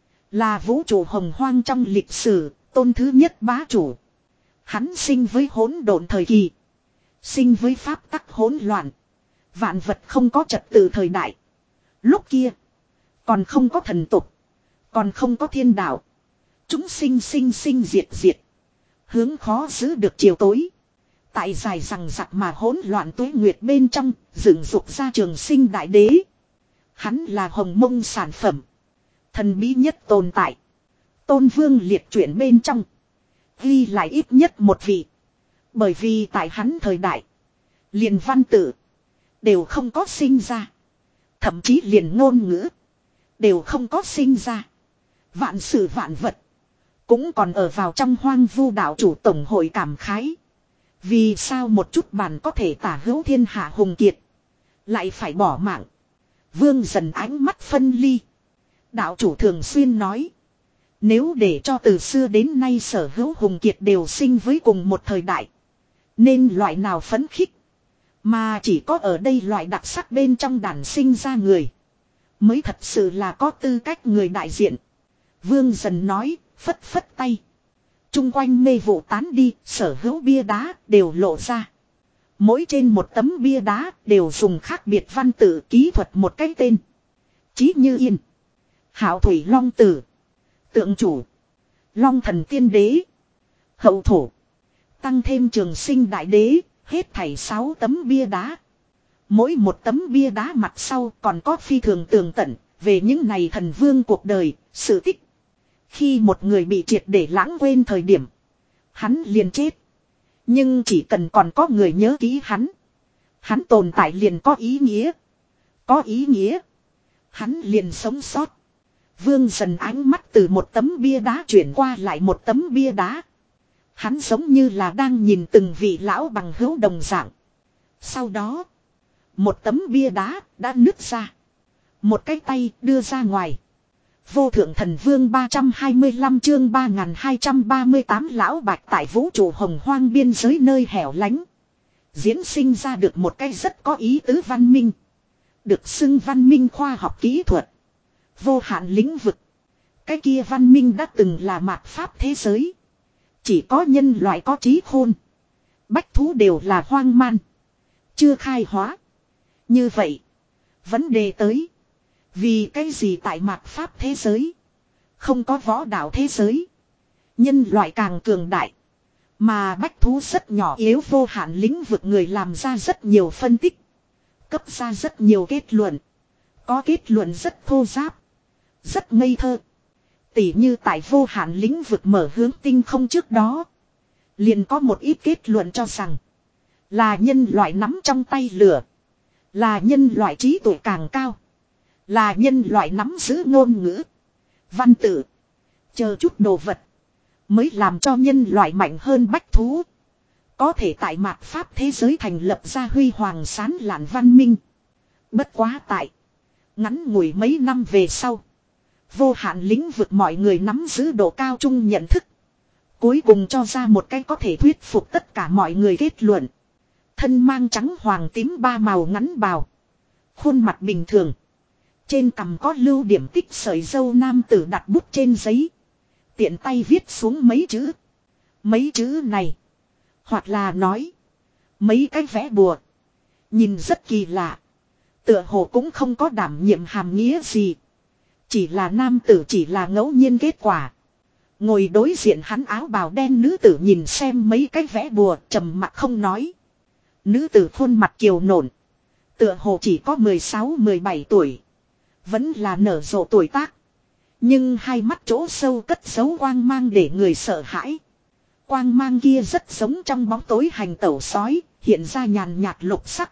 Là vũ trụ hồng hoang trong lịch sử. Tôn thứ nhất bá chủ. Hắn sinh với hỗn độn thời kỳ. Sinh với pháp tắc hỗn loạn. Vạn vật không có trật tự thời đại. Lúc kia. Còn không có thần tục. Còn không có thiên đạo. Chúng sinh sinh sinh diệt diệt. Hướng khó giữ được chiều tối. Tại dài rằng giặc mà hỗn loạn tuế nguyệt bên trong. Dựng dục ra trường sinh đại đế. Hắn là hồng mông sản phẩm. Thần bí nhất tồn tại. Tôn vương liệt chuyển bên trong. Ghi lại ít nhất một vị. Bởi vì tại hắn thời đại. Liền văn tự. Đều không có sinh ra. Thậm chí liền ngôn ngữ. Đều không có sinh ra. Vạn sự vạn vật. Cũng còn ở vào trong hoang vu đạo chủ tổng hội cảm khái. Vì sao một chút bản có thể tả hữu thiên hạ hùng kiệt. Lại phải bỏ mạng. Vương Dần ánh mắt phân ly. Đạo chủ thường xuyên nói. Nếu để cho từ xưa đến nay sở hữu hùng kiệt đều sinh với cùng một thời đại. Nên loại nào phấn khích. Mà chỉ có ở đây loại đặc sắc bên trong đàn sinh ra người. Mới thật sự là có tư cách người đại diện. Vương Dần nói, phất phất tay. Trung quanh mê vụ tán đi, sở hữu bia đá đều lộ ra. Mỗi trên một tấm bia đá đều dùng khác biệt văn tự ký thuật một cái tên. Chí Như Yên, Hạo Thủy Long Tử, Tượng Chủ, Long Thần Tiên Đế, Hậu Thổ. Tăng thêm Trường Sinh Đại Đế, hết thảy sáu tấm bia đá. Mỗi một tấm bia đá mặt sau còn có phi thường tường tận về những này thần vương cuộc đời, sự tích. Khi một người bị triệt để lãng quên thời điểm, hắn liền chết. Nhưng chỉ cần còn có người nhớ kỹ hắn, hắn tồn tại liền có ý nghĩa. Có ý nghĩa, hắn liền sống sót. Vương Dần ánh mắt từ một tấm bia đá chuyển qua lại một tấm bia đá. Hắn giống như là đang nhìn từng vị lão bằng hữu đồng dạng. Sau đó, một tấm bia đá đã nứt ra. Một cái tay đưa ra ngoài. Vô thượng thần vương ba trăm hai mươi lăm chương ba nghìn hai trăm ba mươi tám lão bạch tại vũ trụ hồng hoang biên giới nơi hẻo lánh. Diễn sinh ra được một cái rất có ý tứ văn minh. Được xưng văn minh khoa học kỹ thuật. Vô hạn lĩnh vực. Cái kia văn minh đã từng là mạt pháp thế giới. Chỉ có nhân loại có trí khôn. Bách thú đều là hoang man. Chưa khai hóa. Như vậy. Vấn đề tới. Vì cái gì tại mạt pháp thế giới. Không có võ đạo thế giới. Nhân loại càng cường đại. Mà bách thú rất nhỏ yếu vô hạn lĩnh vực người làm ra rất nhiều phân tích. Cấp ra rất nhiều kết luận. Có kết luận rất thô giáp. Rất ngây thơ. Tỉ như tại vô hạn lĩnh vực mở hướng tinh không trước đó. Liền có một ít kết luận cho rằng. Là nhân loại nắm trong tay lửa. Là nhân loại trí tuệ càng cao. Là nhân loại nắm giữ ngôn ngữ. Văn tự. Chờ chút đồ vật. Mới làm cho nhân loại mạnh hơn bách thú. Có thể tại mạt pháp thế giới thành lập ra huy hoàng sáng lạn văn minh. Bất quá tại. Ngắn ngủi mấy năm về sau. Vô hạn lĩnh vực mọi người nắm giữ độ cao chung nhận thức. Cuối cùng cho ra một cái có thể thuyết phục tất cả mọi người kết luận. Thân mang trắng hoàng tím ba màu ngắn bào. Khuôn mặt bình thường. Trên cằm có lưu điểm tích sợi dâu nam tử đặt bút trên giấy. Tiện tay viết xuống mấy chữ. Mấy chữ này. Hoặc là nói. Mấy cái vẽ bùa. Nhìn rất kỳ lạ. Tựa hồ cũng không có đảm nhiệm hàm nghĩa gì. Chỉ là nam tử chỉ là ngẫu nhiên kết quả. Ngồi đối diện hắn áo bào đen nữ tử nhìn xem mấy cái vẽ bùa trầm mặc không nói. Nữ tử khuôn mặt kiều nộn. Tựa hồ chỉ có mười sáu mười bảy tuổi. Vẫn là nở rộ tuổi tác. Nhưng hai mắt chỗ sâu cất giấu quang mang để người sợ hãi. Quang mang kia rất giống trong bóng tối hành tẩu sói, hiện ra nhàn nhạt lục sắc.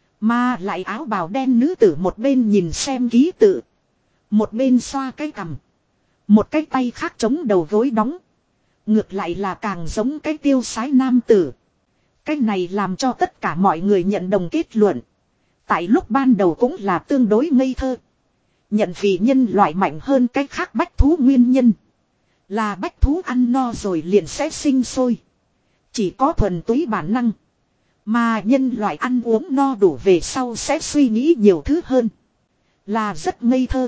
Mà lại áo bào đen nữ tử một bên nhìn xem ký tự. Một bên xoa cái cằm. Một cái tay khác chống đầu gối đóng. Ngược lại là càng giống cái tiêu sái nam tử. Cái này làm cho tất cả mọi người nhận đồng kết luận. Tại lúc ban đầu cũng là tương đối ngây thơ. Nhận vì nhân loại mạnh hơn cái khác bách thú nguyên nhân. Là bách thú ăn no rồi liền sẽ sinh sôi. Chỉ có thuần túy bản năng. Mà nhân loại ăn uống no đủ về sau sẽ suy nghĩ nhiều thứ hơn. Là rất ngây thơ.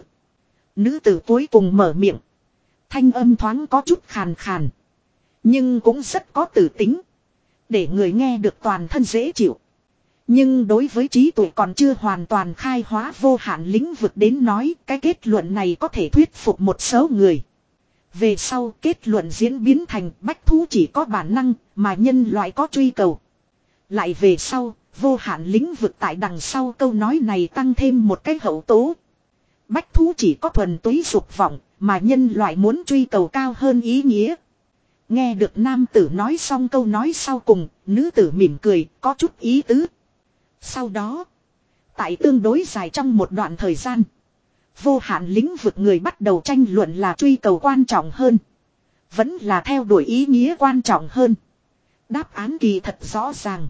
Nữ tử cuối cùng mở miệng. Thanh âm thoáng có chút khàn khàn. Nhưng cũng rất có tử tính. Để người nghe được toàn thân dễ chịu. Nhưng đối với trí tuệ còn chưa hoàn toàn khai hóa vô hạn lĩnh vực đến nói, cái kết luận này có thể thuyết phục một số người. Về sau kết luận diễn biến thành bách thú chỉ có bản năng, mà nhân loại có truy cầu. Lại về sau, vô hạn lĩnh vực tại đằng sau câu nói này tăng thêm một cái hậu tố. Bách thú chỉ có thuần túy dục vọng, mà nhân loại muốn truy cầu cao hơn ý nghĩa. Nghe được nam tử nói xong câu nói sau cùng, nữ tử mỉm cười, có chút ý tứ. Sau đó, tại tương đối dài trong một đoạn thời gian, vô hạn lĩnh vực người bắt đầu tranh luận là truy cầu quan trọng hơn. Vẫn là theo đuổi ý nghĩa quan trọng hơn. Đáp án kỳ thật rõ ràng.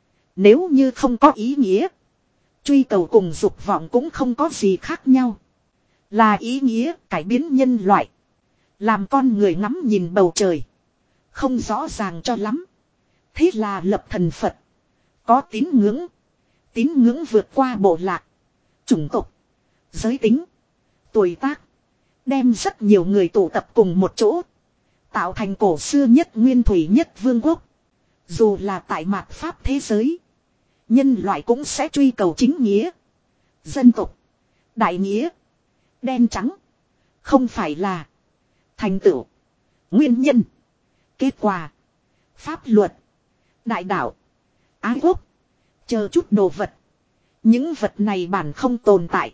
Nếu như không có ý nghĩa, truy cầu cùng dục vọng cũng không có gì khác nhau. Là ý nghĩa cải biến nhân loại. Làm con người ngắm nhìn bầu trời. Không rõ ràng cho lắm. Thế là lập thần Phật. Có tín ngưỡng. Tín ngưỡng vượt qua bộ lạc, chủng tộc, giới tính, tuổi tác. Đem rất nhiều người tụ tập cùng một chỗ. Tạo thành cổ xưa nhất nguyên thủy nhất vương quốc. Dù là tại mạt pháp thế giới, nhân loại cũng sẽ truy cầu chính nghĩa, dân tộc, đại nghĩa, đen trắng. Không phải là thành tựu, nguyên nhân, kết quả, pháp luật, đại đạo, ái quốc, chờ chút đồ vật. Những vật này bản không tồn tại.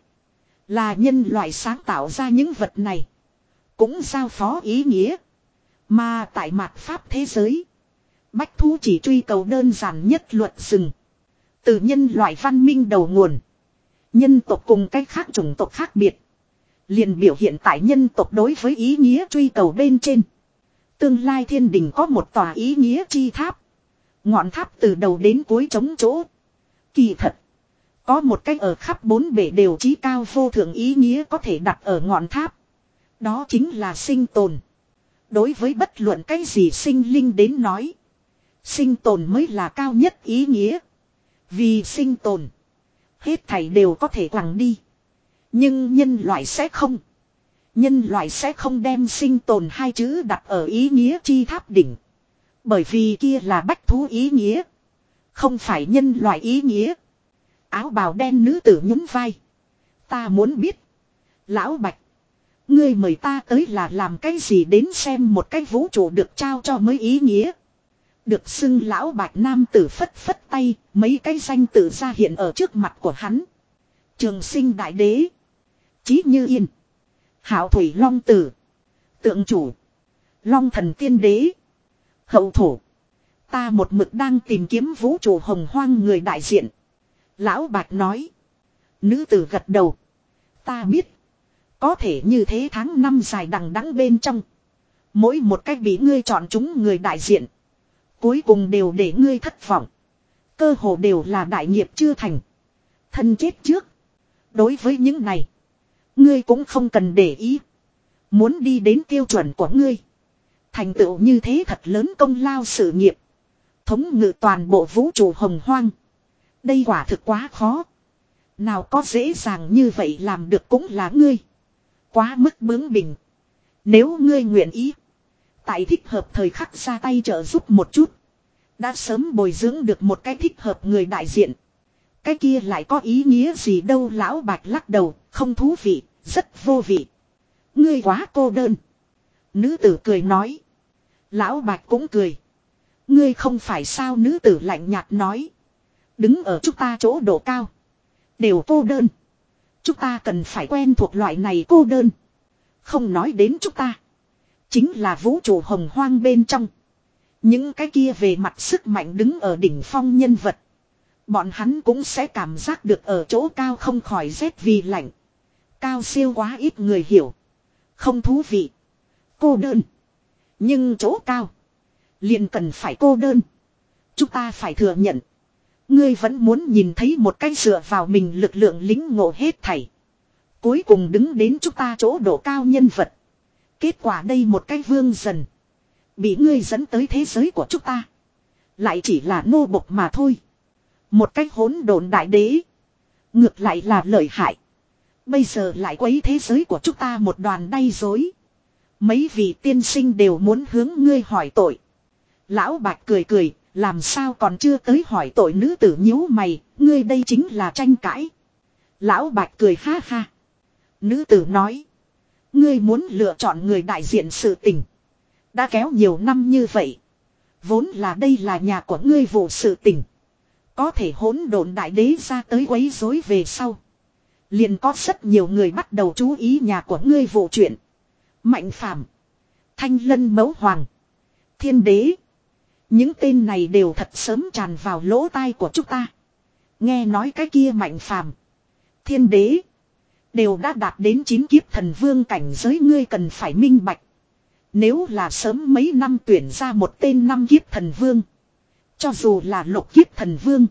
Là nhân loại sáng tạo ra những vật này. Cũng giao phó ý nghĩa. Mà tại mạt pháp thế giới, bách thú chỉ truy cầu đơn giản nhất luật rừng. Từ nhân loại văn minh đầu nguồn, nhân tộc cùng cách khác chủng tộc khác biệt, liền biểu hiện tại nhân tộc đối với ý nghĩa truy cầu bên trên. Tương lai thiên đình có một tòa ý nghĩa chi tháp. Ngọn tháp từ đầu đến cuối trống chỗ. Kỳ thật, có một cách ở khắp bốn bể đều chí cao vô thượng ý nghĩa có thể đặt ở ngọn tháp. Đó chính là sinh tồn. Đối với bất luận cái gì sinh linh đến nói, sinh tồn mới là cao nhất ý nghĩa. Vì sinh tồn, hết thảy đều có thể quẳng đi. Nhưng nhân loại sẽ không. Nhân loại sẽ không đem sinh tồn hai chữ đặt ở ý nghĩa chi tháp đỉnh. Bởi vì kia là bách thú ý nghĩa, không phải nhân loại ý nghĩa. Áo bào đen nữ tử nhún vai. Ta muốn biết, Lão Bạch, ngươi mời ta tới là làm cái gì, đến xem một cái vũ trụ được trao cho mới ý nghĩa. Được xưng Lão Bạch nam tử phất phất tay, mấy cái danh tự ra hiện ở trước mặt của hắn. Trường Sinh Đại Đế, Chí Như Yên, Hạo Thủy Long Tử, Tượng Chủ, Long Thần Tiên Đế, Hậu Thổ. Ta một mực đang tìm kiếm vũ trụ hồng hoang người đại diện. Lão Bạch nói. Nữ tử gật đầu. Ta biết. Có thể như thế tháng năm dài đằng đẵng bên trong, mỗi một cách bị ngươi chọn chúng người đại diện, cuối cùng đều để ngươi thất vọng. Cơ hồ đều là đại nghiệp chưa thành, thân chết trước. Đối với những này, ngươi cũng không cần để ý. Muốn đi đến tiêu chuẩn của ngươi, thành tựu như thế thật lớn công lao sự nghiệp, thống ngự toàn bộ vũ trụ hồng hoang, đây quả thực quá khó. Nào có dễ dàng như vậy làm được, cũng là ngươi quá mức bướng bỉnh. Nếu ngươi nguyện ý, tại thích hợp thời khắc ra tay trợ giúp một chút, đã sớm bồi dưỡng được một cái thích hợp người đại diện. Cái kia lại có ý nghĩa gì đâu. Lão Bạch lắc đầu. Không thú vị, rất vô vị. Ngươi quá cô đơn. Nữ tử cười nói. Lão Bạch cũng cười. Ngươi không phải sao? Nữ tử lạnh nhạt nói. Đứng ở chúng ta chỗ độ cao, đều cô đơn. Chúng ta cần phải quen thuộc loại này cô đơn. Không nói đến chúng ta, chính là vũ trụ hồng hoang bên trong, những cái kia về mặt sức mạnh đứng ở đỉnh phong nhân vật, bọn hắn cũng sẽ cảm giác được ở chỗ cao không khỏi rét vì lạnh. Cao siêu quá ít người hiểu. Không thú vị, cô đơn. Nhưng chỗ cao liền cần phải cô đơn. Chúng ta phải thừa nhận, ngươi vẫn muốn nhìn thấy một cái dựa vào mình lực lượng lính ngộ hết thảy, cuối cùng đứng đến chúng ta chỗ độ cao nhân vật. Kết quả đây một cái vương dần, bị ngươi dẫn tới thế giới của chúng ta, lại chỉ là nô bộc mà thôi. Một cái hỗn độn đại đế, ngược lại là lợi hại. Bây giờ lại quấy thế giới của chúng ta một đoàn đay dối. Mấy vị tiên sinh đều muốn hướng ngươi hỏi tội. Lão Bạch cười cười. Làm sao còn chưa tới hỏi tội? Nữ tử nhíu mày. Ngươi đây chính là tranh cãi. Lão Bạch cười ha ha. Nữ tử nói. Ngươi muốn lựa chọn người đại diện sự tình, đã kéo nhiều năm như vậy. Vốn là đây là nhà của ngươi vụ sự tình. Có thể hỗn độn đại đế ra tới quấy rối về sau, liền có rất nhiều người bắt đầu chú ý nhà của ngươi vụ chuyện. Mạnh Phàm, Thanh Lân Mẫu Hoàng, Thiên Đế, những tên này đều thật sớm tràn vào lỗ tai của chúng ta. Nghe nói cái kia Mạnh Phàm, Thiên Đế đều đã đạt đến chín kiếp thần vương cảnh giới. Ngươi cần phải minh bạch, nếu là sớm mấy năm tuyển ra một tên năm kiếp thần vương, Cho dù là lục kiếp thần vương.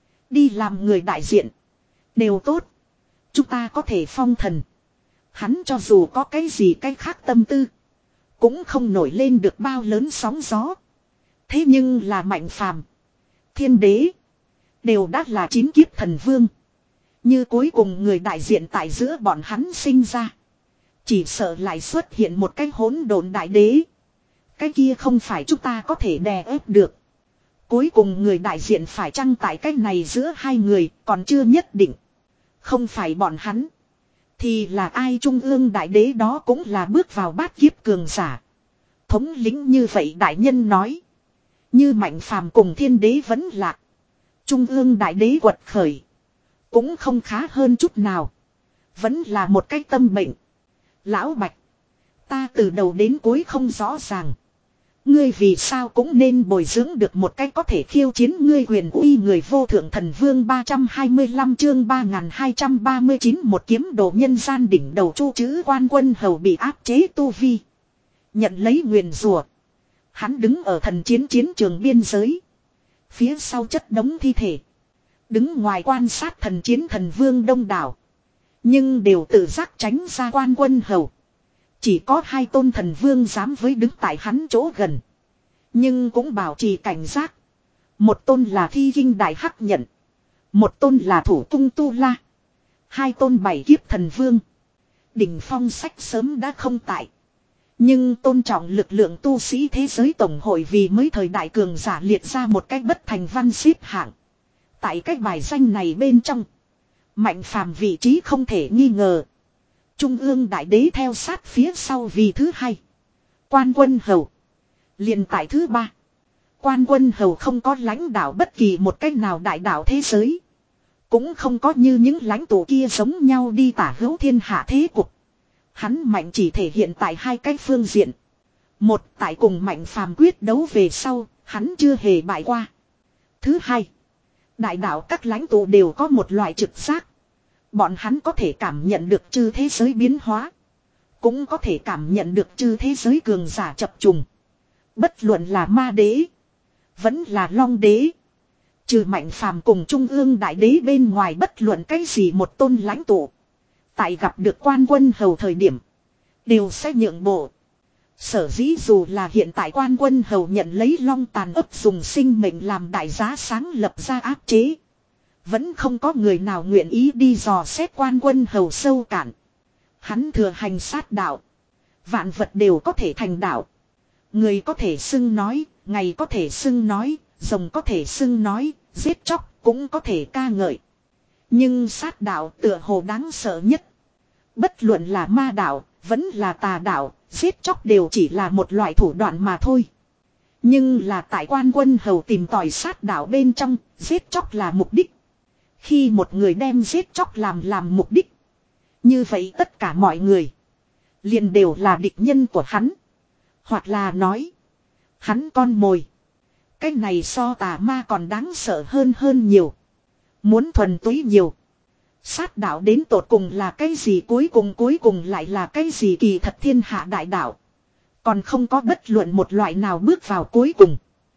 Đi làm người đại diện. Đều tốt. Chúng ta có thể phong thần. Hắn cho dù có cái gì cái khác tâm tư. Cũng không nổi lên được bao lớn sóng gió. Thế nhưng là Mạnh Phàm, Thiên Đế. Đều đã là chín kiếp thần vương. Như cuối cùng người đại diện tại giữa bọn hắn sinh ra. Chỉ sợ lại xuất hiện một cái hỗn độn đại đế. Cái kia không phải chúng ta có thể đè ép được. Cuối cùng người đại diện phải chăng tại cái này giữa hai người còn chưa nhất định. Không phải bọn hắn. Thì là ai trung ương đại đế đó cũng là bước vào bát kiếp cường giả. Thống lĩnh như vậy đại nhân nói. Như Mạnh Phàm cùng Thiên Đế vẫn lạc. Trung ương đại đế quật khởi. Cũng không khá hơn chút nào. Vẫn là một cái tâm bệnh. Lão Bạch. Ta từ đầu đến cuối không rõ ràng. Ngươi vì sao cũng nên bồi dưỡng được một cái có thể khiêu chiến ngươi huyền uy người vô thượng thần vương. Ba trăm hai mươi lăm chương ba nghìn hai trăm ba mươi chín một kiếm đồ nhân gian đỉnh đầu chu chữ Quan Quân Hầu bị áp chế tu vi. Nhận lấy nguyền rủa. Hắn đứng ở thần chiến chiến trường biên giới. Phía sau chất đống thi thể. Đứng ngoài quan sát thần chiến thần vương đông đảo. Nhưng đều tự giác tránh ra Quan Quân Hầu. Chỉ có hai tôn thần vương dám với đứng tại hắn chỗ gần. Nhưng cũng bảo trì cảnh giác. Một tôn là Thi Kinh Đại Hắc Nhận. Một tôn là Thủ Cung Tu La. Hai tôn bảy kiếp thần vương. Đỉnh phong sách sớm đã không tại. Nhưng tôn trọng lực lượng tu sĩ thế giới tổng hội vì mới thời đại cường giả liệt ra một cách bất thành văn xếp hạng. Tại cách bài danh này bên trong. Mạnh Phàm vị trí không thể nghi ngờ. Trung ương đại đế theo sát phía sau vì thứ hai. Quan Quân Hầu. Liền tại thứ ba. Quan Quân Hầu không có lãnh đạo bất kỳ một cách nào đại đạo thế giới. Cũng không có như những lãnh tụ kia giống nhau đi tả hữu thiên hạ thế cục. Hắn mạnh chỉ thể hiện tại hai cái phương diện. Một, tại cùng Mạnh Phàm quyết đấu về sau, hắn chưa hề bại qua. Thứ hai, đại đạo các lãnh tụ đều có một loại trực giác. Bọn hắn có thể cảm nhận được chư thế giới biến hóa. Cũng có thể cảm nhận được chư thế giới cường giả chập trùng. Bất luận là ma đế. Vẫn là long đế. Trừ Mạnh Phàm cùng Trung ương đại đế bên ngoài bất luận cái gì một tôn lãnh tụ. Tại gặp được Quan Quân Hầu thời điểm. Đều sẽ nhượng bộ. Sở dĩ dù là hiện tại Quan Quân Hầu nhận lấy long tàn ấp dùng sinh mệnh làm đại giá sáng lập ra áp chế. Vẫn không có người nào nguyện ý đi dò xét Quan Quân Hầu sâu cạn. Hắn thừa hành sát đạo. Vạn vật đều có thể thành đạo. Người có thể xưng nói, ngày có thể xưng nói, rồng có thể xưng nói, giết chóc cũng có thể ca ngợi. Nhưng sát đạo tựa hồ đáng sợ nhất. Bất luận là ma đạo, vẫn là tà đạo, giết chóc đều chỉ là một loại thủ đoạn mà thôi. Nhưng là tại Quan Quân Hầu tìm tòi sát đạo bên trong, giết chóc là mục đích. Khi một người đem giết chóc làm làm mục đích. Như vậy tất cả mọi người liền đều là địch nhân của hắn. Hoặc là nói hắn con mồi. Cái này so tà ma còn đáng sợ hơn hơn nhiều. Muốn thuần túy nhiều. Sát đạo đến tột cùng là cái gì, cuối cùng cuối cùng lại là cái gì, kỳ thật thiên hạ đại đạo. Còn không có bất luận một loại nào bước vào cuối cùng.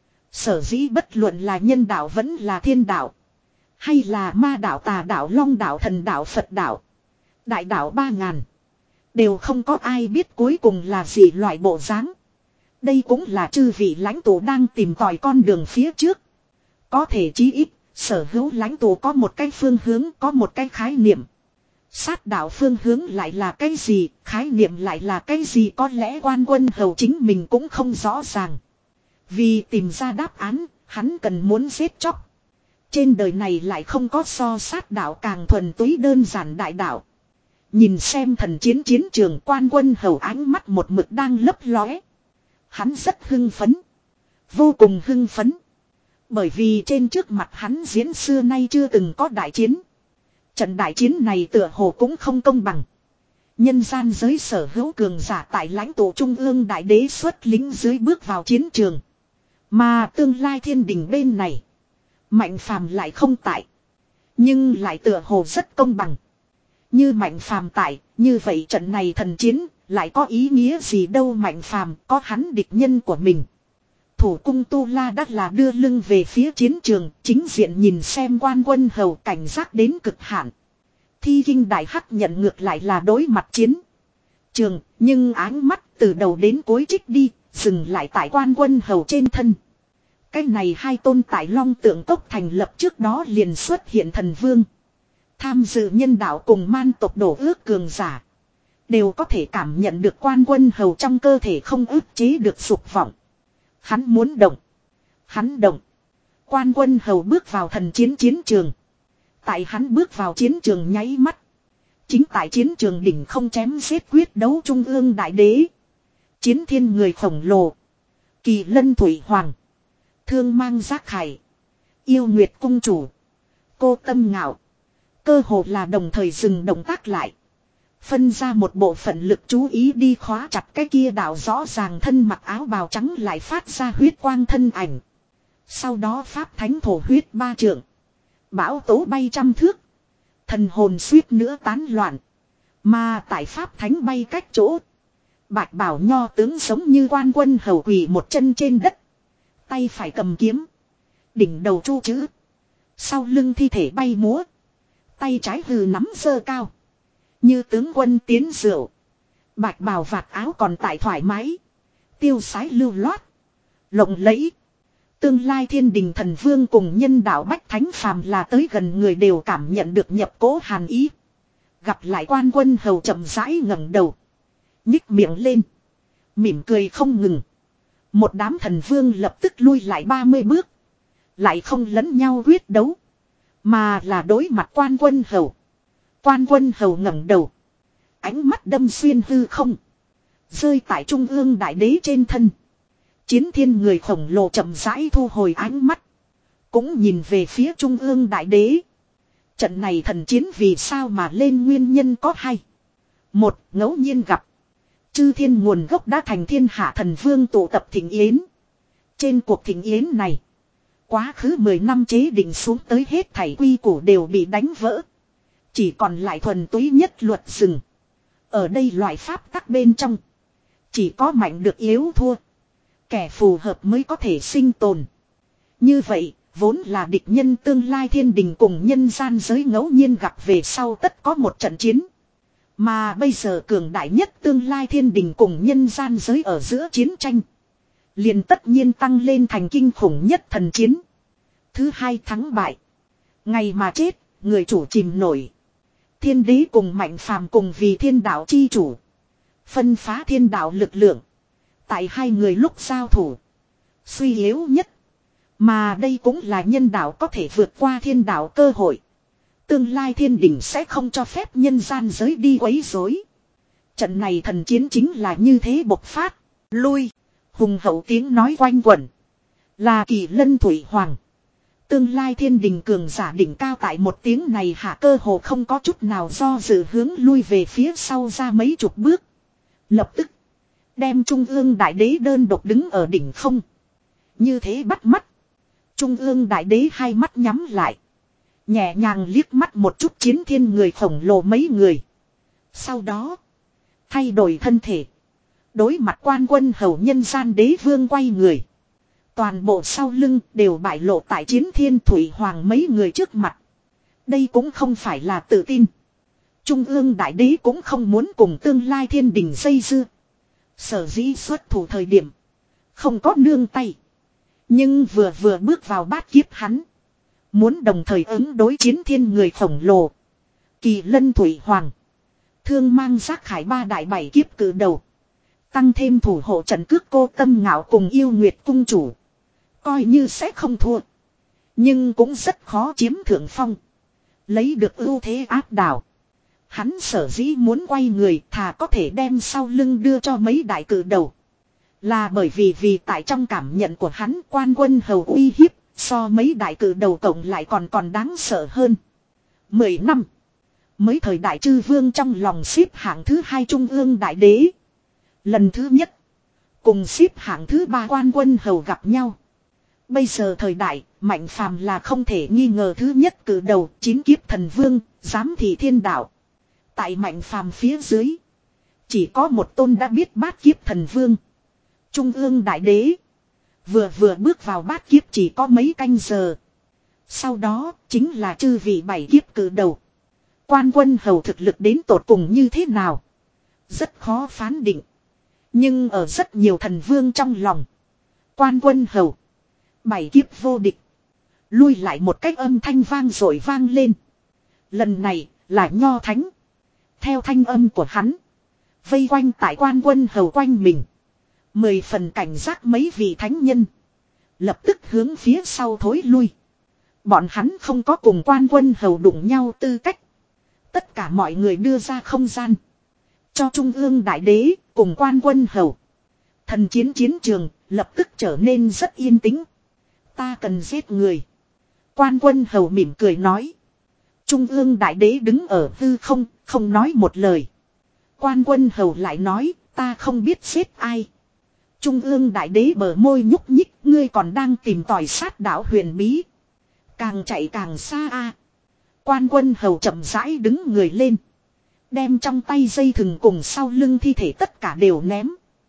Sở dĩ bất luận là nhân đạo vẫn là thiên đạo. Hay là ma đạo, tà đạo, long đạo, thần đạo, Phật đạo. Đại đạo ba ngàn. Đều không có ai biết cuối cùng là gì loại bộ dáng. Đây cũng là chư vị lãnh tụ đang tìm tòi con đường phía trước. Có thể chí ít, sở hữu lãnh tụ có một cái phương hướng, có một cái khái niệm. Sát đạo phương hướng lại là cái gì, khái niệm lại là cái gì, có lẽ Quan Quân Hầu chính mình cũng không rõ ràng. Vì tìm ra đáp án, hắn cần muốn giết chóc. Trên đời này lại không có so sát đạo càng thuần túy đơn giản đại đạo. Nhìn xem thần chiến chiến trường, Quan Quân Hầu ánh mắt một mực đang lấp lóe. Hắn rất hưng phấn. Vô cùng hưng phấn. Bởi vì trên trước mặt hắn diễn xưa nay chưa từng có đại chiến. Trận đại chiến này tựa hồ cũng không công bằng. Nhân gian giới sở hữu cường giả tại lãnh tụ trung ương đại đế xuất lính dưới bước vào chiến trường. Mà tương lai thiên đình bên này, Mạnh Phàm lại không tại. Nhưng lại tựa hồ rất công bằng. Như Mạnh Phàm tại, như vậy trận này thần chiến lại có ý nghĩa gì đâu, Mạnh Phàm có hắn địch nhân của mình. thủ cung tu la đắt là đưa lưng về phía chiến trường, chính diện nhìn xem quan quân hầu cảnh giác đến cực hạn. Thi kinh đại hắc nhận ngược lại là đối mặt chiến trường, nhưng áng mắt từ đầu đến cuối trích đi, dừng lại tại quan quân hầu trên thân. Cái này hai tôn tại Long Tượng Cốc thành lập trước đó liền xuất hiện thần vương. Tham dự nhân đạo cùng man tộc đổ ước cường giả. Đều có thể cảm nhận được quan quân hầu trong cơ thể không ức chế được dục vọng. Hắn muốn động. Hắn động. Quan quân hầu bước vào thần chiến chiến trường. Tại hắn bước vào chiến trường nháy mắt. Chính tại chiến trường đỉnh không chém giết quyết đấu trung ương đại đế. Chiến thiên người khổng lồ. Kỳ lân thủy hoàng. Thương mang giác khải. Yêu nguyệt cung chủ. Cô tâm ngạo. Cơ hồ là đồng thời dừng động tác lại. Phân ra một bộ phận lực chú ý đi khóa chặt cái kia đạo rõ ràng thân mặc áo bào trắng lại phát ra huyết quang thân ảnh. Sau đó pháp thánh thổ huyết ba trượng. Bão tố bay trăm thước. Thần hồn suýt nữa tán loạn. Mà tại pháp thánh bay cách chỗ. Bạch bảo nho tướng giống như quan quân hầu quỳ một chân trên đất. Tay phải cầm kiếm. Đỉnh đầu chu chữ. Sau lưng thi thể bay múa. Tay trái hừ nắm giơ cao. Như tướng quân tiến rượu. Bạch bào vạt áo còn tại thoải mái. Tiêu sái lưu loát. Lộng lẫy. Tương lai thiên đình thần vương cùng nhân đạo bách thánh phàm là tới gần người đều cảm nhận được nhập cố hàn ý. Gặp lại quan quân hầu chậm rãi ngẩng đầu. Nhích miệng lên. Mỉm cười không ngừng. Một đám thần vương lập tức lui lại ba mươi bước. Lại không lẫn nhau quyết đấu. Mà là đối mặt quan quân hầu. Quan quân hầu ngẩng đầu. Ánh mắt đâm xuyên hư không. Rơi tại trung ương đại đế trên thân. Chiến thiên người khổng lồ chậm rãi thu hồi ánh mắt. Cũng nhìn về phía trung ương đại đế. Trận này thần chiến vì sao mà lên nguyên nhân có hai. Một, ngẫu nhiên gặp. Chư thiên nguồn gốc đã thành thiên hạ thần vương tụ tập thịnh yến. Trên cuộc thịnh yến này. Quá khứ mười năm chế định xuống tới hết thảy quy củ đều bị đánh vỡ. Chỉ còn lại thuần túy nhất luật rừng. Ở đây loại pháp tắc bên trong. Chỉ có mạnh được yếu thua. Kẻ phù hợp mới có thể sinh tồn. Như vậy, vốn là địch nhân tương lai thiên đình cùng nhân gian giới ngẫu nhiên gặp về sau tất có một trận chiến. Mà bây giờ cường đại nhất tương lai thiên đình cùng nhân gian giới ở giữa chiến tranh. Liền tất nhiên tăng lên thành kinh khủng nhất thần chiến. Thứ hai thắng bại. Ngày mà chết, người chủ chìm nổi. Thiên đế cùng mạnh phàm cùng vì thiên đạo chi chủ. Phân phá thiên đạo lực lượng. Tại hai người lúc giao thủ. Suy yếu nhất. Mà đây cũng là nhân đạo có thể vượt qua thiên đạo cơ hội. Tương lai thiên đình sẽ không cho phép nhân gian giới đi quấy rối. Trận này thần chiến chính là như thế bộc phát. Lui. Hùng hậu tiếng nói quanh quẩn. Là Kỳ Lân Thủy Hoàng. Tương lai thiên đình cường giả đỉnh cao tại một tiếng này hạ cơ hồ không có chút nào do dự hướng lui về phía sau ra mấy chục bước. Lập tức. Đem trung ương đại đế đơn độc đứng ở đỉnh không. Như thế bắt mắt. Trung ương đại đế hai mắt nhắm lại. Nhẹ nhàng liếc mắt một chút chiến thiên người khổng lồ mấy người. Sau đó. Thay đổi thân thể. Đối mặt quan quân hầu nhân gian đế vương quay người. Toàn bộ sau lưng đều bại lộ tại chiến thiên thủy hoàng mấy người trước mặt. Đây cũng không phải là tự tin. Trung ương đại đế cũng không muốn cùng tương lai thiên đình dây dưa. Sở dĩ xuất thủ thời điểm. Không có nương tay. Nhưng vừa vừa bước vào bát kiếp hắn. Muốn đồng thời ứng đối chiến thiên người khổng lồ. Kỳ Lân Thủy Hoàng. Thương mang giác khải ba đại bảy kiếp cử đầu. Tăng thêm thủ hộ trận cước cô tâm ngạo cùng yêu nguyệt cung chủ. Coi như sẽ không thua. Nhưng cũng rất khó chiếm thượng phong. Lấy được ưu thế áp đảo. Hắn sở dĩ muốn quay người thà có thể đem sau lưng đưa cho mấy đại cử đầu. Là bởi vì vì tại trong cảm nhận của hắn quan quân hầu uy hiếp. So mấy đại cử đầu cộng lại còn còn đáng sợ hơn. Mười năm. Mới thời đại chư vương trong lòng xếp hạng thứ hai trung ương đại đế. Lần thứ nhất. Cùng xếp hạng thứ ba quan quân hầu gặp nhau. Bây giờ thời đại, mạnh phàm là không thể nghi ngờ thứ nhất cử đầu chín kiếp thần vương, giám thị thiên đạo. Tại mạnh phàm phía dưới. Chỉ có một tôn đã biết bát kiếp thần vương. Trung ương đại đế. Vừa vừa bước vào bát kiếp chỉ có mấy canh giờ. Sau đó chính là chư vị bảy kiếp cử đầu. Quan Quân Hầu thực lực đến tột cùng như thế nào? Rất khó phán định. Nhưng ở rất nhiều thần vương trong lòng. Quan Quân Hầu. Bảy kiếp vô địch. Lui lại một cách âm thanh vang rồi vang lên. Lần này là Nho Thánh. Theo thanh âm của hắn. Vây quanh tại Quan Quân Hầu quanh mình. Mười phần cảnh giác mấy vị thánh nhân. Lập tức hướng phía sau thối lui. Bọn hắn không có cùng Quan Quân Hầu đụng nhau tư cách. Tất cả mọi người đưa ra không gian. Cho Trung ương Đại Đế cùng Quan Quân Hầu. Thần chiến chiến trường lập tức trở nên rất yên tĩnh. Ta cần giết người. Quan Quân Hầu mỉm cười nói. Trung ương Đại Đế đứng ở hư không, không nói một lời. Quan Quân Hầu lại nói, ta không biết giết ai. Trung ương Đại Đế bờ môi nhúc nhích, ngươi còn đang tìm tòi sát đạo huyền bí. Càng chạy càng xa a. Quan Quân Hầu chậm rãi đứng người lên. Đem trong tay dây thừng cùng sau lưng thi thể tất cả đều ném.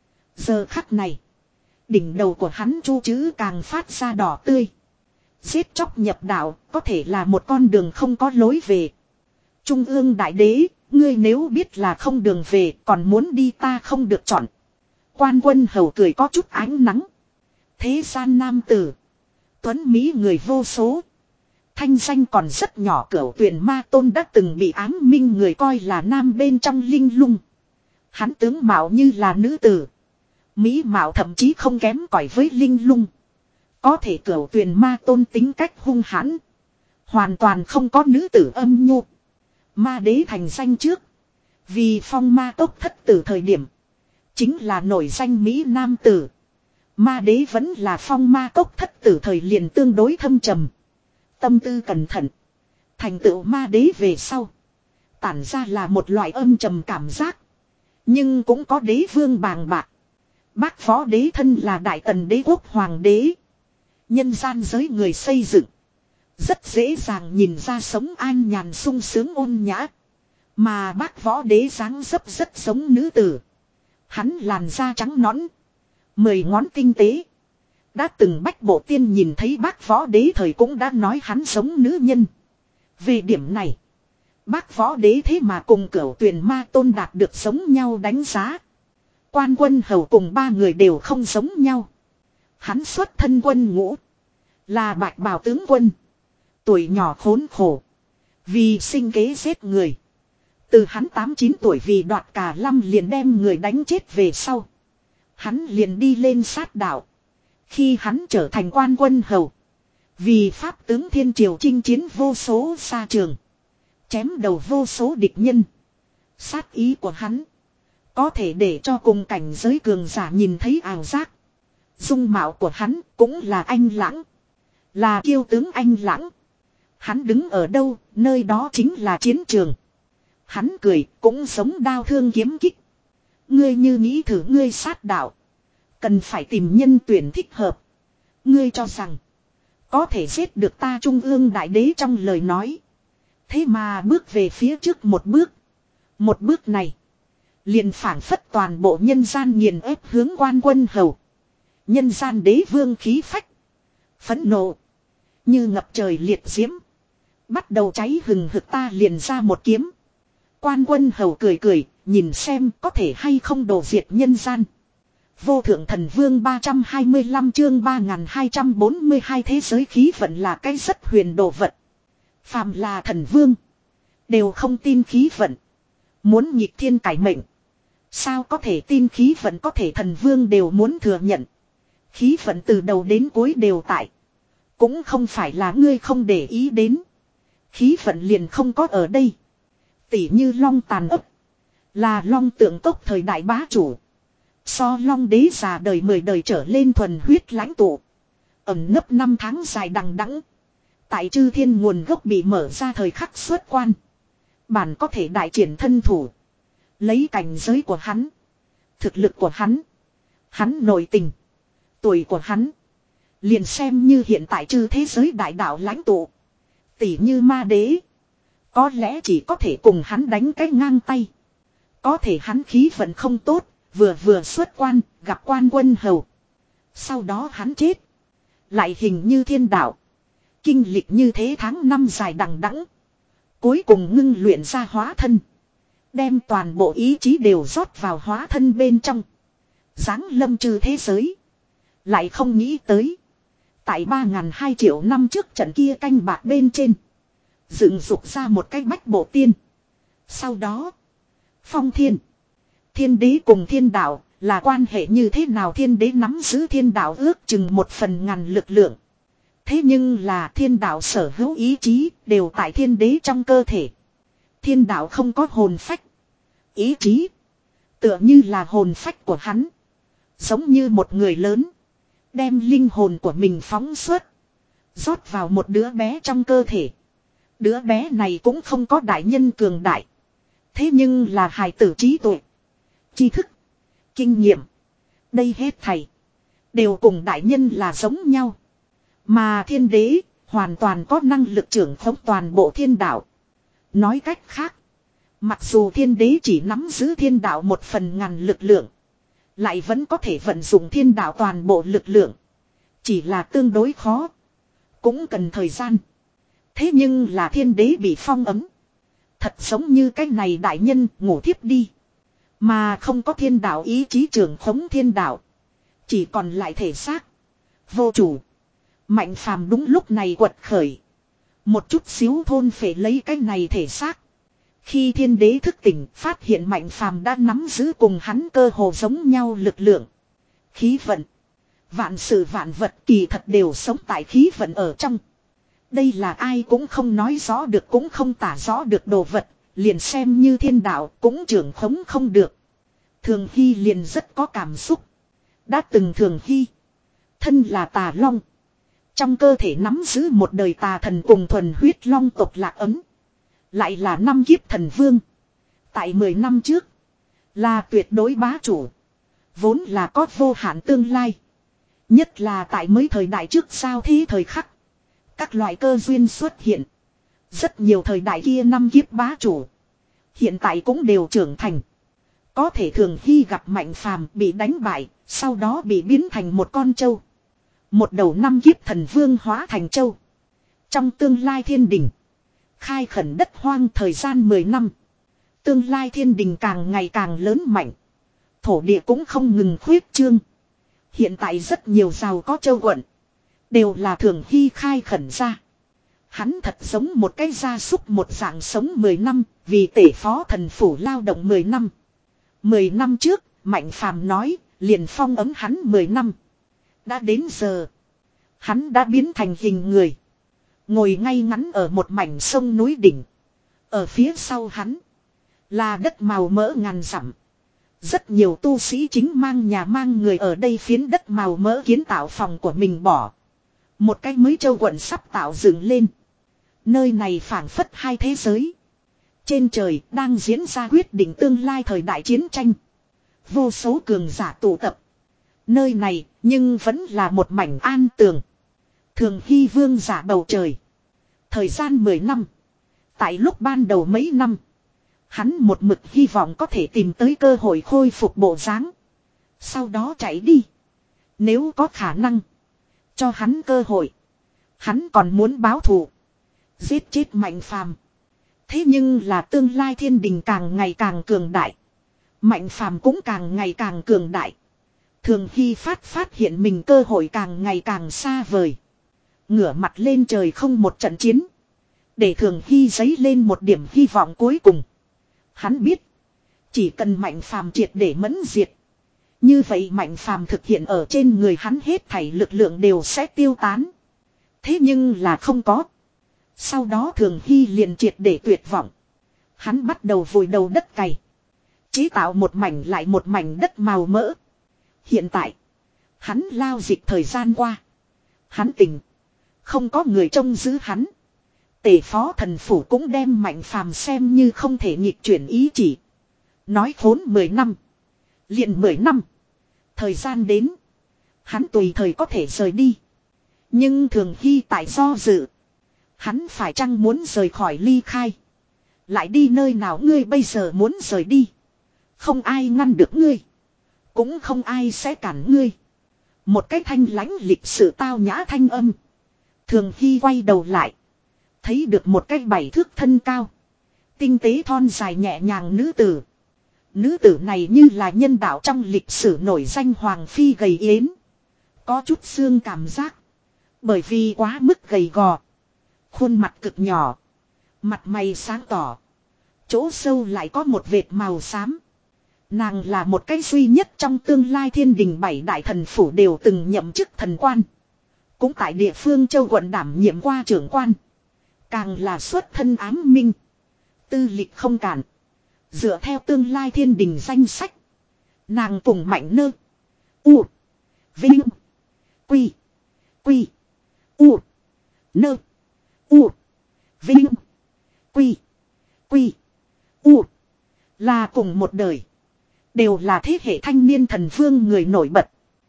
Giờ khắc này. Đỉnh đầu của hắn chu chữ càng phát ra đỏ tươi. Giết chóc nhập đạo có thể là một con đường không có lối về. Trung ương Đại Đế, ngươi nếu biết là không đường về còn muốn đi ta không được chọn. Quan Quân Hầu cười có chút ánh nắng. Thế gian nam tử. Tuấn Mỹ người vô số. Thanh danh còn rất nhỏ, Cửu Tuyền Ma Tôn đã từng bị ám minh người coi là nam bên trong linh lung. Hắn tướng mạo như là nữ tử. Mỹ mạo thậm chí không kém cỏi với linh lung. Có thể Cửu Tuyền Ma Tôn tính cách hung hãn. Hoàn toàn không có nữ tử âm nhu. Ma đế thành danh trước. Vì phong ma tốc thất tử thời điểm. Chính là nổi danh Mỹ nam tử. Ma đế vẫn là phong ma tốc thất tử thời liền tương đối thâm trầm. Tâm tư cẩn thận. Thành tựu ma đế về sau. Tản ra là một loại âm trầm cảm giác. Nhưng cũng có đế vương bàng bạc. Bác phó đế thân là đại tần đế quốc hoàng đế. Nhân gian giới người xây dựng. Rất dễ dàng nhìn ra sống an nhàn sung sướng ôn nhã. Mà bác võ đế dáng dấp rất giống nữ tử. Hắn làn da trắng nõn. Mười ngón tinh tế. Đã từng Bách Bộ Tiên nhìn thấy bác võ đế thời cũng đã nói hắn giống nữ nhân. Về điểm này. Bác võ đế thế mà cùng Cửu Tuyền Ma Tôn đạt được giống nhau đánh giá. Quan Quân Hầu cùng ba người đều không giống nhau. Hắn xuất thân quân ngũ. Là bạch bào tướng quân. Tuổi nhỏ khốn khổ. Vì sinh kế giết người. Từ hắn tám chín tuổi vì đoạt cả lâm liền đem người đánh chết về sau. Hắn liền đi lên sát đạo. Khi hắn trở thành Quan Quân Hầu. Vì pháp tướng thiên triều chinh chiến vô số xa trường. Chém đầu vô số địch nhân. Sát ý của hắn. Có thể để cho cùng cảnh giới cường giả nhìn thấy ảo giác. Dung mạo của hắn cũng là anh lãng. Là kiêu tướng anh lãng. Hắn đứng ở đâu, nơi đó chính là chiến trường. Hắn cười cũng giống đao thương kiếm kích. Ngươi như nghĩ thử ngươi sát đạo. Cần phải tìm nhân tuyển thích hợp. Ngươi cho rằng. Có thể giết được ta Trung ương Đại Đế trong lời nói. Thế mà bước về phía trước một bước. Một bước này. Liền phảng phất toàn bộ nhân gian nghiền ép hướng Quan Quân Hầu. Nhân gian đế vương khí phách. Phẫn nộ. Như ngập trời liệt diễm. Bắt đầu cháy hừng hực ta liền ra một kiếm. Quan Quân Hầu cười cười. Nhìn xem có thể hay không đổ diệt nhân gian. Vô thượng thần vương ba trăm hai mươi lăm chương ba nghìn hai trăm bốn mươi hai thế giới khí vận là cái rất huyền đồ vật. Phàm là thần vương. Đều không tin khí vận. Muốn nhịp thiên cải mệnh. Sao có thể tin khí vận có thể thần vương đều muốn thừa nhận. Khí vận từ đầu đến cuối đều tại. Cũng không phải là ngươi không để ý đến. Khí vận liền không có ở đây. Tỉ như long tàn ấp. Là long tượng cốc thời đại bá chủ. So long đế già đời mười đời trở lên thuần huyết lãnh tụ. Ẩn nấp năm tháng dài đằng đẵng. Tại chư thiên nguồn gốc bị mở ra thời khắc xuất quan. Bản có thể đại triển thân thủ. Lấy cảnh giới của hắn. Thực lực của hắn. Hắn nội tình. Tuổi của hắn. Liền xem như hiện tại chư thế giới đại đạo lãnh tụ. Tỷ như ma đế. Có lẽ chỉ có thể cùng hắn đánh cái ngang tay. Có thể hắn khí vận không tốt. Vừa vừa xuất quan gặp Quan Quân Hầu. Sau đó hắn chết. Lại hình như thiên đạo. Kinh lịch như thế tháng năm dài đằng đẵng. Cuối cùng ngưng luyện ra hóa thân. Đem toàn bộ ý chí đều rót vào hóa thân bên trong. Giáng lâm trừ thế giới. Lại không nghĩ tới. Tại ba ngàn hai triệu năm trước trận kia canh bạc bên trên. Dựng dục ra một cái bách bộ tiên. Sau đó. Phong thiên. Thiên đế cùng thiên đạo. Là quan hệ như thế nào thiên đế nắm giữ thiên đạo ước chừng một phần ngàn lực lượng. Thế nhưng là thiên đạo sở hữu ý chí đều tại thiên đế trong cơ thể. Thiên đạo không có hồn phách. Ý chí. Tựa như là hồn phách của hắn. Giống như một người lớn. Đem linh hồn của mình phóng xuất. Rót vào một đứa bé trong cơ thể. Đứa bé này cũng không có đại nhân cường đại. Thế nhưng là hài tử trí tuệ. Tri thức. Kinh nghiệm. Đây hết thảy. Đều cùng đại nhân là giống nhau. Mà thiên đế. Hoàn toàn có năng lực trưởng khống toàn bộ thiên đạo. Nói cách khác. Mặc dù thiên đế chỉ nắm giữ thiên đạo một phần ngàn lực lượng. Lại vẫn có thể vận dụng thiên đạo toàn bộ lực lượng. Chỉ là tương đối khó. Cũng cần thời gian. Thế nhưng là thiên đế bị phong ấm. Thật giống như cái này đại nhân ngủ thiếp đi. Mà không có thiên đạo ý chí trưởng khống thiên đạo. Chỉ còn lại thể xác. Vô chủ. Mạnh phàm đúng lúc này quật khởi. Một chút xíu thôn phệ lấy cái này thể xác. Khi thiên đế thức tỉnh phát hiện mạnh phàm đã nắm giữ cùng hắn cơ hồ giống nhau lực lượng. Khí vận. Vạn sự vạn vật kỳ thật đều sống tại khí vận ở trong. Đây là ai cũng không nói rõ được cũng không tả rõ được đồ vật. Liền xem như thiên đạo cũng trưởng khống không được. Thường Hy liền rất có cảm xúc. Đã từng Thường Hy. Thân là tà long. Trong cơ thể nắm giữ một đời tà thần cùng thuần huyết long tộc lạc ấm. Lại là năm kiếp thần vương. Tại mười năm trước. Là tuyệt đối bá chủ. Vốn là có vô hạn tương lai. Nhất là tại mấy thời đại trước sao thế thời khắc. Các loại cơ duyên xuất hiện. Rất nhiều thời đại kia năm kiếp bá chủ. Hiện tại cũng đều trưởng thành. Có thể Thường Hy gặp Mạnh Phàm bị đánh bại. Sau đó bị biến thành một con trâu. Một đầu năm kiếp thần vương hóa thành trâu. Trong tương lai thiên đình. Khai khẩn đất hoang thời gian mười năm. Tương lai thiên đình càng ngày càng lớn mạnh. Thổ địa cũng không ngừng khuyết trương. Hiện tại rất nhiều giàu có châu quận. Đều là Thường Hy khai khẩn ra. Hắn thật giống một cái gia súc một dạng sống mười năm. Vì tể phó thần phủ lao động mười năm. mười năm trước Mạnh Phàm nói liền phong ấm hắn mười năm. Đã đến giờ. Hắn đã biến thành hình người. Ngồi ngay ngắn ở một mảnh sông núi đỉnh. Ở phía sau hắn. Là đất màu mỡ ngàn dặm. Rất nhiều tu sĩ chính mang nhà mang người ở đây phiến đất màu mỡ kiến tạo phòng của mình bỏ. Một cái mới châu quận sắp tạo dựng lên. Nơi này phảng phất hai thế giới. Trên trời đang diễn ra quyết định tương lai thời đại chiến tranh. Vô số cường giả tụ tập. Nơi này nhưng vẫn là một mảnh an tường. Thường Hy vương giả bầu trời. Thời gian mười năm. Tại lúc ban đầu mấy năm. Hắn một mực hy vọng có thể tìm tới cơ hội khôi phục bộ dáng. Sau đó chạy đi. Nếu có khả năng. Cho hắn cơ hội. Hắn còn muốn báo thù. Giết chết Mạnh Phàm. Thế nhưng là tương lai thiên đình càng ngày càng cường đại. Mạnh Phàm cũng càng ngày càng cường đại. Thường Hy phát phát hiện mình cơ hội càng ngày càng xa vời. Ngửa mặt lên trời không một trận chiến. Để Thường Hy dấy lên một điểm hy vọng cuối cùng. Hắn biết. Chỉ cần Mạnh Phàm triệt để mẫn diệt. Như vậy Mạnh Phàm thực hiện ở trên người hắn hết thảy lực lượng đều sẽ tiêu tán. Thế nhưng là không có. Sau đó Thường Hy liền triệt để tuyệt vọng. Hắn bắt đầu vùi đầu đất cày. Chế tạo một mảnh lại một mảnh đất màu mỡ. Hiện tại. Hắn lao dịch thời gian qua. Hắn tỉnh. Không có người trông giữ hắn. Tể phó thần phủ cũng đem Mạnh Phàm xem như không thể nghịch chuyển ý chỉ. Nói khốn mười năm. Liền mười năm. Thời gian đến. Hắn tùy thời có thể rời đi. Nhưng Thường Hy tại do dự. Hắn phải chăng muốn rời khỏi ly khai. Lại đi nơi nào ngươi bây giờ muốn rời đi. Không ai ngăn được ngươi. Cũng không ai sẽ cản ngươi. Một cái thanh lãnh lịch sự tao nhã thanh âm. Thường Hy quay đầu lại. Thấy được một cái bảy thước thân cao. Tinh tế thon dài nhẹ nhàng nữ tử. Nữ tử này như là nhân đạo trong lịch sử nổi danh Hoàng Phi gầy yến. Có chút xương cảm giác. Bởi vì quá mức gầy gò. Khuôn mặt cực nhỏ. Mặt mày sáng tỏ. Chỗ sâu lại có một vệt màu xám. Nàng là một cái duy nhất trong tương lai thiên đình bảy đại thần phủ đều từng nhậm chức thần quan. Cũng tại địa phương châu quận đảm nhiệm qua trưởng quan. Càng là xuất thân ám minh. Tư lịch không cản. Dựa theo tương lai thiên đình danh sách. Nàng cùng mạnh nơ. U. Vinh. Quy. Quy. U. Nơ. U. Vinh. Quy. Quy. U. Là cùng một đời. Đều là thế hệ thanh niên thần vương người nổi bật.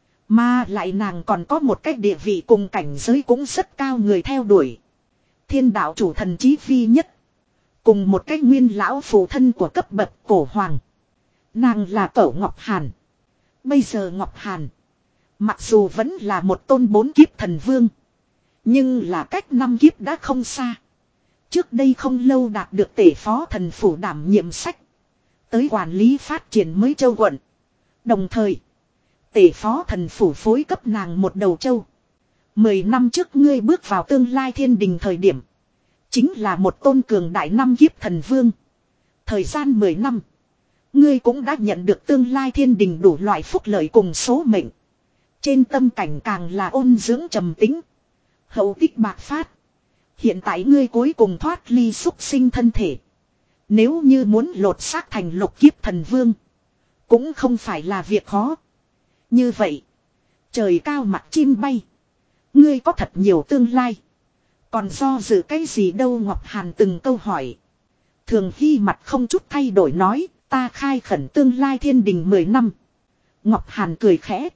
Mà lại nàng còn có một cách địa vị cùng cảnh giới cũng rất cao người theo đuổi. Thiên đạo chủ thần chí phi nhất. Cùng một cách nguyên lão phụ thân của cấp bậc cổ hoàng. Nàng là cẩu Ngọc Hàn. Bây giờ Ngọc Hàn. Mặc dù vẫn là một tôn bốn kiếp thần vương. Nhưng là cách năm kiếp đã không xa. Trước đây không lâu đạt được tể phó thần phủ đảm nhiệm sách. Tới quản lý phát triển mới châu quận. Đồng thời. Tể phó thần phủ phối cấp nàng một đầu châu. Mười năm trước ngươi bước vào tương lai thiên đình thời điểm. Chính là một tôn cường đại năm kiếp thần vương. Thời gian mười năm. Ngươi cũng đã nhận được tương lai thiên đình đủ loại phúc lợi cùng số mệnh. Trên tâm cảnh càng là ôn dưỡng trầm tĩnh. Hậu tích bạc phát. Hiện tại ngươi cuối cùng thoát ly súc sinh thân thể. Nếu như muốn lột xác thành lục kiếp thần vương. Cũng không phải là việc khó. Như vậy. Trời cao mặt chim bay. Ngươi có thật nhiều tương lai. Còn do dự cái gì đâu Ngọc Hàn từng câu hỏi. Thường Hy mặt không chút thay đổi nói. Ta khai khẩn tương lai thiên đình mười năm. Ngọc Hàn cười khẽ.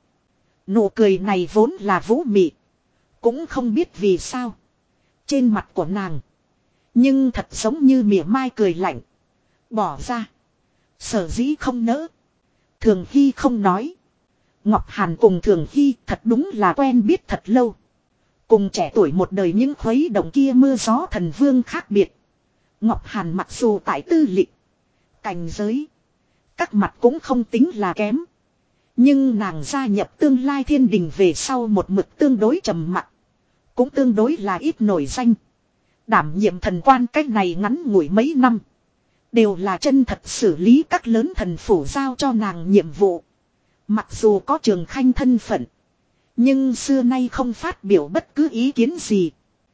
Nụ cười này vốn là vũ mị. Cũng không biết vì sao. Trên mặt của nàng. Nhưng thật giống như mỉa mai cười lạnh. Bỏ ra. Sở dĩ không nỡ. Thường Hy không nói. Ngọc Hàn cùng Thường Hy thật đúng là quen biết thật lâu. Cùng trẻ tuổi một đời những khuấy động kia mưa gió thần vương khác biệt. Ngọc Hàn mặc dù tại tư lịch. Cảnh giới. Các mặt cũng không tính là kém. Nhưng nàng gia nhập tương lai thiên đình về sau một mực tương đối trầm mặc. Cũng tương đối là ít nổi danh. Đảm nhiệm thần quan cách này ngắn ngủi mấy năm. Đều là chân thật xử lý các lớn thần phủ giao cho nàng nhiệm vụ. Mặc dù có Trường Khanh thân phận. Nhưng xưa nay không phát biểu bất cứ ý kiến gì.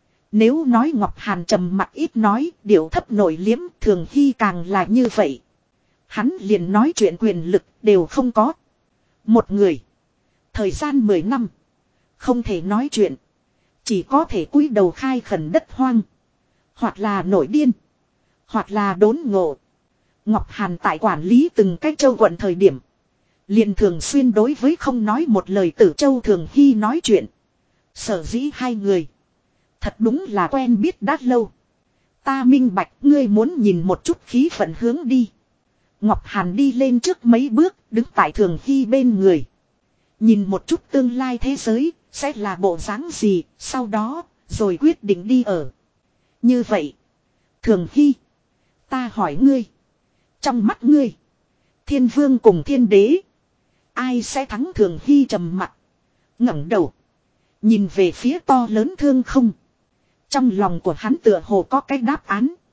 Nếu nói Ngọc Hàn trầm mặc ít nói, điệu thấp nổi liếm, Thường Hy càng là như vậy. Hắn liền nói chuyện quyền lực đều không có. Một người. Thời gian mười năm. Không thể nói chuyện. Chỉ có thể cúi đầu khai khẩn đất hoang. Hoặc là nổi điên. Hoặc là đốn ngộ. Ngọc Hàn tại quản lý từng cái châu quận thời điểm. Liền thường xuyên đối với không nói một lời Tử Châu Thường Hy nói chuyện. Sở dĩ hai người. Thật đúng là quen biết đã lâu. Ta minh bạch ngươi muốn nhìn một chút khí vận hướng đi. Ngọc Hàn đi lên trước mấy bước đứng tại Thường Hy bên người. Nhìn một chút tương lai thế giới sẽ là bộ dáng gì sau đó rồi quyết định đi ở. Như vậy. Thường Hy. Ta hỏi ngươi. Trong mắt ngươi. Thiên vương cùng thiên đế. Ai sẽ thắng Thường Hy trầm mặt. ngẩng đầu. Nhìn về phía to lớn thương không. Trong lòng của hắn tựa hồ có cái đáp án.